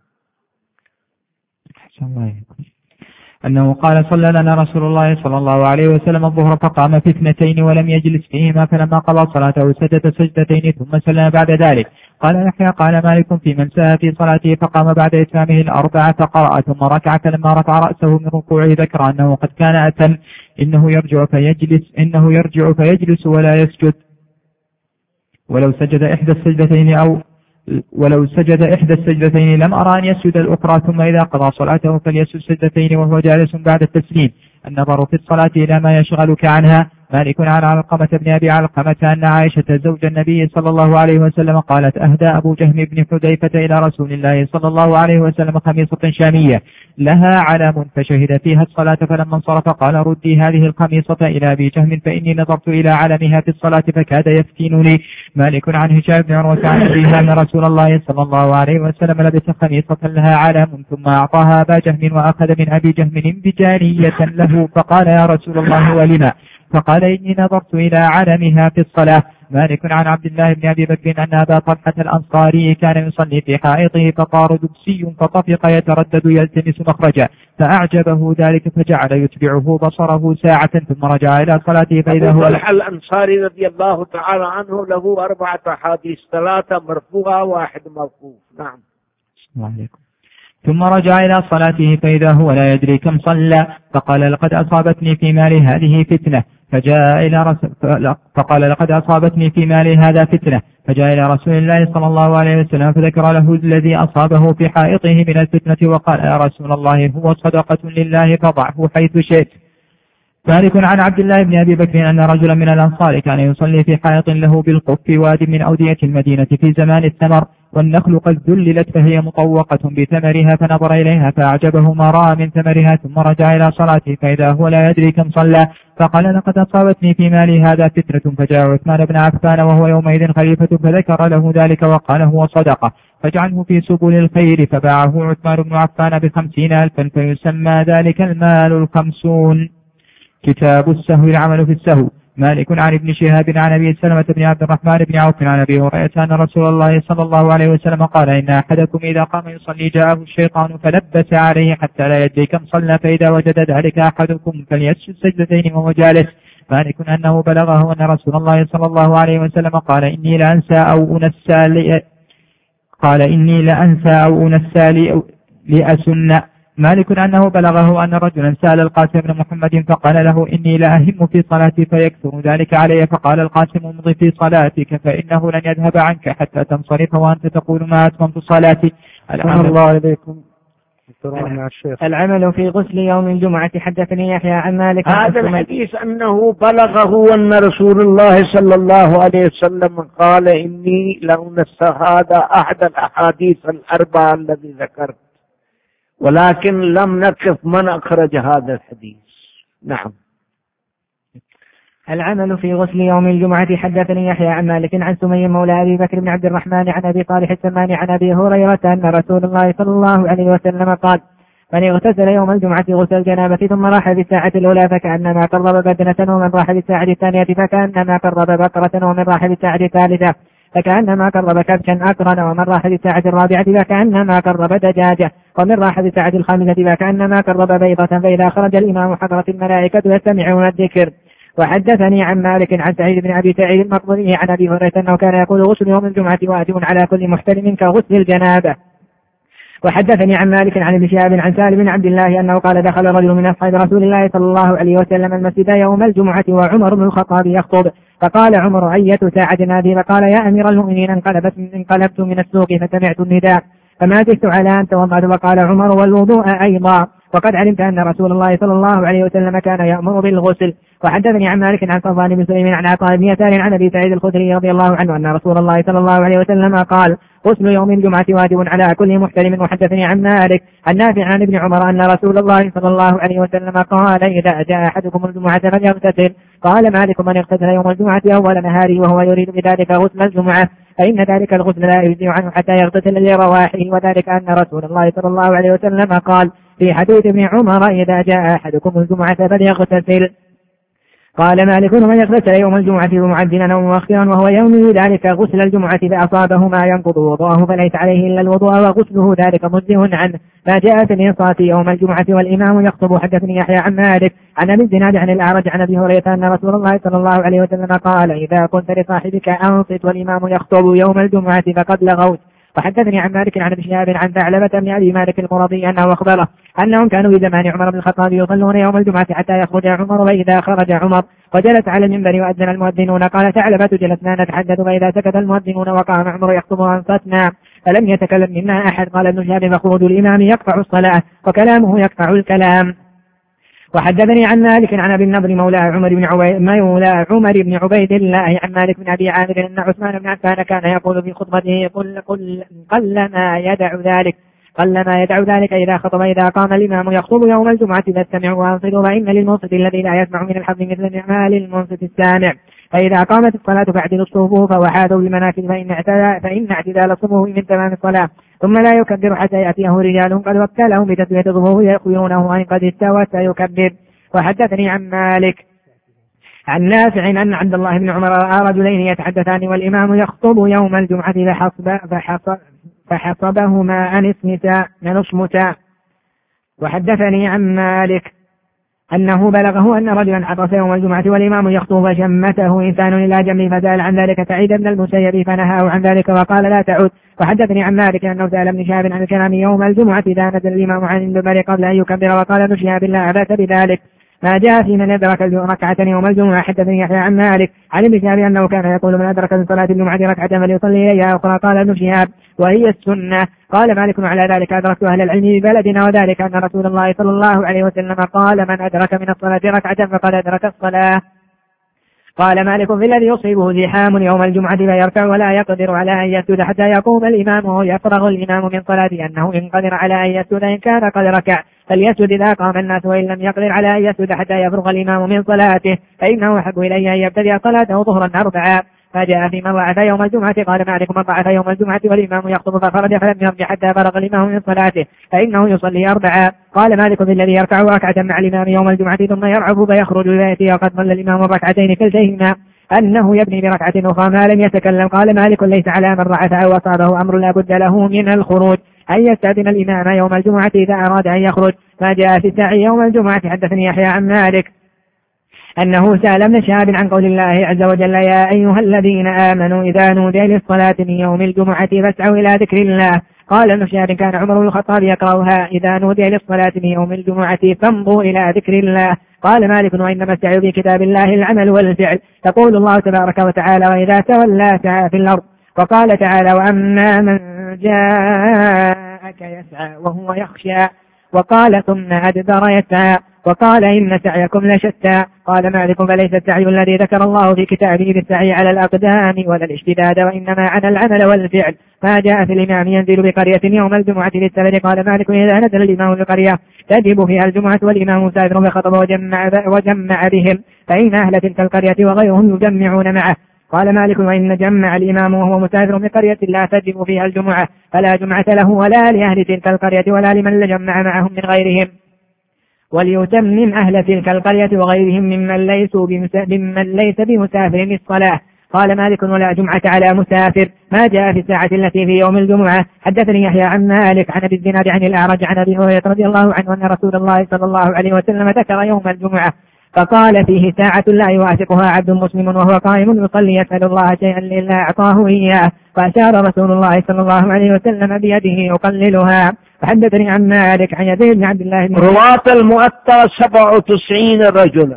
أنه قال صلى لنا رسول الله صلى الله عليه وسلم الظهر فقام في اثنتين ولم يجلس فيهما فلما قضى صلاته سجد سجدتين ثم سلم بعد ذلك. قال يحيى قال مالك في من سهى في صلاته فقام بعد إتمامه الأربعة فقرأ ثم ركع فلما رفع رأسه من ركوعه ذكر أنه قد كان أتم إنه يرجع فيجلس ولا يسجد ولو سجد إحدى السجدتين لم أرى أن يسجد الأخرى ثم إذا قضى صلاته فليسجد سجدتين وهو جالس بعد التسليم. النظر في الصلاة إلى ما يشغلك عنها. مالك عن علقمة بن أبي علقمة أن عائشة زوج النبي صلى الله عليه وسلم قالت أهدى أبو جهم بن حذيفة إلى رسول الله صلى الله عليه وسلم خميصة شامية لها علم فشهد فيها الصلاة فلما انصرف قال ردي هذه الخميصة إلى أبي جهم فإني نظرت إلى علمها في الصلاة فكاد يفتنني. مالك عن هشام بن عروة عن أبيه أن رسول الله صلى الله عليه وسلم لبس خميصة لها علم ثم أعطاها أبا جهم وأخذ من أبي جهم انبجارية له فقال يا رسول الله ولما؟ فقال إني نظرت إلى علمها في الصلاة. مالك عن عبد الله بن أبي بكر أن أبا طلحة الأنصاري كان يصلي في حائطه فطار دبسي فطفق يتردد يلتمس مخرجا فأعجبه ذلك فجعل يتبعه بصره ساعة ثم رجع إلى صلاته فإذا هو طلحة الأنصاري رضي الله تعالى عنه له 4 أحاديث، 3 مرفوعة 1 موقوف. نعم. وعليكم. ثم رجع إلى صلاته فإذا هو لا يدري كم صلى فقال لقد أصابتني في مالي هذه فتنة فقال لقد أصابتني في مالي هذا فتنة فجاء إلى رسول الله صلى الله عليه وسلم فذكر له الذي أصابه في حائطه من الفتنة وقال يا رسول الله هو صدقة لله فضعه حيث شئت. مالك عن عبد الله بن أبي بكر أن رجلا من الأنصار كان يصلي في حائط له بالقف واد من أودية المدينة في زمان الثمر والنخل قد ذللت فهي مطوقة بثمرها فنظر إليها فأعجبه ما رأى من ثمرها ثم رجع إلى صلاته فإذا هو لا يدري كم صلى فقال لقد أصابتني في مالي هذا فتنة فجاء عثمان بن عفان وهو يومئذ خليفة فذكر له ذلك وقال هو صدقة فاجعله في سبل الخير فباعه عثمان بن عفان ب50,000 فيسمى ذلك المال 50. كتاب السهو العمل في السهو. مالك عن ابن شهاب عن أبي سلمة بن عبد الرحمن بن عوف عن أبي هريرة أن رسول الله صلى الله عليه وسلم قال إن أحدكم إذا قام يصلي جاءه الشيطان فلبس عليه حتى لا يدري كم صلى فإذا وجد ذلك أحدكم فليسجد سجدتين وهو جالس. مالك أنه بلغه أن رسول الله صلى الله عليه وسلم قال إني لأنسى أو أنسى لأسن. مالك أنه بلغه أن رجلا سأل القاسم بن محمد فقال له إني لأهم في صلاتي فيكثر ذلك علي فقال القاسم امضي في صلاتك فإنه لن يذهب عنك حتى تنصرف وأنت تقول ما أتممت صلاتي. الله إليكم. العمل في غسل يوم الجمعة. حدثني يحيى عن مالك هذا الحديث أنه بلغه أن رسول الله صلى الله عليه وسلم قال إني لأنسى هذا أحد الأحاديث 4 الذي ذكرت، ولكن لم نكف من أخرج هذا الحديث. نعم. العمل في غسل يوم الجمعة. حدثني يحيى عن مالك عن سمي مولى أبي بكر بن عبد الرحمن عن أبي صالح السمان عن أبي هريرة أن رسول الله صلى الله عليه وسلم قال من اغتسل يوم الجمعة غسل الجنابة ثم راح بالساعة الأولى فكأنما قرب بدنة ومن راح بالساعة الثانية فكأنما قرب بقرة ومن راح بالساعة الثالثة فكأنما قرب كبشا أقرن ومن راح بالساعة الرابعة فكأنما قرب دجاجة ومن راح بالساعة الخامسة فكأنما قرب بيضة فإذا خرج الإمام حضرت الملائكة يستمعون الذكر. وحدثني عن مالك عن سعيد بن أبي سعيد المقبري عن أبي هريرة أنه كان يقول غسل يوم الجمعة واجب على كل محتلم كغسل الجنابة. وحدثني عن مالك عن ابن شهاب عن سالم بن عبد الله أنه قال دخل رجل من أصحاب رسول الله صلى الله عليه وسلم المسجد يوم الجمعة وعمر بن الخطاب يخطب فقال عمر أية ساعة هذه؟ فقال يا أمير المؤمنين انقلبت من السوق فسمعت النداء فما زدت على أن توضأت. وقال عمر والوضوء أيضا وقد علمت أن رسول الله صلى الله عليه وسلم كان يأمر بالغسل. وحدثني عن مالك عن صفوان بن سليم عن عطاء بن يسار عن أبي سعيد الخدري رضي الله عنه أن رسول الله صلى الله عليه وسلم قال غسل يوم الجمعة واجب على كل محتلم. وحدثني عن مالك عن نافع عن ابن عمر أن رسول الله صلى الله عليه وسلم قال إذا جاء أحدكم الجمعة فليغتسل. قال مالك من اغتسل يوم الجمعة أول نهاره وهو يريد بذلك غسل الجمعة فإن ذلك الغسل لا يجزي عنه حتى يغتسل لرواحه، وذلك أن رسول الله صلى الله عليه وسلم قال في حديث ابن عمر إذا جاء أحدكم الجمعة فليغتسل. قال مالك من يغتسل يوم الجمعة معجلا أو مؤخرا وهو ينوي ذلك غسل الجمعة فأصابه ما ينقض وضوءه فليس عليه إلا الوضوء وغسله ذلك مجزئ عنه. ما جاء في الإنصات يوم الجمعة والإمام يخطب. حدثني يحيى عن مالك عن أبي الزناد عن الأعرج عن أبي هريرة أن رسول الله صلى الله عليه وسلم قال إذا كنت لصاحبك أنصت والإمام يخطب يوم الجمعة فقد لغوت. وحدثني عن مالك عن ابن شهاب عن ثعلبة بن أبي مالك المرضي أنه أخبره أنهم كانوا في زمان عمر بن الخطاب يصلون يوم الجمعة حتى يخرج عمر، وإذا خرج عمر وجلس على المنبر وأذن المؤذنون قال ثعلبة جلسنا نتحدث فإذا سكت المؤذنون وقام عمر يخطب أنصتنا فلم يتكلم منا أحد. قال ابن شهاب فخروج الإمام يقطع الصلاة وكلامه يقطع الكلام. وحدثني عن مالك عن أبي النضر مولى عمر بن عبيد الله عن مالك بن أبي عامر أن عثمان بن عفان كان يقول في خطبته قلما يدع ذلك إذا خطب إذا قام الإمام يخطب يوم الجمعة فاستمعوا وأنصتوا فإن للمنصت الذي لا يسمع من الحظ مثل نعمال المنصت السامع. فإذا قامت الصلاة فاعدلوا الصفوف وحاذوا بالمناكب فإن اعتدال الصفوف من تمام الصلاة. ثم لا يكبر حتى يأتيه رجال قد وكلهم بتسوية الصفوف يأخذونه أن قد استوى فيكبر. وحدثني عن مالك عن نافع أن عبد الله بن عمر رأى رجلين يتحدثان والإمام يخطب يوم الجمعة فحصبهما أن اصمتا. وحدثني عن مالك أنه بلغه أن رجلا عطس يوم الجمعة والإمام يخطب فشمته إنسان إلى جنبه فسأل عن ذلك سعيد بن المسيب فنهاه عن ذلك وقال لا تعود. وحدثني عن مالك أنه سأل ابن شهاب عن الكلام يوم الجمعة إذا نزل الإمام عن المنبر قبل أن يكبر وقال ابن شهاب لا بأس بذلك. ما جاء في من أدرك ركعة يوم الجمعة. حدثني يحيى عن مالك عن ابن شهاب أنه كان يقول من أدرك من صلاة الجمعة ركعة فليصلي إليها أخرى. قال ابن شهاب وهي السنة. قال مالك على ذلك أدركت أهل العلم ببلدنا وذلك أن رسول الله صلى الله عليه وسلم قال من أدرك من الصلاة ركعة فقد أدرك الصلاة. قال مالك في الذي يصيبه زحام يوم الجمعة فيركع ولا يقدر على أن يسجد حتى يقوم الإمام ويفرغ الإمام من صلاته أنه إن قدر على أن يسجد إن كان قد ركع فليسجد إذا قام الناس وإن لم يقدر على أن يسجد حتى يفرغ الإمام من صلاته فإنه أحب إليه أن يبتدئ صلاته ظهرا أربعا. فجاء في من ضعف يوم الجمعة. قال مالك من ضعف يوم الجمعة والإمام يخطب فخرج فلم يرجع حتى فرغ الإمام من صلاته فإنه يصلي أربعا. قال مالك في الذي يركع ركعة مع الإمام يوم الجمعة ثم يرعب فيخرج ليأتي وقد صلى الإمام ركعتين كلتيهما أنه يبني بركعة أخرى ما لم يتكلم. قال مالك ليس على من ضعف أو أصابه أمر لا بد له من الخروج أن يستأذن الإمام يوم الجمعة إذا أراد أن يخرج. ما جاء في السعي يوم الجمعة. حدثني يحيى عن مالك أنه سأل ابن شهاب عن قول الله عز وجل يا أيها الذين آمنوا إذا نودي للصلاة من يوم الجمعة فاسعوا إلى ذكر الله. قال ابن شهاب كان عمر بن الخطاب يقرأها إذا نودي للصلاة من يوم الجمعة فامضوا إلى ذكر الله. قال مالك وإنما السعي في كتاب الله العمل والفعل. يقول الله تبارك وتعالى وإذا تولى سعى في الأرض. وقال تعالى وأما من جاءك يسعى وهو يخشى. وقال ثم أدبر يسعى. وقال إن سعيكم لشتى. قال مالك فليس السعي الذي ذكر الله في كتابه بالسعي على الأقدام ولا الاشتداد وإنما على العمل والفعل. ما جاء في الإمام ينزل بقرية يوم الجمعة للسبت. قال مالك إذا نزل الإمام بقرية تجب فيها الجمعة والإمام مسافر فخطب وجمع بهم فإن أهل تلك القرية وغيرهم يجمعون معه. قال مالك وإن جمع الإمام وهو مسافر بقرية لا تجب فيها الجمعة فلا جمعة له ولا لأهل تلك القرية ولا لمن جمع معهم من غيرهم. وليتمم أهل تلك القرية وغيرهم ممن ليس بمسافر الصلاة. قال مالك ولا جمعة على مسافر. ما جاء في الساعة التي في يوم الجمعة. حدثني يحيى عن مالك عن أبي الزناد عن الأعرج عن أبي هريرة رضي الله عنه أن رسول الله صلى الله عليه وسلم ذكر يوم الجمعة فقال فيه ساعة لا يوافقها عبد مسلم وهو قائم يصلي يسأل الله شيئا إلا أعطاه إياه. فأشار رسول الله صلى الله عليه وسلم بيده يقللها. فحدثني عن مالك عن يزيد بن عبد الله بن رواة المؤتى 97 رجلا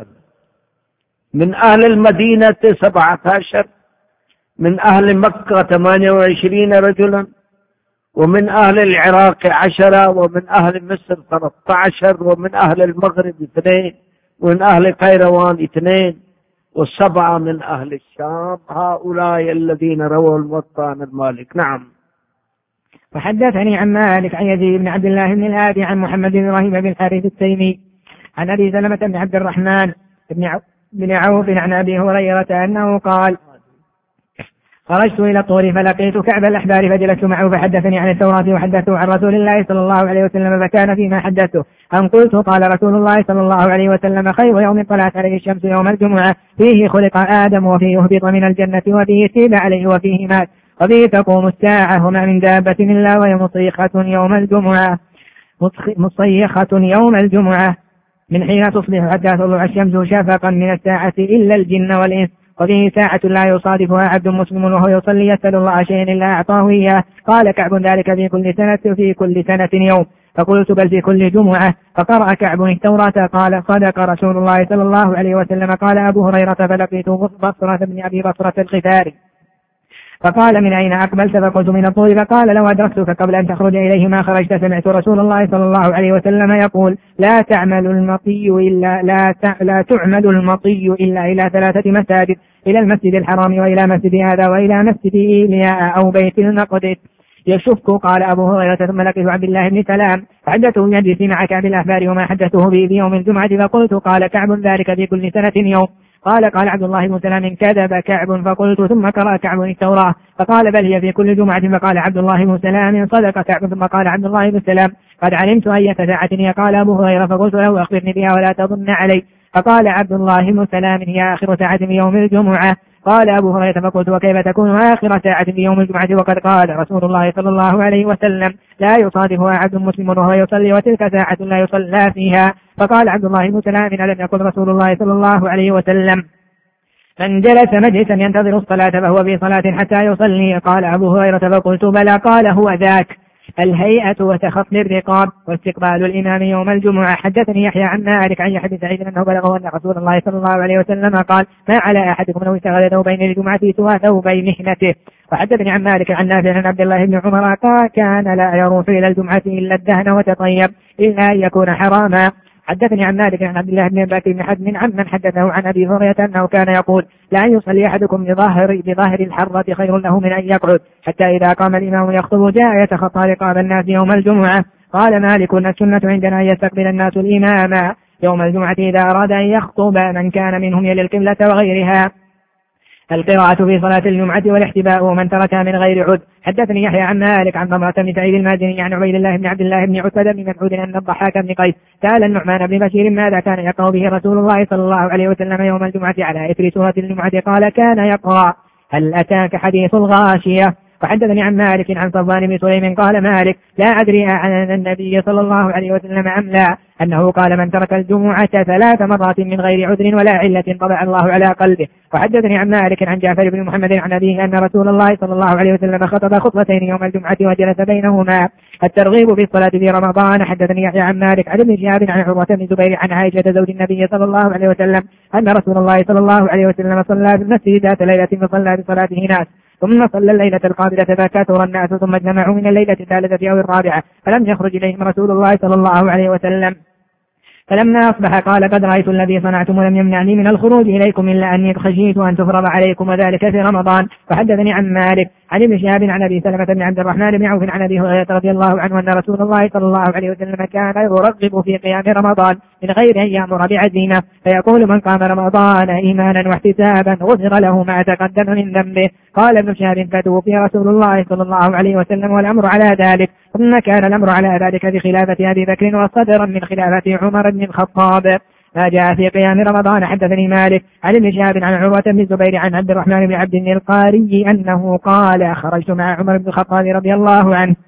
من أهل المدينة 17 من أهل مكة 28 رجلا ومن أهل العراق 10 ومن أهل مصر 13 ومن أهل المغرب 2 ومن أهل قيروان 2 و7 من أهل الشام. هؤلاء الذين رووا الموطأ عن مالك. نعم. وحدثني عن مالك عن يزيد بن عبد الله بن الهادي عن محمد بن إبراهيم بن الحارث التيمي عن أبي سلمة بن عبد الرحمن بن عوف عن أبي هريرة أنه قال: خرجت إلى الطور فلقيت كعب الأحبار فجلست معه فحدثني عن التوراة وحدثته عن رسول الله صلى الله عليه وسلم فكان فيما حدثته أن قلت: قال رسول الله صلى الله عليه وسلم: خير يوم طلعت عليه الشمس يوم الجمعة، فيه خلق آدم وفيه أهبط من الجنة وفيه تيب عليه وفيه مات وفيه تقوم الساعة وما من دابة إلا وهي مصيخة يوم الجمعة من حين تصبح حتى تطلع الشمس شفقا من الساعة إلا الجن والإنس، وفيه ساعة لا يصادفها عبد مسلم وهو يصلي يسأل الله شيئا إلا أعطاه إياه. قال كعب: ذلك في كل سنة يوم. فقلت: بل في كل جمعة. فقرأ كعب التوراة. قال: صدق رسول الله صلى الله عليه وسلم. قال أبو هريرة: فلقيت بصرة بن أبي بصرة الغفاري فقال: من أين أقبلت؟ فقلت: من الطور. فقال: لو أدركتك قبل أن تخرج إليه ما خرجت. سمعت رسول الله صلى الله عليه وسلم يقول: لا تعمل المطي إلا إلى 3 مساجد: إلى المسجد الحرام وإلى مسجد هذا وإلى مسجد إيلياء أو بيت المقدس يشك. قال أبو هريرة: ثم لقيت عبد الله بن سلام حدثه يجلس مع كعب الأحبار وما حدثه به في يوم الجمعة. فقلت: قال كعب: ذلك في كل سنة يوم. قال عبد الله بن سلام: كذب كعب. فقلت: ثم قرأ كعب التوراة. فقال: بل هي في كل جمعة. فقال عبد الله بن سلام: صدق كعب. ثم قال عبد الله بن سلام: قد علمت أية ساعة هي. قال أبو هريرة: فقلت له: أخبرني بها ولا تظن علي. فقال عبد الله بن سلام: هي آخر ساعة في يوم الجمعة. قال أبو هريرة: فقلت: وكيف تكون آخر ساعة في يوم الجمعة وقد قال رسول الله صلى الله عليه وسلم: لا يصادفها عبد مسلم وهو يصلي وتلك ساعة لا يصلى فيها. فقال عبد الله بن سلام: ألم يقل رسول الله صلى الله عليه وسلم: من جلس مجلسا ينتظر الصلاة فهو في صلاة حتى يصلي؟ قال أبو هريرة: فقلت: بلى. قال: هو ذاك الهيئة وتخطي الرقاب واستقبال الإمام يوم الجمعة. حدثني يحيى عن مالك عن يحيى بن سعيد أنه بلغه أن رسول الله صلى الله عليه وسلم قال: ما على أحدكم لو اشتغل ثوبين للجمعة سوى ثوبي محنته. وحدثني عن مالك عن نافع عن عبد الله بن عمر قال: كان لا يروح إلى الجمعة إلا الدهن وتطيب إلا أن يكون حراما. حدثني عن مالك عن عبد الله بن بكر بن حزم عمن حدثه عن أبي هريرة أنه كان يقول: لا يصلي أحدكم بظاهر الحرة خير له من أن يقعد، حتى إذا قام الإمام يخطب جاء يتخطى رقاب الناس يوم الجمعة. قال مالك: السنة عندنا أن يستقبل الناس الإمام يوم الجمعة إذا أراد أن يخطب من كان منهم يلي القبلة وغيرها. القراءة في صلاة الجمعة والاحتباء ومن تركها من غير عد. حدثني يحيى عن مالك عن ضمرة بن سعيد المازني عن عبيد الله بن عبد الله بن عتبة بن مسعود أن الضحاك بن قيس سأل النعمان بن بشير ماذا كان يقرأ به رسول الله صلى الله عليه وسلم يوم الجمعة على إثر سورة الجمعة؟ قال: كان يقرأ هل أتاك حديث الغاشية. وحدثني عن مالك عن صفوان بن سليم قال مالك: لا أدري عن النبي صلى الله عليه وسلم أم لا أنه قال: من ترك الجمعة 3 مرات من غير عذر ولا علة طبع الله على قلبه. وحدثني عن مالك عن جعفر بن محمد عن أبيه أن رسول الله صلى الله عليه وسلم خطب خطبتين يوم الجمعة وجلس بينهما الترغيب في الصلاة في رمضان. حدثني يحيى عن مالك عن ابن شهاب عن عروة بن زبير عن عائشة زوج النبي صلى الله عليه وسلم أن رسول الله صلى الله عليه وسلم صلى في المسجد ذات ليلة فصلى بصلاته ناس، ثم صلى الليلة القابلة فكثر الناس ثم اجتمعوا من الليلة الثالثة أو الرابعة فلم يخرج إليهم رسول الله صلى الله عليه وسلم. فلما أصبح قال: قد رأيت الذي صنعتم ولم يمنعني من الخروج إليكم إلا أني خشيت أن تفرض عليكم وذلك في رمضان. وحدثني عن مالك عن ابن شهاب عن أبي سلمة بن عبد الرحمن بن عوف عن أبي هريرة رضي الله عنه أن رسول الله صلى الله عليه وسلم كان يرغب في قيام رمضان من غير أن يأمر بعزيمة، فيقول: من قام رمضان إيمانا واحتسابا غفر له ما تقدم من ذنبه. قال ابن شهاب: فتوفي رسول الله صلى الله عليه وسلم والأمر على ذلك، ثم كان الأمر على ذلك بخلافة أبي بكر وصدرا من خلافة عمر بن الخطاب. ما جاء في قيام رمضان. حدثني مالك عن ابن شهاب عن عروة بن الزبير عن عبد الرحمن بن عبد القاري أنه قال: خرجت مع عمر بن الخطاب رضي الله عنه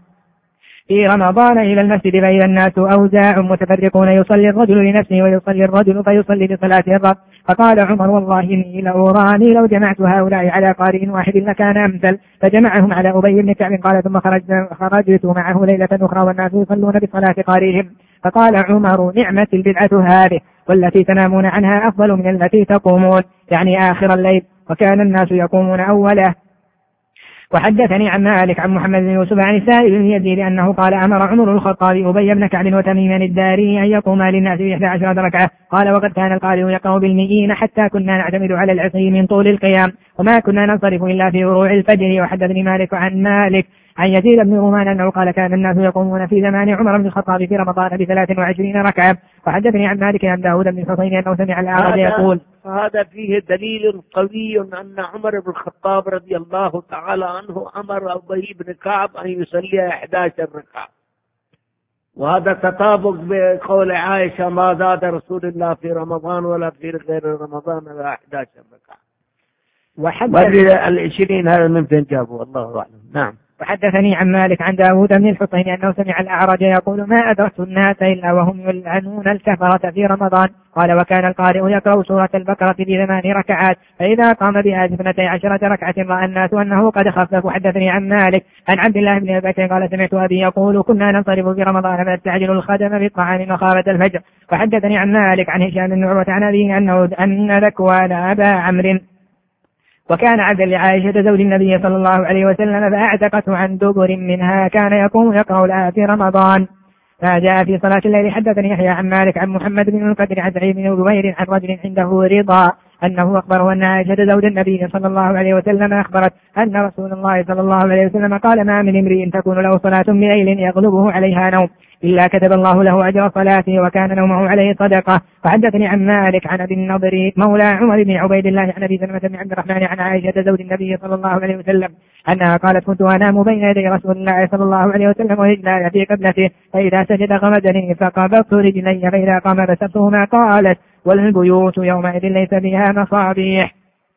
في رمضان إلى المسجد فإذا الناس أوزاع متفرقون، يصلي الرجل لنفسه ويصلي الرجل فيصلي بصلاة الرب. فقال عمر: والله إني لأراني لو جمعت هؤلاء على قارئ واحد لكان أمثل. فجمعهم على أبي بن كعب. قال: ثم خرجت معه ليلة أخرى والناس يصلون بصلاة قارئهم. فقال عمر: نعمة البدعة هذه، والتي تنامون عنها أفضل من التي تقومون، يعني آخر الليل، وكان الناس يقومون أوله. وحدثني عن مالك عن محمد بن يوسف عن السائب بن يزيد أنه قال أمر عمر الخطاب أبي بن كعب وتميما الداري أن يقوما للناس ب11 ركعة. قال وقد كان القارئ يقرأ بالمئين حتى كنا نعتمد على العصي من طول القيام وما كنا ننصرف إلا في روع الفجر. وحدثني مالك عن يزيد بن رومان أنه قال كان الناس يقومون في زمان عمر بن الخطاب في رمضان ب23 ركعة. وحدثني عن مالك عن داود بن الحسين أنه سمع الأعرج يقول. فهذا فيه دليل قوي أن عمر بن الخطاب رضي الله تعالى عنه أمر أبي بن كعب أن يصلي 11 ركعة، وهذا تطابق بقول عائشة ما زاد رسول الله في رمضان ولا في غير رمضان إلا 11 ركعة. وحدث 20 هذا من فين جابوا الله أعلم. نعم. وحدثني عن مالك عن داود بن الحسين أنه سمع الأعرج يقول ما أدركت الناس إلا وهم يلعنون الكفرة في رمضان. قال وكان القارئ يقرأ سورة البقرة ب8 ركعات فإذا قام بها 12 ركعة رأى الناس أنه قد خفف. وحدثني عن مالك عن عبد الله بن أبي بكر قال سمعت أبي يقول كنا ننصرف في رمضان فنستعجل الخدم بالطعام مخافة الفجر. وحدثني عن مالك عن هشام بن عروة عن أبيه أن ذكوان أبا عمرو وكان عبدا لعائشة زوج النبي صلى الله عليه وسلم فأعتقته عن دبر منها كان يقوم يقرأ لها في رمضان. فجاء في صلاة الليل. حدثني يحيى عن مالك عن محمد بن القدر عن سعيد بن جبير عن رجل عنده رضا أنه أخبره أن عائشة زوج النبي صلى الله عليه وسلم أخبرت أن رسول الله صلى الله عليه وسلم قال ما من امرئ تكون له صلاة بليل يغلبه عليها نوم إلا كتب الله له أجر صلاته وكان نومه عليه صدقة. وحدثني عن مالك عن أبي النضر مولى عمر بن عبيد الله عن أبي سلمة بن عبد الرحمن عن عائشة زوج النبي صلى الله عليه وسلم أنها قالت كنت أنام بين يدي رسول الله صلى الله عليه وسلم ورجلاي في قبلته فإذا سجد غمزني فقبضت رجلي فإذا قام بسبتهما. قالت والبيوت يومئذ ليس بها مصابيح.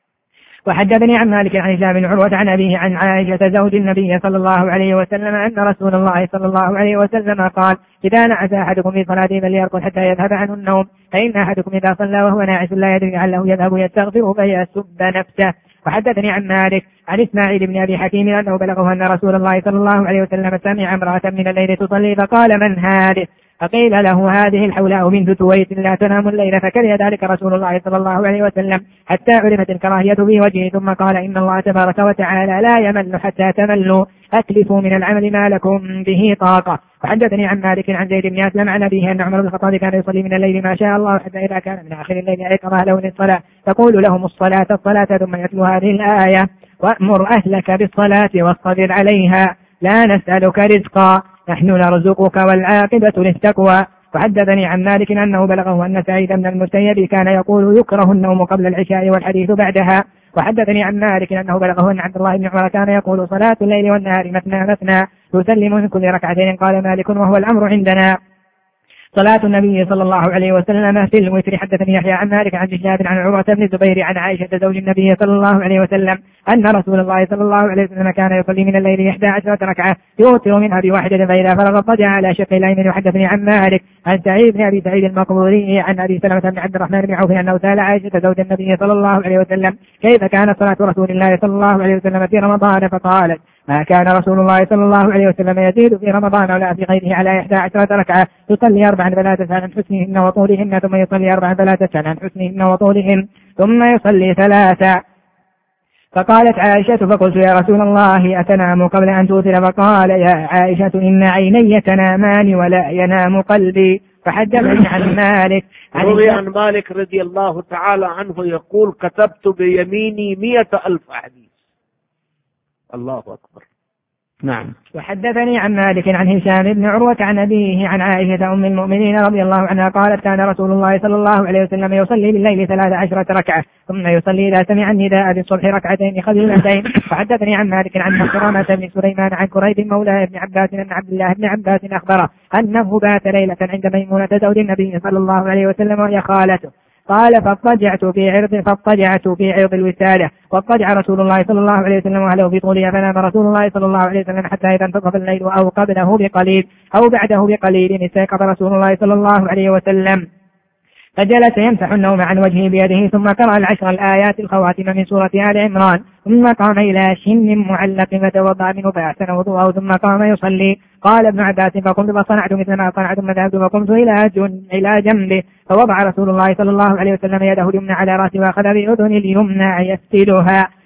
وحدثني عن مالك عن هشام بن عروة عن أبيه عن عائشة زوج النبي صلى الله عليه وسلم أن رسول الله صلى الله عليه وسلم قال إذا نعس أحدكم في صلاته فليرقد حتى يذهب عنه النوم فإن أحدكم إذا صلى وهو ناعس لا يدري لعله يذهب يستغفر فيسب نفسه. وحدثني عن مالك عن إسماعيل بن أبي حكيم أنه بلغه أن رسول الله صلى الله عليه وسلم سمع امرأة من الليل تصلي فقال من هذه؟ فقيل له هذه الحولاء بنت تويت لا تنام الليل فكره ذلك رسول الله صلى الله عليه وسلم حتى عرفت الكراهية في وجهه ثم قال إن الله تبارك وتعالى لا يمل حتى تملوا أكلفوا من العمل ما لكم به طاقة. وحدثني عن مالك عن زيد بن أسلم عن أبيه أن عمر بن الخطاب كان يصلي من الليل ما شاء الله حتى إذا كان من آخر الليل أيقظ أهله للصلاة تقول لهم الصلاة ثم يتلو هذه الآية وأمر أهلك بالصلاة واصطبر عليها لا نسألك رزقا نحن نرزقك والعاقبة للتقوى. وحدثني عن مالك أنه بلغه أن سعيد بن المسيب كان يقول يكره النوم قبل العشاء والحديث بعدها. وحدثني عن مالك أنه بلغه أن عبد الله بن عمر كان يقول صلاة الليل والنهار مثنى مثنى يسلم من كل ركعتين. قال مالك وهو الأمر عندنا صلاة النبي صلى الله عليه وسلم في الوتر. حدثني يحيى عن مالك عن شهاب عن عروة بن الزبير عن عائشة زوج النبي صلى الله عليه وسلم أن رسول الله صلى الله عليه وسلم كان يصلي من الليل 11 ركعة يوتر منها بواحدة فإذا فرغ اضطجع على شق الأيمن. وحدثني عن مالك عن سعيد بن أبي سعيد المقبوري عن أبي سلمة بن عبد الرحمن بن عوف أنه سأل عائشة زوج النبي صلى الله عليه وسلم كيف كانت صلاة رسول الله صلى الله عليه وسلم في رمضان فقالت ما كان رسول الله صلى الله عليه وسلم يزيد في رمضان ولا في غيره على 11 ركعة يصلي 4 فلا تسأل عن حسنهن وطولهن ثم يصلي 4 فلا تسأل عن حسنهن وطولهن ثم يصلي 3. فقالت عائشة فقلت يا رسول الله أتنام قبل أن توتر؟ فقال يا عائشة إن عيني تنامان ولا ينام قلبي. فحدثني عن مالك روي عن مالك رضي الله تعالى عنه يقول كتبت بيميني 100,000 حديث. الله أكبر. نعم. وحدثني عن مالك عن هشام بن عروة عن أبيه عن عائشة أم المؤمنين رضي الله عنها قالت كان رسول الله صلى الله عليه وسلم يصلي بالليل 13 ركعة ثم يصلي إذا سمع النداء بالصبح ركعتين خفيفتين. وحدثني عن مالك عن مخرمة بن سليمان عن كريب مولى ابن عباس أن عبد الله بن عباس أخبره أنه بات ليلة عند ميمونة زوج النبي صلى الله عليه وسلم وهي خالته. قال فاضطجعت في عرض الوسادة واضطجع رسول الله صلى الله عليه وسلم وأهله في طولها فنام رسول الله صلى الله عليه وسلم حتى إذا انتصف الليل أو قبله بقليل أو بعده بقليل استيقظ رسول الله صلى الله عليه وسلم فجلس يمسح النوم عن وجهه بيده ثم قرأ 10 الآيات الخواتم من سورة آل عمران ثم قام إلى شن معلق فتوضأ منه فأحسن وضوءه ثم قام يصلي. قال ابن عباس فقمت فصنعت مثل ما صنعت ثم ذهبت وقمت إلى جنبه فوضع رسول الله صلى الله عليه وسلم يده اليمنى على رأسه وأخذ بأذن اليمنى يفتلها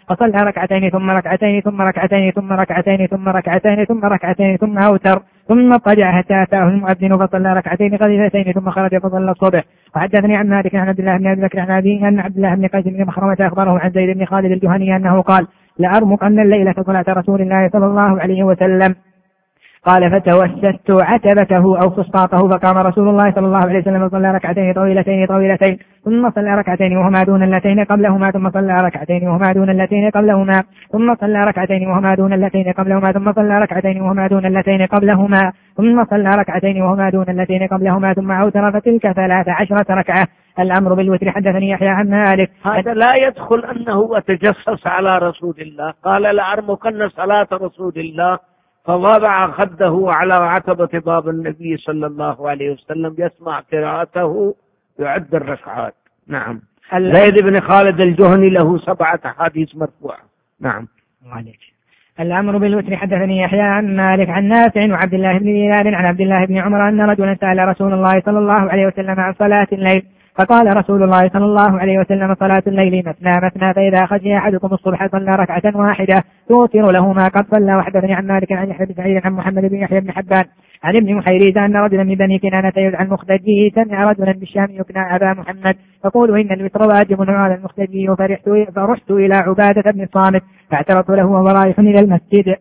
فصلى ركعتين ثم ركعتين ثم ركعتين ثم ركعتين ثم ركعتين ثم ركعتين ثم أوتر ثم اضطجع حتى أتاه المؤذن فصلى ركعتين خفيفتين ثم خرج فصلى الصبح. وحدثني عن مالك عن عبد الله بن أبي بكر عن أبيه أن عبد الله بن قيس بن مخرمة أخبره عن زيد بن خالد الجهني أنه قال لأرمقن الليلة صلاة رسول الله صلى الله عليه وسلم. قال فتوسست عتبته أو فسطاطه فقام رسول الله صلى الله عليه وسلم وصلى ركعتين طويلتين ثم صلى ركعتين وهما دون اللتين قبلهما ثم صلى ركعتين وهما دون اللتين قبلهما ثم صلى ركعتين وهما دون اللتين قبلهما ثم صلى ركعتين وهما دون اللتين قبلهما ثم صلى ركعتين وهما دون اللتين قبلهما ثم أوتر فتلك 13 ركعة. الأمر بالوتر. حدثني يحيى عن مالك. هذا لا يدخل أنه أتجسس على رسول الله. قال لأرمقن صلاة رسول الله فوضع خده على عتبة باب النبي صلى الله عليه وسلم يسمع قراءته يعد الركعات. نعم. زيد بن خالد الجهني له 7 أحاديث مرفوعة. نعم. الأمر بالوتر. حدثني يحيى عن مالك عن نافع وعبد الله بن دينار عن عبد الله بن عمر أن رجلا سأل رسول الله صلى الله عليه وسلم عن صلاة الليل فقال رسول الله صلى الله عليه وسلم صلاة الليل مثنى فإذا خشي أحدكم الصبح صلى ركعة واحدة توتر له ما قد صلى. وحدثني عن مالك عن يحيى بن سعيد عن محمد بن يحيى بن حبان عن ابن محيريز أن رجلا من بني كنانة يدعى المختجي سمع رجلا بالشام يكنى أبا محمد فقول إن الوتر واجب على المختجي فرحت إلى عبادة بن الصامت فاعترضت له وهو رايح إلى المسجد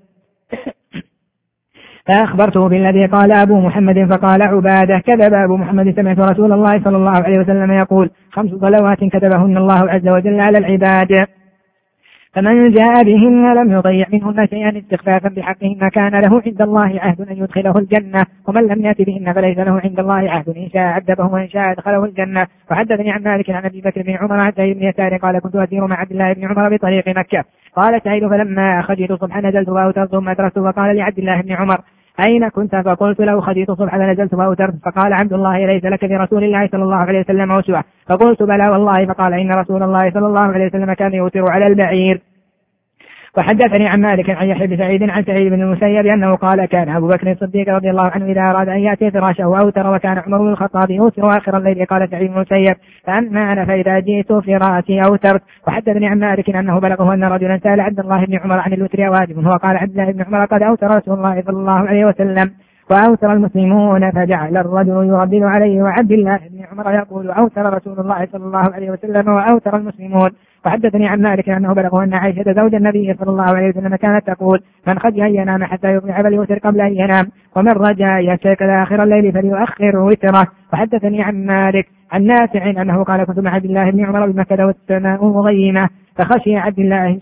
فأخبرته بالذي قال أبو محمد فقال عبادة كذب أبو محمد سمعت رسول الله صلى الله عليه وسلم يقول 5 صلوات كتبهن الله عز وجل على العباد فمن جاء بهن لم يضيع منهن شيئا استخفافا بحقهن كان له عند الله عهد أن يدخله الجنة ومن لم يأت بهن فليس له عند الله عهد إن شاء عذبه وإن شاء أدخله الجنة. وحدثني عن مالك عن أبي بكر بن عمر عن سعيد بن يسار قال كنت أسير مع عبد الله بن عمر بطريق مكة قال سعيد فلما خرجت الصبح نزلت وأوترت ثم أدركت فقال لعبد الله بن عمر أين كنت فقلت لو خرجت الصبح فنزلت وأوترت فقال عبد الله ليس لك برسول الله صلى الله عليه وسلم أسوة فقلت بلى والله فقال إن رسول الله صلى الله عليه وسلم كان يوتر على البعير. وحدثني عن مالك عن يحيى بن سعيد عن سعيد بن المسيب أنه قال كان أبو بكر الصديق رضي الله عنه إذا أراد أن يأتي فراشه أوتر وكان عمر بن الخطاب يوتر آخر الليل. قال سعيد بن المسيب فأما أنا فإذا جئت فراشي أوترت. وحدثني عن مالك أنه بلغه أن رجلا سأل عبد الله بن عمر عن الوتر واجب هو قال عبد الله بن عمر قد أوتر رسول الله صلى الله عليه وسلم وأوتر المسلمون فجعل الرجل يردد عليه وعبد الله بن عمر يقول أوتر رسول الله صلى الله عليه وسلم وأوتر المسلمون. وحدثني عن مالك أنه بلغه أن عائشة زوج النبي صلى الله عليه وسلم كانت تقول من خشي أن ينام حتى يصبح فليوتر قبل أن ينام ومن رجا يستيقظ آخر الليل فليؤخر وتره. وحدثني عن مالك عن نافع أنه قال كنت مع عبد الله بن عمر بمكة والسماء مغيمة فخشي عبد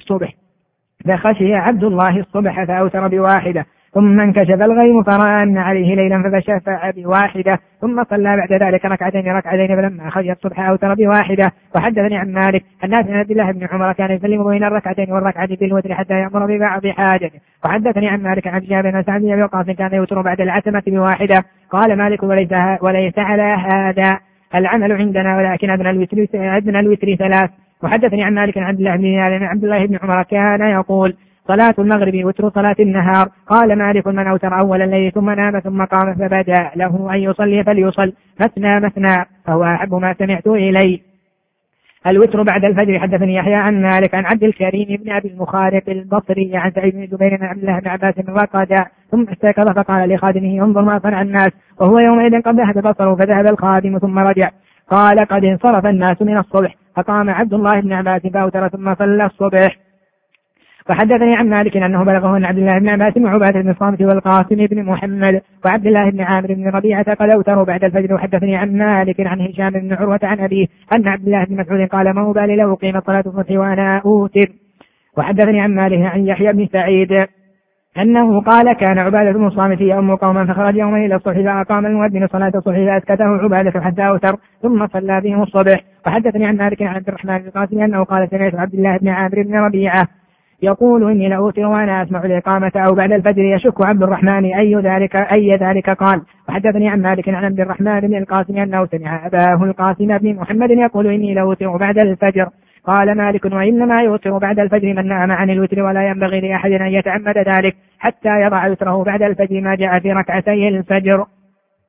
الله الصبح فأوتر بواحدة ثم انكشف الغيم فرأى أن عليه ليلا فشفع بواحدة ثم صلى بعد ذلك ركعتين فلما خرج الصبح أوتر بواحدة. وحدثني عن مالك الناس عن عبد الله بن عمر كان يسلم بين الركعتين والركعة بالوتر حتى يأمر ببعض حاجته. وحدثني عن مالك عن جابر بن سعد بن وقاص كان يوتر بعد العتمة بواحدة. قال مالك وليس على هذا العمل عندنا ولكن أدنى الوتر 3. وحدثني عن مالك عن عبد الله بن عمر كان يقول صلاة المغرب وتر صلاة النهار. قال مالك من أوتر أول الليل ثم نام ثم قام فبدا له أن يصلي فليصل مثنى فهو أحب ما سمعت إليه. الوتر بعد الفجر. حدثني يحيى عن مالك عن عبد الكريم بن أبي المخارق البصري عن سعيد بن جبير عن عبد الله بن عباس وقد ثم استيقظ فقال لخادمه انظر ما صنع الناس وهو يومئذ قد ذهب بصره فذهب الخادم ثم رجع قال قد انصرف الناس من الصبح فقام عبد الله بن عباس فأوتر ثم صلى الصبح. وحدثني عن مالك أنه بلغه أن عبد الله بن عباس وعبادة بن الصامت والقاسم بن محمد وعبد الله بن عامر بن ربيعة قد أوتروا بعد الفجر. وحدثني عن مالك عن هشام بن عروة عن أبيه أن عبد الله بن مسعود قال ما أبالي لو قيمت صلاة الصبح وأنا أوتر. وحدثني عن مالك عن يحيى بن سعيد أنه قال كان عبادة بن الصامت يؤم قوما فخرج يوما إلى الصبح فأقام المؤذن صلاة الصبح فأسكته عبادة حتى أوتر ثم صلى بهم الصبح. وحدثني عن مالك عن عبد الرحمن بن القاسم أنه قال سمعت عبد الله بن عامر بن ربيعة يقول إني لأوتر وأنا أسمع الإقامة أو بعد الفجر يشك عبد الرحمن أي ذلك قال. وحدثني عن مالك عن عبد الرحمن بن القاسم أنه سمع أباه القاسم بن محمد يقول إني لأوتر بعد الفجر. قال مالك وإنما يوتر بعد الفجر من نام عن الوتر ولا ينبغي لأحد أن يتعمد ذلك حتى يضع وتره بعد الفجر ما جاء في ركعتي الفجر.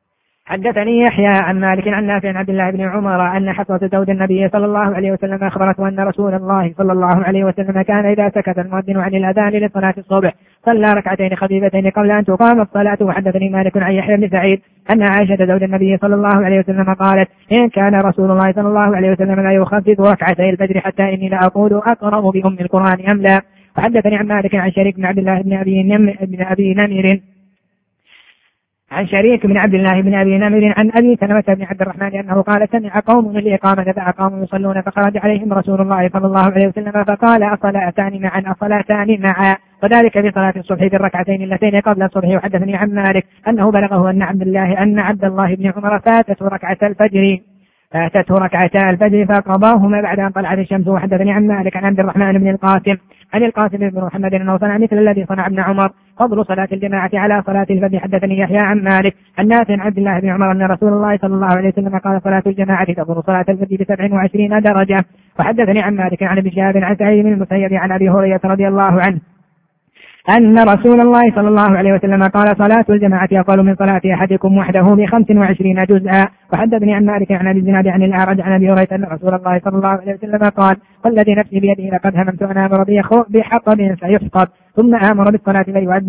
حدثني يحيى عن مالك عن نافع عن عبد الله بن عمر أن حفصة زوج النبي صلى الله عليه وسلم أخبرته أن رسول الله صلى الله عليه وسلم كان إذا سكت المؤذن عن الأذان لصلاة الصبح صلى ركعتين خفيفتين قبل أن تقام الصلاة. وحدثني مالك عن يحيى بن سعيد أن عائشة زوج النبي صلى الله عليه وسلم قالت إن كان رسول الله صلى الله عليه وسلم لا يخفف ركعتي الفجر حتى إني لأقول أقرأ بأم القرآن أم لا. وحدثني عن مالك عن شريك بن عبد الله بن أبي نمر عن شريك بن عبد الله بن أبي نمر عن أبي سلمة بن عبد الرحمن أنه قال سمع قوم الإقامة فأقاموا يصلون فخرج عليهم رسول الله صلى الله عليه وسلم فقال أصلاتان معا وذلك في صلاة الصبح في الركعتين اللتين قبل الصبح. وحدثني عن مالك أنه بلغه أن عبد الله بن عمر فاتته ركعتا الفجر فقضاهما بعد أن طلعت الشمس. وحدثني عن مالك عن عبد الرحمن بن القاسم عن القاسم بن محمد أنه صنع مثل الذي صنع ابن عمر فضل صلاة الجماعة على صلاة الفجر. حدثني يحيى عن مالك عن نافع عن عبد الله بن عمر أن رسول الله صلى الله عليه وسلم قال صلاة الجماعة تفضل صلاة الفجر ب27 درجة. وحدثني عن مالك عن ابن شهاب عن سعيد بن المسيب عن أبي هريرة رضي الله عنه أن رسول الله صلى الله عليه وسلم قال صلاة الجماعة أقل من صلاة أحدكم وحده ب25 جزءا. وحدثني عن مالك عن أبي الزناد عن الأعرج عن أبي هريرة أن رسول الله صلى الله عليه وسلم قال والذي نفسي بيده لقد هممت أن آمر بحطب فيسقط ثم آمر بالصلاة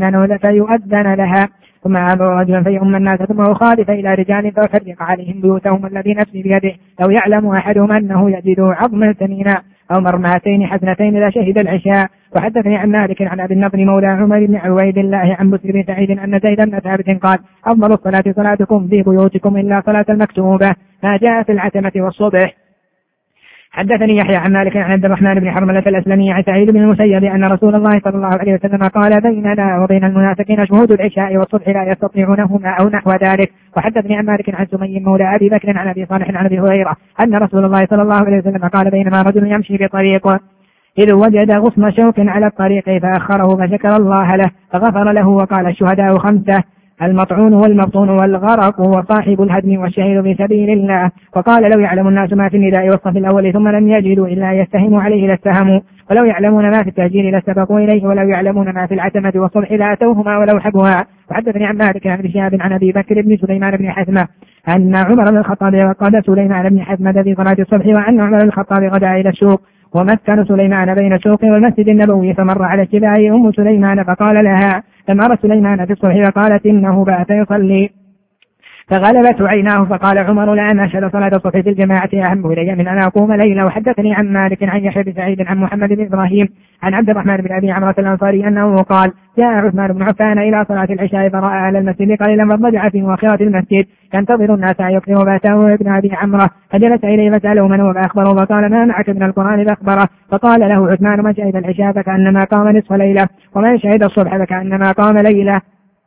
فيؤذن لها ثم آمر رجلا فيؤم الناس ثم أخالف إلى رجال فأحرق عليهم بيوتهم الذي نفسي بيده لو يعلم أحدهم أنه يجد عظما سمينا أو مرماتين حسنتين إذا شهد العشاء. وحدثني عن مالك عن أبي النضر مولى عمر بن عبيد الله عن بسر بن سعيد أن زيد بن ثابت قال أفضل الصلاة صلاتكم في بيوتكم إلا صلاة المكتوبة ما جاء في العتمة والصبح. حدثني يحيى عن مالك عن عبد الرحمن بن حرملة الأسلمي عن سعيد بن المسيب أن رسول الله صلى الله عليه وسلم قال بيننا وبين المنافقين شهود العشاء والصبح لا يستطيعونهما أو نحو ذلك. وحدثني عن مالك عن سمي مولى أبي بكر عن أبي صالح عن أبي هريرة أن رسول الله صلى الله عليه وسلم قال بينما رجل يمشي بطريق إذ وجد غصن شوك على الطريق فأخره فشكر الله له فغفر له وقال الشهداء 5 المطعون والمبطون والغرق وصاحب الهدم والشهيد في سبيل الله. وقال لو يعلم الناس ما في النداء والصف الأول ثم لم يجدوا إلا يستهموا عليه لاستهموا ولو يعلمون ما في التهجير لاستبقوا إليه ولو يعلمون ما في العتمة والصلح لأتوهما ولو حبوا. وحدثني عن مالك عن شهاب عن أبي بكر بن سليمان بن حزمة أن عمر بن الخطاب قاد سليمان بن حزمة في صلاة الصبح وأن عمر بن الخطاب غدا إلى السوق ومسكن سليمان بين السوق والمسجد النبوي فمر على اتباع أم سليمان فقال لها لم أرى سليمان في الصبح فقالت إنه بات يصلي فغلبت عيناه فقال عمر لأن أشهد صلاة الصبح في الجماعة أهم إلي من أن أقوم ليلة. وحدثني عن مالك عن يحيى بن سعيد عن محمد بن إبراهيم عن عبد الرحمن بن أبي عمرة الأنصاري أنه قال جاء عثمان بن عفان إلى صلاة العشاء فرأى أهل المسجد قليلا فاضطجع في مؤخرة المسجد ينتظر الناس أن يكثروا فأتاه ابن أبي عمرة فجلس إليه فسأله من هو فأخبره فقال ما معك من القرآن فأخبره فقال له عثمان من شهد العشاء فكأنما قام نصف ليلة ومن شهد الصبح فكأنما قام ليلة.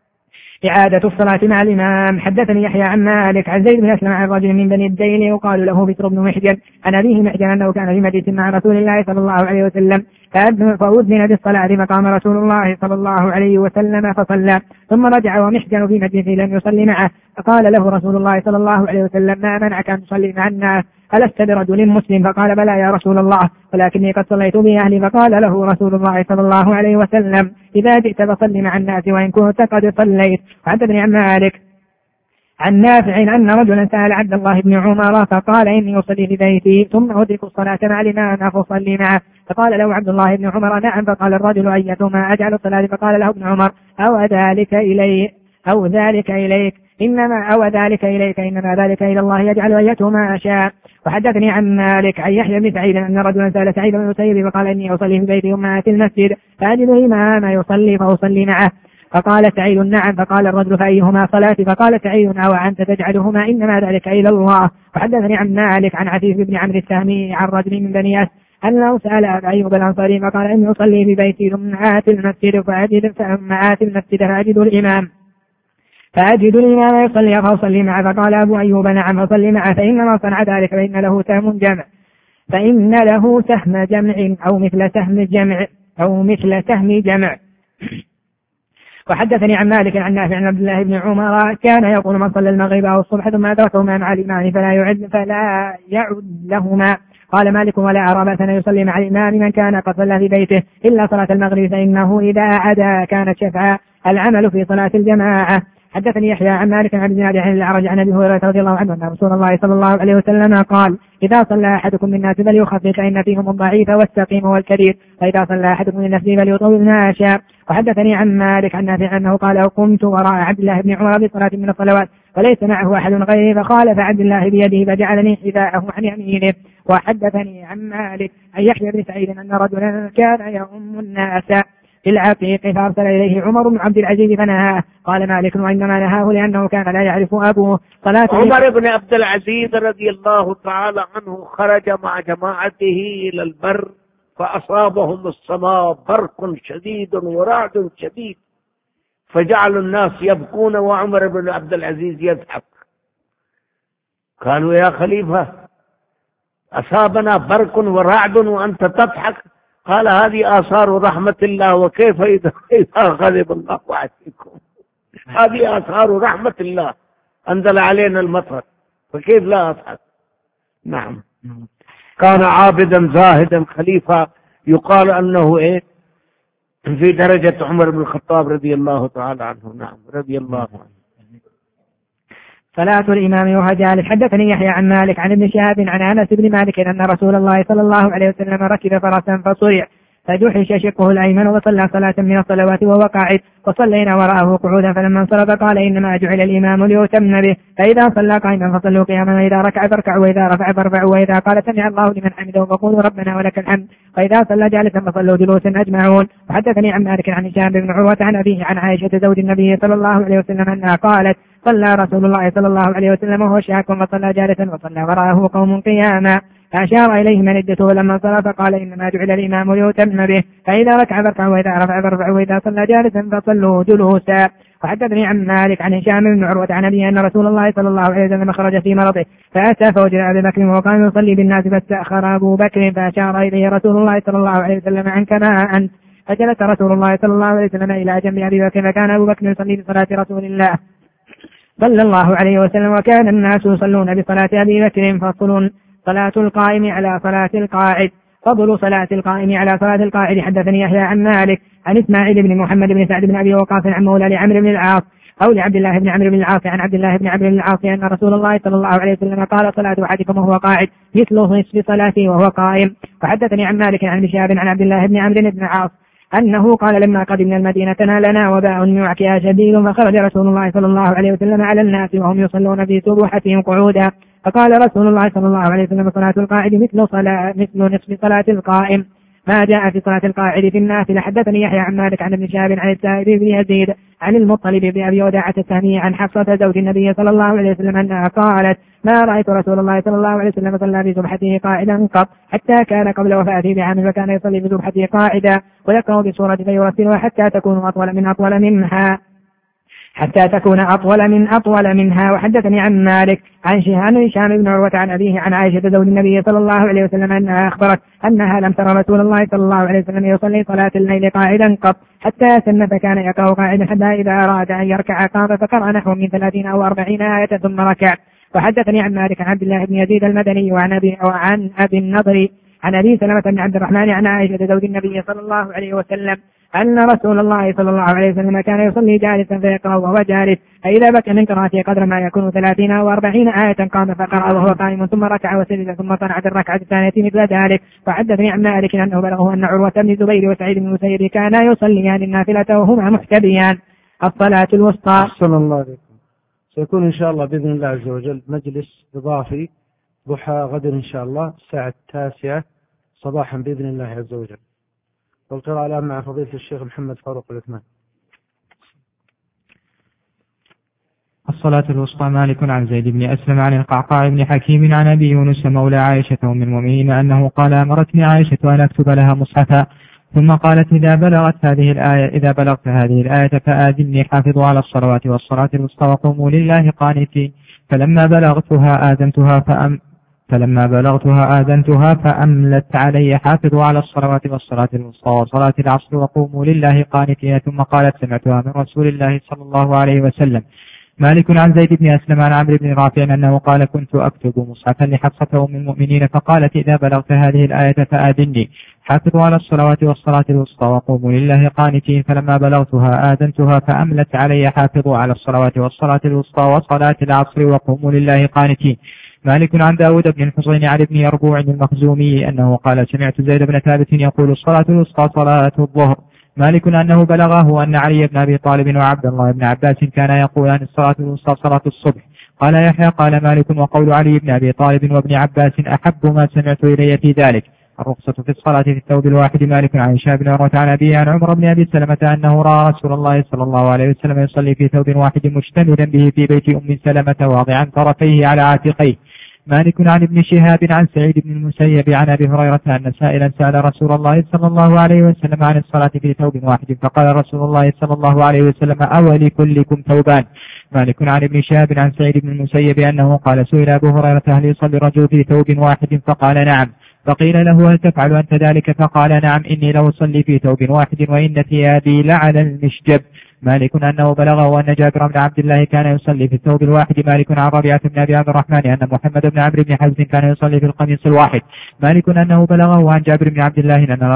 إعادة الصلاة مع الإمام. حدثني يحيى عن مالك عن زيد بن أسلم عن رجل من بني الديل يقال له بشر بن محجن عن أبيه محجن أنه كان في مجلس مع رسول الله صلى الله عليه وسلم فأذن بالصلاة فقام رسول الله صلى الله عليه وسلم فصلى ثم رجع ومحجن في مجلسه لم يصلي معه فقال له رسول الله صلى الله عليه وسلم ما منعك أن تصلي مع الناس ألست برجل مسلم؟ فقال بلى يا رسول الله ولكني قد صليت بأهلي. فقال له رسول الله صلى الله عليه وسلم إذا جئت فصل مع الناس وإن كنت قد صليت. وحدثني عن مالك عن نافع أن رجلا سأل عبد الله بن عمر فقال إني أصلي في بيتي ثم أدرك الصلاة مع الإمام فأصلي معه فقال له عبد الله بن عمر نعم. فقال الرجل أيتما أجعل الصلاة؟ فقال له ابن عمر أو ذلك إليك إنما ذلك إلى الله يجعل أيتما أشاء. وحدثني عن مالك عن يحيى بن سعيد أن رجلا سأل سعيد بن المسيب فقال إني أصلي في بيتي ثم آتي المسجد فأجد إماما يصلي فأصلي معه فقال سعيد نعم. فقال الرجل فأيهما صلاتي؟ فقال سعيد أو أنت تجعلهما إنما ذلك إلى الله. وحدثني عن مالك عن عفيف بن عمرو السهمي عن رجل من بني أسد أنه سأل أبا أيوب الأنصاري فقال إني أصلي في بيتي ثم آتي المسجد فأجد الإمام يصلي فأصلي معه. فقال أبو أيوب نعم فصلي معه فإنما صنع ذلك فإن له سهم جمع أو مثل سهم جمع. وحدثني عن مالك عن نافع عن عبد الله بن عمر كان يقول من صلى المغرب أو الصبح ثم أدركهما مع الإمام فلا يعد لهما. قال مالك ولا أرى بأسا يصلي مع الإمام من كان قد صلى في بيته إلا صلاة المغرب فإنه إذا أعاد كانت شفعا العمل في صلاة الجماعة. حدثني يحيى عن مالك عن ابن عن الأعرج عن أبي هريرة رضي الله عنه أن رسول الله صلى الله عليه وسلم قال إذا صلى أحدكم من الناس فليخفف فإن فيهم الضعيف والسقيم والكبير، فإذا صلى أحدكم من نفسه فليطول ما شاء. وحدثني عن مالك عن نافع أنه قال قمت وراء عبد الله بن عمر بصلاة من الصلوات وليس معه أحد غيره فخالف عبد الله بيده فجعلني حذاءه عن يمينه. وحدثني عن مالك عن يحيى بن سعيد أن رجلا كان يؤم الناس في العقيق فأرسل إليه عمر بن عبد العزيز فنهاه. قال مالك وإنما نهاه لأنه كان لا يعرف أبوه صلاة. عمر بن عبد العزيز رضي الله تعالى عنه خرج مع جماعته إلى البر فأصابهم السماء برق شديد ورعد شديد فجعل الناس يبكون وعمر بن عبد العزيز يضحك. قالوا يا خليفة أصابنا برق ورعد وأنت تضحك؟ قال هذه آثار رحمة الله، وكيف إذا غضب الله عليكم؟ هذه آثار رحمة الله، أنزل علينا المطر، فكيف لا أضحك؟ نعم. كان عابدا زاهدا خليفة يقال أنه في درجة عمر بن الخطاب رضي الله تعالى عنه. نعم رضي الله عنه. صلاة الإمام وهو جالس. حدثني يحيى عن مالك عن ابن شهاب عن أنس بن مالك أن رسول الله صلى الله عليه وسلم ركب فرسا فصرع فجحش شقه الأيمن وصلى صلاة من الصلوات وهو قاعد وصلينا وراءه قعودا فلما انصرف قال إنما جعل الإمام ليؤتم به فإذا صلى قائما فصلوا قياما وإذا ركع فاركعوا وإذا رفع فارفعوا وإذا قال سمع الله لمن حمده فقولوا ربنا ولك الحمد وإذا صلى جالسا فصلوا جلوسا أجمعون. وحدثني عن مالك عن هشام بن عروة عن أبيه عن عائشة زوج النبي صلى الله عليه وسلم أنها قالت صلى رسول الله صلى الله عليه وسلم وهو شاك فصلى جالسا وصلى وراءه قوم قياما فأشار إليه من عدته لما انصرف قال إنما جعل الإمام ليؤتم به فإذا ركع فاركعوا وإذا رفع فارفعوا وإذا صلى جالسا فصلوا جلوسا. وحدثني عن مالك عن هشام بن عروة عن أبيه أن رسول الله صلى الله عليه وسلم خرج في مرضه فأتى فوجد أبي بكر وقام يصلي بالناس فاستأخر أبو بكر فأشار إليه رسول الله صلى الله عليه وسلم عنك ما أنت فجلس رسول الله صلى الله عليه وسلم إلى جنب أبي بكر فكان أبو بكر يصلي بصلاة رسول الله صلى الله عليه وسلم وكان الناس يصلون بصلاة أبي بكر. فصل صلاة القائم على صلاة القاعد. فضل صلاة القائم على صلاة القاعد. حدثني يحيى عن مالك عن إسماعيل بن محمد بن سعد بن أبي وقاص عن مولى لعمرو بن العاص أو لعبد الله بن عمرو بن العاص عن عبد الله بن عمرو بن العاص أن رسول الله صلى الله عليه وسلم قال صلاة أحدكم وهو قاعد مثل نصف صلاته وهو قائم. وحدثني عن مالك عن شهاب عن عبد الله بن عمرو بن العاص أنه قال لما قدمنا المدينة نالنا وباء من وعكها شديد فخرج رسول الله صلى الله عليه وسلم على الناس وهم يصلون في سبوحتهم قعودا فقال رسول الله صلى الله عليه وسلم صلاة القاعد مثل نصف صلاة القائم ما جاء في صلاة القاعد في النافلة. حدثني يحيى عن مالك عن ابن شهاب عن السائب بن يزيد عن المطلب بن أبي وداعة السهمي عن حفصة زوج النبي صلى الله عليه وسلم أنها قالت ما رأيت رسول الله صلى الله عليه وسلم صلى في سبحته قاعدا قط حتى كان قبل وفاته بعام فكان يصلي في سبحته قاعدا ويقرأ بسورة فيرسلها حتى تكون أطول منها. وحدثني عن مالك عن هشام بن عروة عن أبيه عن عائشة زوج النبي صلى الله عليه وسلم أنها أخبرت أنها لم ترى رسول الله صلى الله عليه وسلم يصلي صلاة الليل قاعدا قط حتى سن فكان يقرأ قاعدا حتى إذا أراد أن يركع قام فقرأ نحو من 30 أو 40 آية ثم ركع. وحدثني عن مالك عن عبد الله بن يزيد المدني وعن أبي النضر عن أبي سلمة بن عبد الرحمن عن عائشة زوج النبي صلى الله عليه وسلم أن رسول الله صلى الله عليه وسلم كان يصلي جالسا فيقرأ وهو جالس فإذا بكى من قراءته قدر ما يكون 30 أو 40 آية قام فقرأ وهو قائم ثم ركع وسجد ثم صنع الركعة الثانية مثل ذلك. وحدثني عن مالك أنه بلغه أن عروة بن الزبير وسعيد بن المسيب كانا يصليان النافلة وهما محتبيان. الصلاة الوسطى. أحسن الله عليكم. سيكون إن شاء الله بإذن الله عز وجل مجلس إضافي ضحى غدا إن شاء الله الساعة 9 صباحا بإذن الله عز وجل، والقراءة الآن مع فضيلة الشيخ محمد فاروق العثمان. الصلاة الوسطى. مالك عن زيد بن أسلم عن القعقاع بن حكيم عن أبي يونس مولى عائشة أم المؤمنين أنه قال أمرتني عائشة أن أكتب لها مصحفا ثم قالت إذا بلغت هذه الآية فآذني حافظوا على الصلوات والصلاة الوسطى وقوموا لله قانتين. فلما بلغتها آذنتها فأملت علي حافظوا على الصلوات والصلاة الوسطى وصلاة العصر وقوموا لله قانتين. ثم قالت سمعتها من رسول الله صلى الله عليه وسلم. مالك عن زيد بن أسلم عن عمرو بن رافع أنه قال كنت أكتب مصحفا لحفصة أم المؤمنين فقالت إذا بلغت هذه الآية فآذني حافظوا على الصلوات والصلاة الوسطى وقوموا لله قانتين، فلما بلغتها آذنتها فأملت علي حافظوا على الصلوات والصلاة الوسطى وصلاة العصر وقوموا لله قانتين. مالك عن داود بن الحصين عن ابن يربوع المخزومي أنه قال سمعت زيد بن ثابت يقول الصلاة الوسطى صلاة الظهر. مالك أنه بلغه أن علي بن أبي طالب وعبد الله بن عباس كان يقولان الصلاة الوسطى صلاة الصبح. قال يحيى قال مالك وقول علي بن أبي طالب وابن عباس أحب ما سمعت إلي في ذلك. الرخصة في الصلاة في الثوب الواحد. مالك عن هشام بن عروة عن أبيه عن عمر بن أبي سلمة أنه رأى رسول الله صلى الله عليه وسلم يصلي في ثوب واحد مشتملا به في بيت أم سلمة واضعا طرفيه على عاتقيه. مالك عن ابن شهاب عن سعيد بن المسيب عن أبي هريرة أن سائلا سأل رسول الله صلى الله عليه وسلم عن الصلاة في ثوب واحد فقال رسول الله صلى الله عليه وسلم أولكلكم ثوبان. مالك عن ابن شهاب عن سعيد بن المسيب أنه قال سئل أبو هريرة هل يصلي الرجل في ثوب واحد فقال نعم، فقيل له هل تفعل أنت ذلك فقال نعم إني لأصلي في ثوب واحد وإن ثيابي لعلى المشجب. مالك أنه بلغه أن جابر بن عبد الله كان يصلي في الثوب الواحد. مالك عن ربيعة بن أبي عبد الرحمن أن محمد بن عمرو بن حزم كان يصلي في القميص الواحد. مالك أنه بلغه عن جابر بن عبد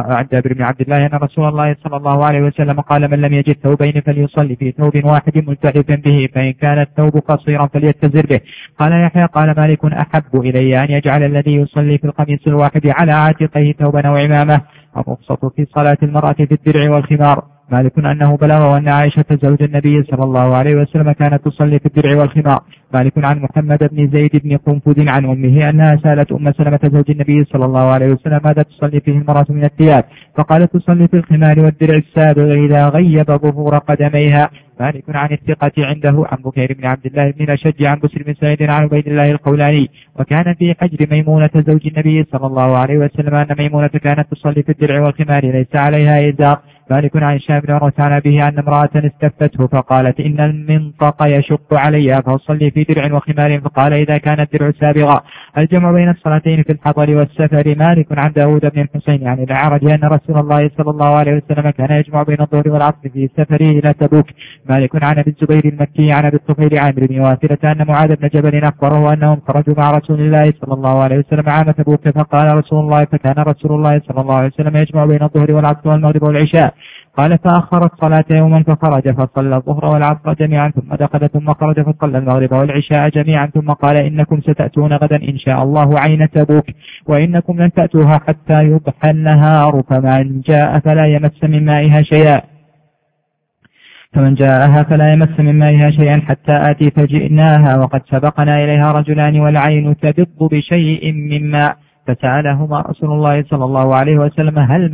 الله أن رسول الله صلى الله عليه وسلم قال من لم يجد ثوبين فليصلي في ثوب واحد ملتحفا به فإن كان الثوب قصيرا فليتزر به. قال يحيى قال مالك أحب إلي أن يجعل الذي يصلي في القميص الواحد على عاتقه ثوبا أو عمامة. الرخصة في صلاة المرأة في الدرع والخمار. مالك أنه بلغه أن عائشة زوج النبي صلى الله عليه وسلم كانت تصلي في الدرع والخمار. مالك عن محمد بن زيد بن قنفذ عن أمه أنها سألت أم سلمة زوج النبي صلى الله عليه وسلم ماذا تصلي فيه المرأة من الثياب فقالت تصلي في الخمار والدرع السابغ إذا غيب ظهور قدميها. مالك عن الثقة عنده عن بكير بن عبد الله بن الأشج عن بسر بن سعيد عن عبيد الله القولاني وكان في حجر ميمونة زوج النبي صلى الله عليه وسلم أن ميمونة كانت تصلي في الدرع والخمار ليس عليها إزار. مالك عن هشام بن عروة عن أبيه أن امرأة استفته فقالت إن المنطق يشق علي فأصلي في درع وخمار فقال إذا كان الدرع سابغا. الجمع بين الصلاتين في الحضر والسفر. مالك عن داود بن الحسين عن الأعرج أن رسول الله صلى الله عليه وسلم كان يجمع بين الظهر والعصر في سفره إلى تبوك. مالك عن أبي الزبير المكي عن أبي الطفيل عامر بن واثرة أن معاذ بن جبل أخبره أنهم خرجوا مع رسول الله صلى الله عليه وسلم عام تبوك فكان رسول الله صلى الله عليه وسلم يجمع بين الظهر والعصر والمغرب والعشاء. قال فأخر الصلاة يوما فخرج فصلى الظهر والعصر جميعا ثم دخل ثم خرج فصلى المغرب والعشاء جميعا ثم قال إنكم ستأتون غدا إن شاء الله عين تبوك وإنكم لن تأتوها حتى يضحى النهار فمن جاء فلا يمس من مائها شيئا حتى آتي فجئناها وقد سبقنا إليها رجلان والعين تبض بشيء من ماء فسألهما رسول الله صلى الله عليه وسلم هل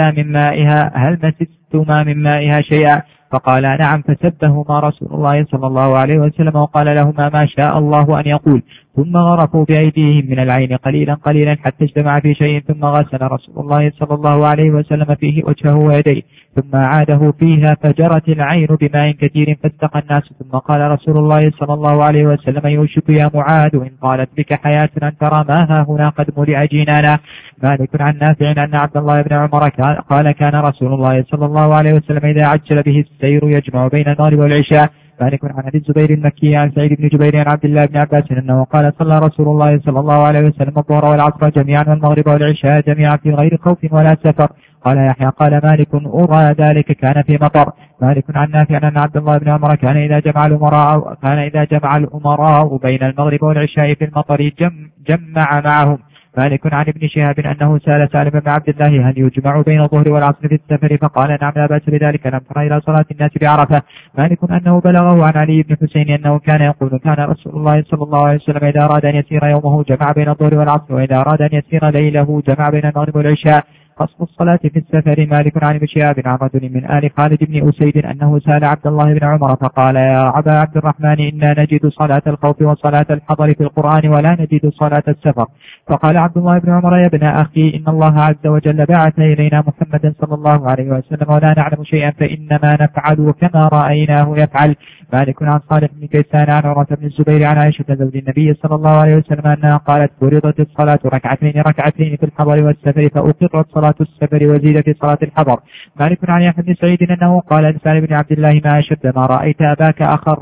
مسستما من مائها شيئا فقال نعم فسبهما رسول الله صلى الله عليه وسلم وقال لهما ما شاء الله أن يقول ثم غرفوا بأيديهم من العين قليلا قليلا حتى اجتمع في شيء ثم غسل رسول الله صلى الله عليه وسلم فيه وجهه ويديه ثم عاده فيها فجرت العين بماء كثير فاستقى الناس ثم قال رسول الله صلى الله عليه وسلم يوشك يا معاذ إن طالت بك حياة أن ترى ما ها هنا قد ملئ جنانا. مالك عن نافع أن عبد الله بن عمر قال كان رسول الله صلى الله عليه وسلم إذا عجل به السير يجمع بين المغرب والعشاء. مالك عن أبي الزبير المكي عن سعيد بن جبير عن عبد الله بن عباس أنه قال صلى رسول الله صلى الله عليه وسلم الظهر والعصر جميعا والمغرب والعشاء جميعا في غير خوف ولا سفر. قال يحيى قال مالك أرى ذلك كان في مطر. مالك عن نافع أن عبد الله بن عمر كان إذا جمع الأمراء بين المغرب والعشاء في المطر جمع معهم. مالك عن ابن شهاب أنه سأل سالم بن عبد الله هل يجمع بين الظهر والعصر في السفر فقال نعم لا بأس بذلك لم تر إلى صلاة الناس بعرفة. مالك أنه بلغه عن علي بن حسين أنه كان يقول كان رسول الله صلى الله عليه وسلم إذا أراد أن يسير يومه جمع بين الظهر والعصر وإذا أراد أن يسير ليله جمع بين المغرب والعشاء. قصر الصلاة في السفر. مالك عن ابن شهاب عن رجل من آل خالد بن أسيد أنه سأل عبد الله بن عمر فقال يا أبا عبد الرحمن إنا نجد صلاة الخوف وصلاة الحضر في القرآن ولا نجد صلاة السفر. فقال عبد الله بن عمر يا ابن أخي إن الله عز وجل بعث إلينا محمدا صلى الله عليه وسلم ولا نعلم شيئا فإنما نفعل كما رأيناه يفعل. مالك عن صالح بن كيسان عن عروة بن الزبير عن عائشة زوج النبي صلى الله عليه وسلم أنها قالت فرضت الصلاة ركعتين في الحضر والسفر فأقرت صلاة السفر وزيد في صلاة الحضر. مالك عن يحيى بن سعيد أنه قال لسالم بن عبد الله ما أشد ما رأيت أباك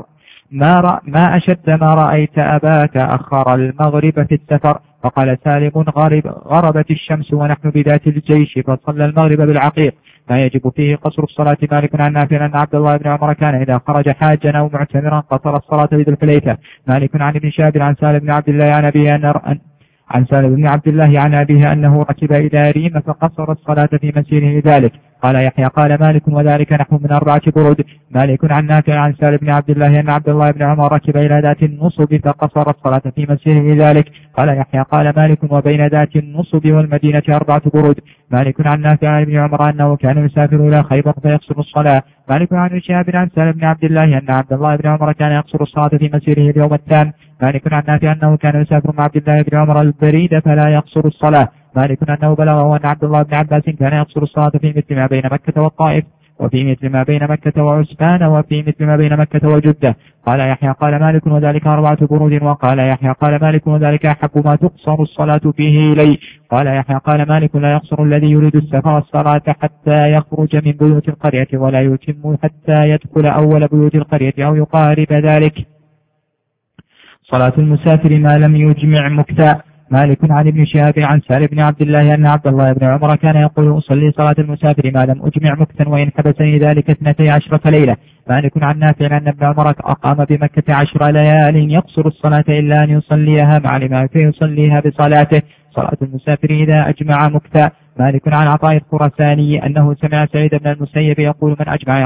ما أشد ما رأيت أباك أخر المغرب في السفر. فقال سالم غربت الشمس ونحن بذات الجيش فصلى المغرب بالعقيق ما يجب فيه قصر الصلاة. مالك عن نافع أن عبد الله بن عمر كان إذا خرج حاجا أو معتمرا قصر الصلاة بذي الحليفة. مالك عن ابن شهاب عن سالم بن عبد الله عن سالم بن عبد الله عن أبيه أنه ركب إلى ريم فقصر الصلاة في مسيره ذلك. قال يحيى قال مالك وذلك نحو من 4 برود. مالك عن نافع عن سالم بن عبد الله أن عبد الله بن عمر ركب إلى ذات النصب فقصر الصلاة في مسيره ذلك. قال يحيى قال مالك وبين ذات النصب والمدينة 4 برود. مالك عن نافع عن ابن عمر أنه كان يسافر إلى خيبر فيقصر الصلاة. مالك عن ابن شهاب عن سالم بن عبد الله أن عبد الله بن عمر كان يقصر الصلاة في مسيره اليوم الثاني. مالك عن نافع أنه كان يسافر مع عبد الله بن عمر البريد فلا يقصر الصلاة. مالك أنه بلغه أن عبد الله بن عباس كان يقصر الصلاة في مثل ما بين مكة والطائف وفي مثل ما بين مكة وعسفان وفي مثل ما بين مكة وجدة. قال يحيى قال مالك وذلك 4 برود. وقال يحيى قال مالك وذلك أحب ما تقصر الصلاة فيه إلي. قال يحيى قال مالك لا يقصر الذي يريد السفر الصلاة حتى يخرج من بيوت القرية ولا يتم حتى يدخل أول بيوت القرية أو يقارب ذلك. صلاة المسافر ما لم يجمع مكتا. مالك عن ابن شهاب عن سالم بن عبد الله أن عبد الله بن عمر كان يقول أصلي صلاة المسافر ما لم أجمع مكتا وإن حبسني ذلك 12 ليلة. مالك عن نافع أن ابن عمر أقام بمكة 10 ليال يقصر الصلاة إلا أن يصليها مع الإمام فيصليها بصلاته. صلاة المسافر إذا أجمع مكتا. مالك عن عطاء الخرساني أنه سمع سعيد بن المسيب يقول من أجمع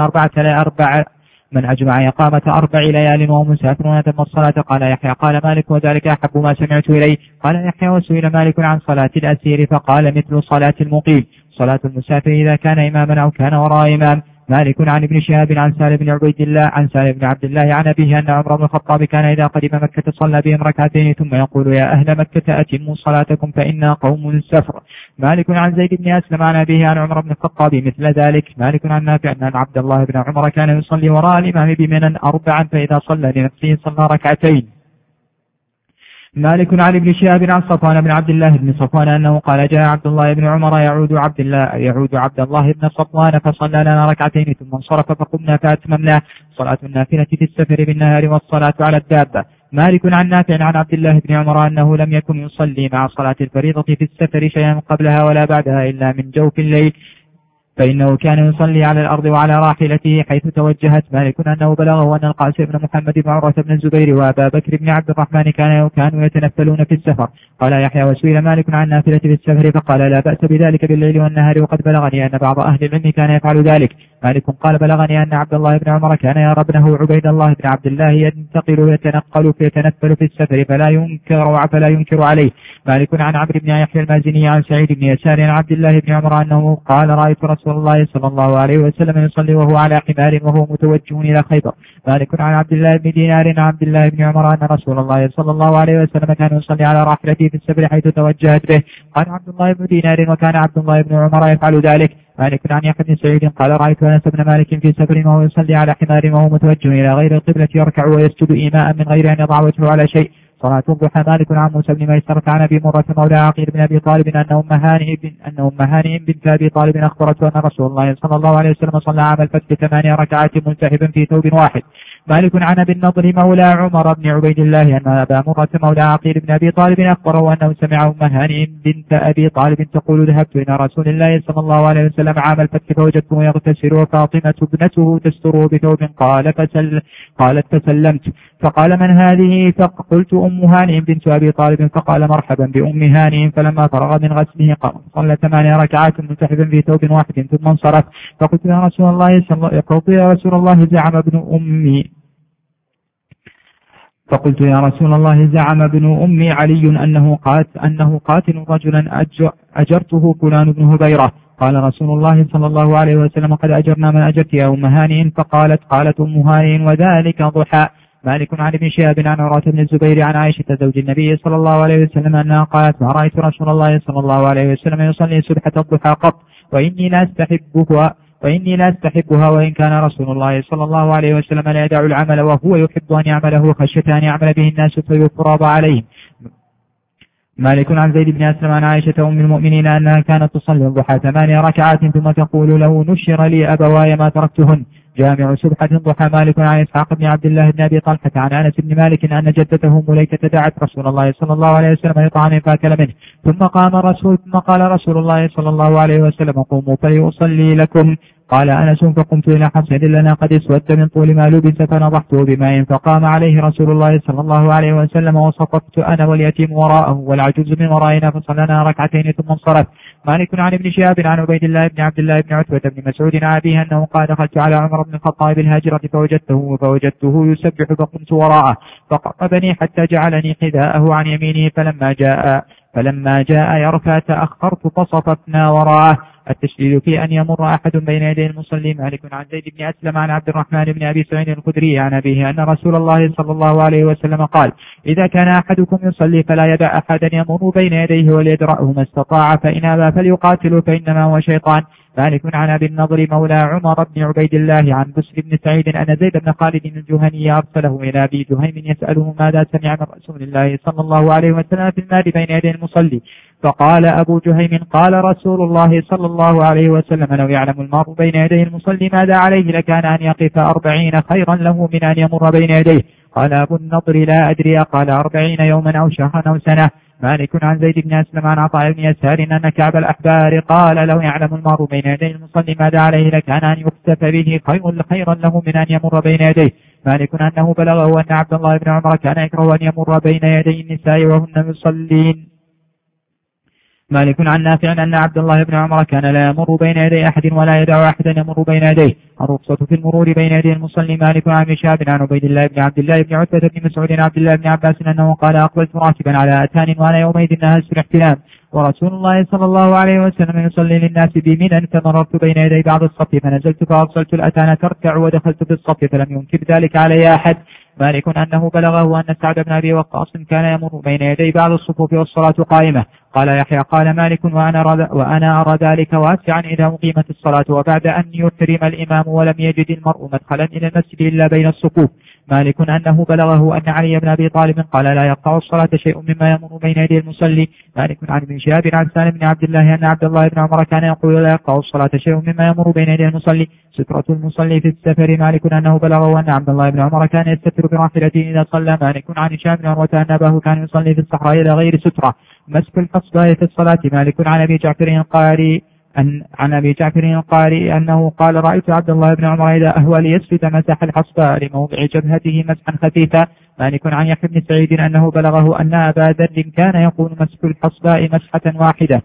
إقامة 4 ليال وهو مسافر ويتم الصلاة. قال يحيى قال مالك وذلك أحب ما سمعت إليه. قال يحيى وسئل مالك عن صلاة الأسير فقال مثل صلاة المقيم. صلاة المسافر إذا كان إماما أو كان وراء إمام. مالك عن ابن شهاب عن سالم بن عبد الله عن أبيه أن عمر بن الخطاب كان إذا قدم مكة صلى بهم 2 ثم يقول يا أهل مكة أتموا صلاتكم فإنا قوم سفر. مالك عن زيد بن أسلم عن أبيه عن عمر بن الخطاب مثل ذلك. مالك عن نافع أن عبد الله بن عمر كان يصلي وراء الإمام بمنى 4 فإذا صلى لنفسه صلى 2. مالك عن ابن شهاب عن صفوان بن عبد الله بن صفوان أنه قال جاء عبد الله بن عمر يعود عبد الله بن صفوان فصلى لنا 2 ثم انصرف فقمنا فأتممنا. صلاة النافلة في السفر بالنهار والصلاة على الدابة. مالك عن نافع عن عبد الله بن عمر أنه لم يكن يصلي مع صلاة الفريضة في السفر شيئا قبلها ولا بعدها إلا من جوف الليل فإنه كان يصلي على الأرض وعلى راحلته حيث توجهت. مالك أنه بلغه أن القاسم بن محمد بن عروة بن الزبير وأبا بكر بن عبد الرحمن كانوا يتنفلون في السفر. قال يحيى وسئل مالك عن نافلة في السفر فقال لا بأس بذلك بالليل والنهار وقد بلغني أن بعض أهل العلم كان يفعل ذلك. مالك قال بلغني أن عبد الله بن عمر كان يرى ابنه عبيد الله بن عبد الله يتنفل في السفر فلا ينكر عليه. مالك عن عمرو بن يحيى المازني عن سعيد بن يسار عن عبد الله بن عمر أنه قال رأيت رسول الله صلى الله عليه وسلم يصلي وهو على حمار وهو متوجه إلى خيبر. مالك عن عبد الله بن دينار عن عبد الله بن عمر أن رسول الله صلى الله عليه وسلم كان يصلي على راحلته في السفر حيث توجهت به. قال عبد الله بن دينار وكان عبد الله بن عمر يفعل ذلك. مالك عن يحيى بن سعيد قال رأيت أنس بن مالك في سفر وهو يصلي على حمار وهو متوجه إلى غير القبلة يركع ويسجد إيماء من غير أن يضع وجهه على شيء. صلاة الضحى. مالك عن موسى بن ميسرة عن أبي مرة مولى عقيل بن أبي طالب أن أم هانئ بنت أبي طالب أخبرته أن رسول الله صلى الله عليه وسلم صلى عام الفتح 8 ركعات منسحبا في ثوب واحد. مالك عن أبي النضر مولى عمر بن عبيد الله أن أبا مرة مولى عقيل بن أبي طالب أخبره أنه سمع أم هانئ بنت أبي طالب تقول ذهبت إلى رسول الله صلى الله عليه وسلم عام الفتح فوجدته يغتسل وفاطمة ابنته تستره بثوب قالت فسلمت فقال من هذه؟ فقلت أم هانئ بنت أبي طالب فقال مرحبا بأم هانئ. فلما فرغ من غسله قام صلى 8 ركعات منسحبا في ثوب واحد ثم انصرف. فقلت يا رسول الله زعم ابن أمي علي أنه قاتل رجلا أجرته فلان بن هبيرة. قال رسول الله صلى الله عليه وسلم قد أجرنا من أجرت يا أم هانئ. قالت أم هانئ وذلك ضحى. مالك عن ابن شهاب عن عروة بن الزبير عن عائشة زوج النبي صلى الله عليه وسلم أنها قالت ما رأيت رسول الله صلى الله عليه وسلم يصلي سبحة الضحى قط وإني لا أستحبها وإن كان رسول الله صلى الله عليه وسلم لا يدع العمل وهو يحب أن يعمله خشية أن يعمل به الناس فيفرض عليهم. مالك عن زيد بن أسلم عن عائشة أم المؤمنين أنها كانت تصلي الضحى 8 ركعات ثم تقول لو نشر لي أبواي ما تركتهن. جامع سبحة ضحى مالك عن إسحاق بن عبد الله بن أبي طلحة عن أنس بن مالك أن جدته مليكة دعت رسول الله صلى الله عليه وسلم لطعام فأكل منه ثم قال رسول الله صلى الله عليه وسلم قوموا فليصلي لكم. قال أنس فقمت إلى حصير لنا قد اسود من طول ما لبس فنضحته بماء فقام عليه رسول الله صلى الله عليه وسلم وصففت أنا واليتيم وراءه والعجوز من ورائنا فصلنا ركعتين ثم انصرف. مالك عن ابن شهاب عن عبيد الله بن عبد الله بن عتبة بن مسعود عن أبيه أنه قال دخلت على عمر بن الخطاب بالهاجرة فوجدته يسبح فقمت وراءه فقربني حتى جعلني حذاءه عن يمينه فلما جاء يركع تأخرت فصففنا وراءه. التشديد في أن يمر أحد بين يدي المصلي. مالك عن زيد بن أسلم عن عبد الرحمن بن أبي سعيد الخدري عن أبيه أن رسول الله صلى الله عليه وسلم قال إذا كان أحدكم يصلي فلا يدع أحدا يمر بين يديه وليدرأه ما استطاع فإن أبى فليقاتل فإنما هو شيطان. مالك عن أبي النضر مولى عمر بن عبيد الله عن بسر بن سعيد أن زيد بن خالد الجهني أرسله إلى أبي جهيم يسأله ماذا سمع من رسول الله صلى الله عليه وسلم في المال بين يدي المصلي. فقال أبو جهيم قال رسول الله صلى الله عليه وسلم لو يعلم المرء بين يدي المصلي ماذا عليه لكان أن يقف 40 خيرا له من أن يمر بين يديه. قال أبو النضر لا أدري قال 40 يوما أو شهرا أو سنة. مالك عن زيد بن أسلم عن عطاء بن يسار أن كعب الأحبار قال لو يعلم المرء بين يدي المصلي ماذا عليه لكان أن يختف به خيرا له من أن يمر بين يديه. مالك أنه بلغه أن عبد الله بن عمر كان يكره أن يمر بين يدي النساء وهن يصلين. مالك عن نافع أن عبد الله بن عمر كان لا يمر بين يدي أحد ولا يدع أحدا يمر بين يديه. الرخصة في المرور بين يدي المصلي. مالك عن شهاب عن عبيد الله بن عبد الله بن عتبة بن مسعود عن عبد الله بن عباس أنه قال أقبلت راكبا على أتان وأنا يومئذ نهز في الاحتلام ورسول الله صلى الله عليه وسلم يصلي للناس بمنى فمررت بين يدي بعض الصف فنزلت فأرسلت الأتان تركع ودخلت في الصف فلم ينكب ذلك علي أحد. مالك أنه بلغه أن سعد بن أبي وقاص كان يمر بين يدي بعض الصفوف والصلاة قائمة. قال يحيى قال مالك وأنا أرى ذلك واسعا إذا أقيمت الصلاة وبعد أن يحرم الإمام ولم يجد المرء مدخلا إلى المسجد إلا بين الصفوف. مالك أنه بلغه أن علي بن أبي طالب قال لا يقطع الصلاة شيء مما يمر بين يدي المصلي. مالك عن ابن شهاب عن سالم بن عبد الله أن عبد الله بن عمر كان يقول لا يقطع الصلاة شيء مما يمر بين يدي المصلي. سترة المصلي في السفر. مالك أنه بلغه أن عبد الله بن عمر كان يستتر براحلته إذا صلى. مالك عن هشام بن عروة أن أباه كان يصلي في الصحراء إلى غير سترة. مسك الحصباء في الصلاة. مالك عن أبي جعفر القاري أنه قال رأيت عبد الله بن عمر إذا أهوى ليسجد مسح الحصباء لموضع جبهته مسحا خفيفا. مالك عن يحيى بن سعيد أنه بلغه أن أبا ذر كان يقول مسك الحصباء مسحة واحدة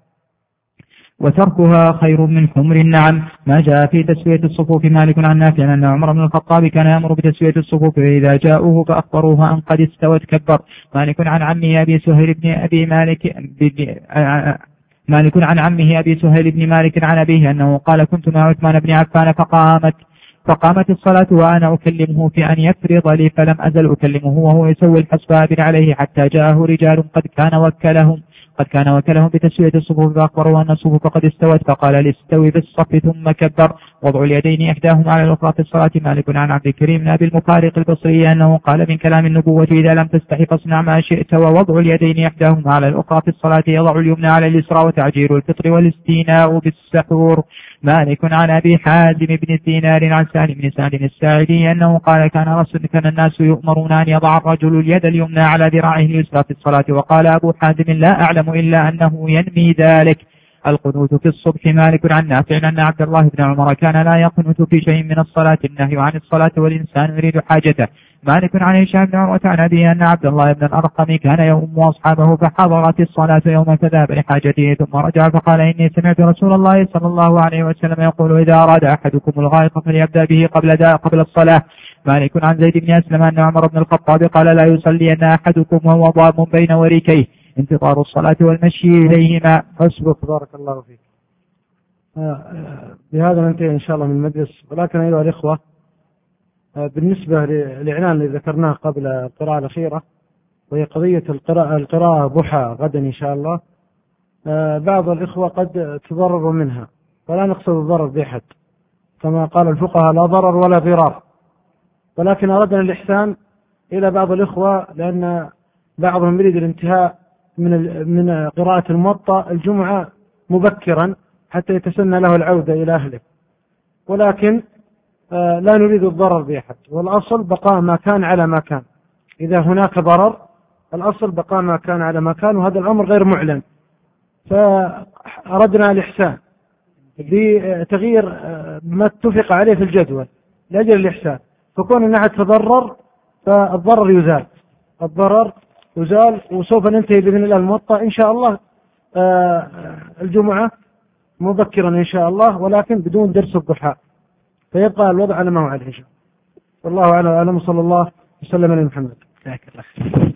وتركها خير من حمر النعم. ما جاء في تسوية الصفوف. مالك عن نافع أن عمر بن الخطاب كان يأمر بتسوية الصفوف فإذا جاءوه فأخبروها أن قد استوت كبر. مالك عن عمه أبي سهيل بن أبي مالك عن أبيه أنه قال كنت مع عثمان بن عفان فقامت الصلاة وأنا أكلمه في أن يفرض لي فلم أزل أكلمه وهو يسوي الحسباب عليه حتى جاءه رجال قد كان وكلهم بتسوية الصفوف فأخبروا أن الصفوف قد استوت فقال لاستوي بالصف ثم كبر وضع اليدين إحداهما على الأخرى في الصلاة. مالك عن عبد الكريم بن أبي المفارق البصري أنه قال من كلام النبوة إذا لم تستحي فاصنع ما شئت ووضع اليدين إحداهما على الأخرى في الصلاة يضع اليمنى على اليسرى وتعجيل الفطر والاستيناء بالسحور. مالك عن أبي حازم بن دينار عن سالم بن سعد الساعدي أنه قال كان الناس يؤمرون أن يضع الرجل اليد اليمنى على ذراعه اليسرى في الصلاة. وقال أبو حازم لا أعلم إلا أنه ينمي ذلك. القنوت في الصبح. مالك عن نافع أن عبد الله بن عمر كان لا يقنت في شيء من الصلاة النهي عن الصلاة والإنسان يريد حاجته. مالك عن هشام بن عروة عن أبيه أن عبد الله بن الأرقم كان يؤم أصحابه فحضرت الصلاة يوما فذهب لحاجته ثم رجع فقال إني سمعت رسول الله صلى الله عليه وسلم يقول إذا أراد أحدكم الغائط فليبدأ به قبل الصلاة. مالك عن زيد بن أسلم أن عمر بن الخطاب قال لا يصلي أن أحدكم وهو ضام بين وريكيه انتظار الصلاة والمشي إليهما. حسبك بارك الله فيك. بهذا ننتهي إن شاء الله من المجلس. ولكن أيها الإخوة بالنسبة للإعلان الذي ذكرناه قبل القراءة الأخيرة وهي قضية القراءة ضحى غدا إن شاء الله بعض الإخوة قد تضرروا منها ولا نقصد الضرر بأحد كما قال الفقهاء لا ضرر ولا ضرار ولكن أردنا الإحسان إلى بعض الإخوة لأن بعضهم يريد الانتهاء من قراءة الموطأ الجمعة مبكرا حتى يتسنى له العودة إلى أهله ولكن لا نريد الضرر بأحد، والأصل بقاء ما كان على ما كان. إذا هناك ضرر الأصل بقاء ما كان على ما كان، وهذا الأمر غير معلن، فأردنا الإحسان بتغيير ما اتفق عليه في الجدول لأجل الإحسان، فكون أن أحد تضرر فالضرر يزال، الضرر يزال. وسوف ننتهي بإذن الله الموطأ إن شاء الله الجمعة مبكرا إن شاء الله، ولكن بدون درس الضحى، فيبقى الوضع على ما هو عليه إن شاء الله. والله أعلم، صلى الله وسلم على محمد.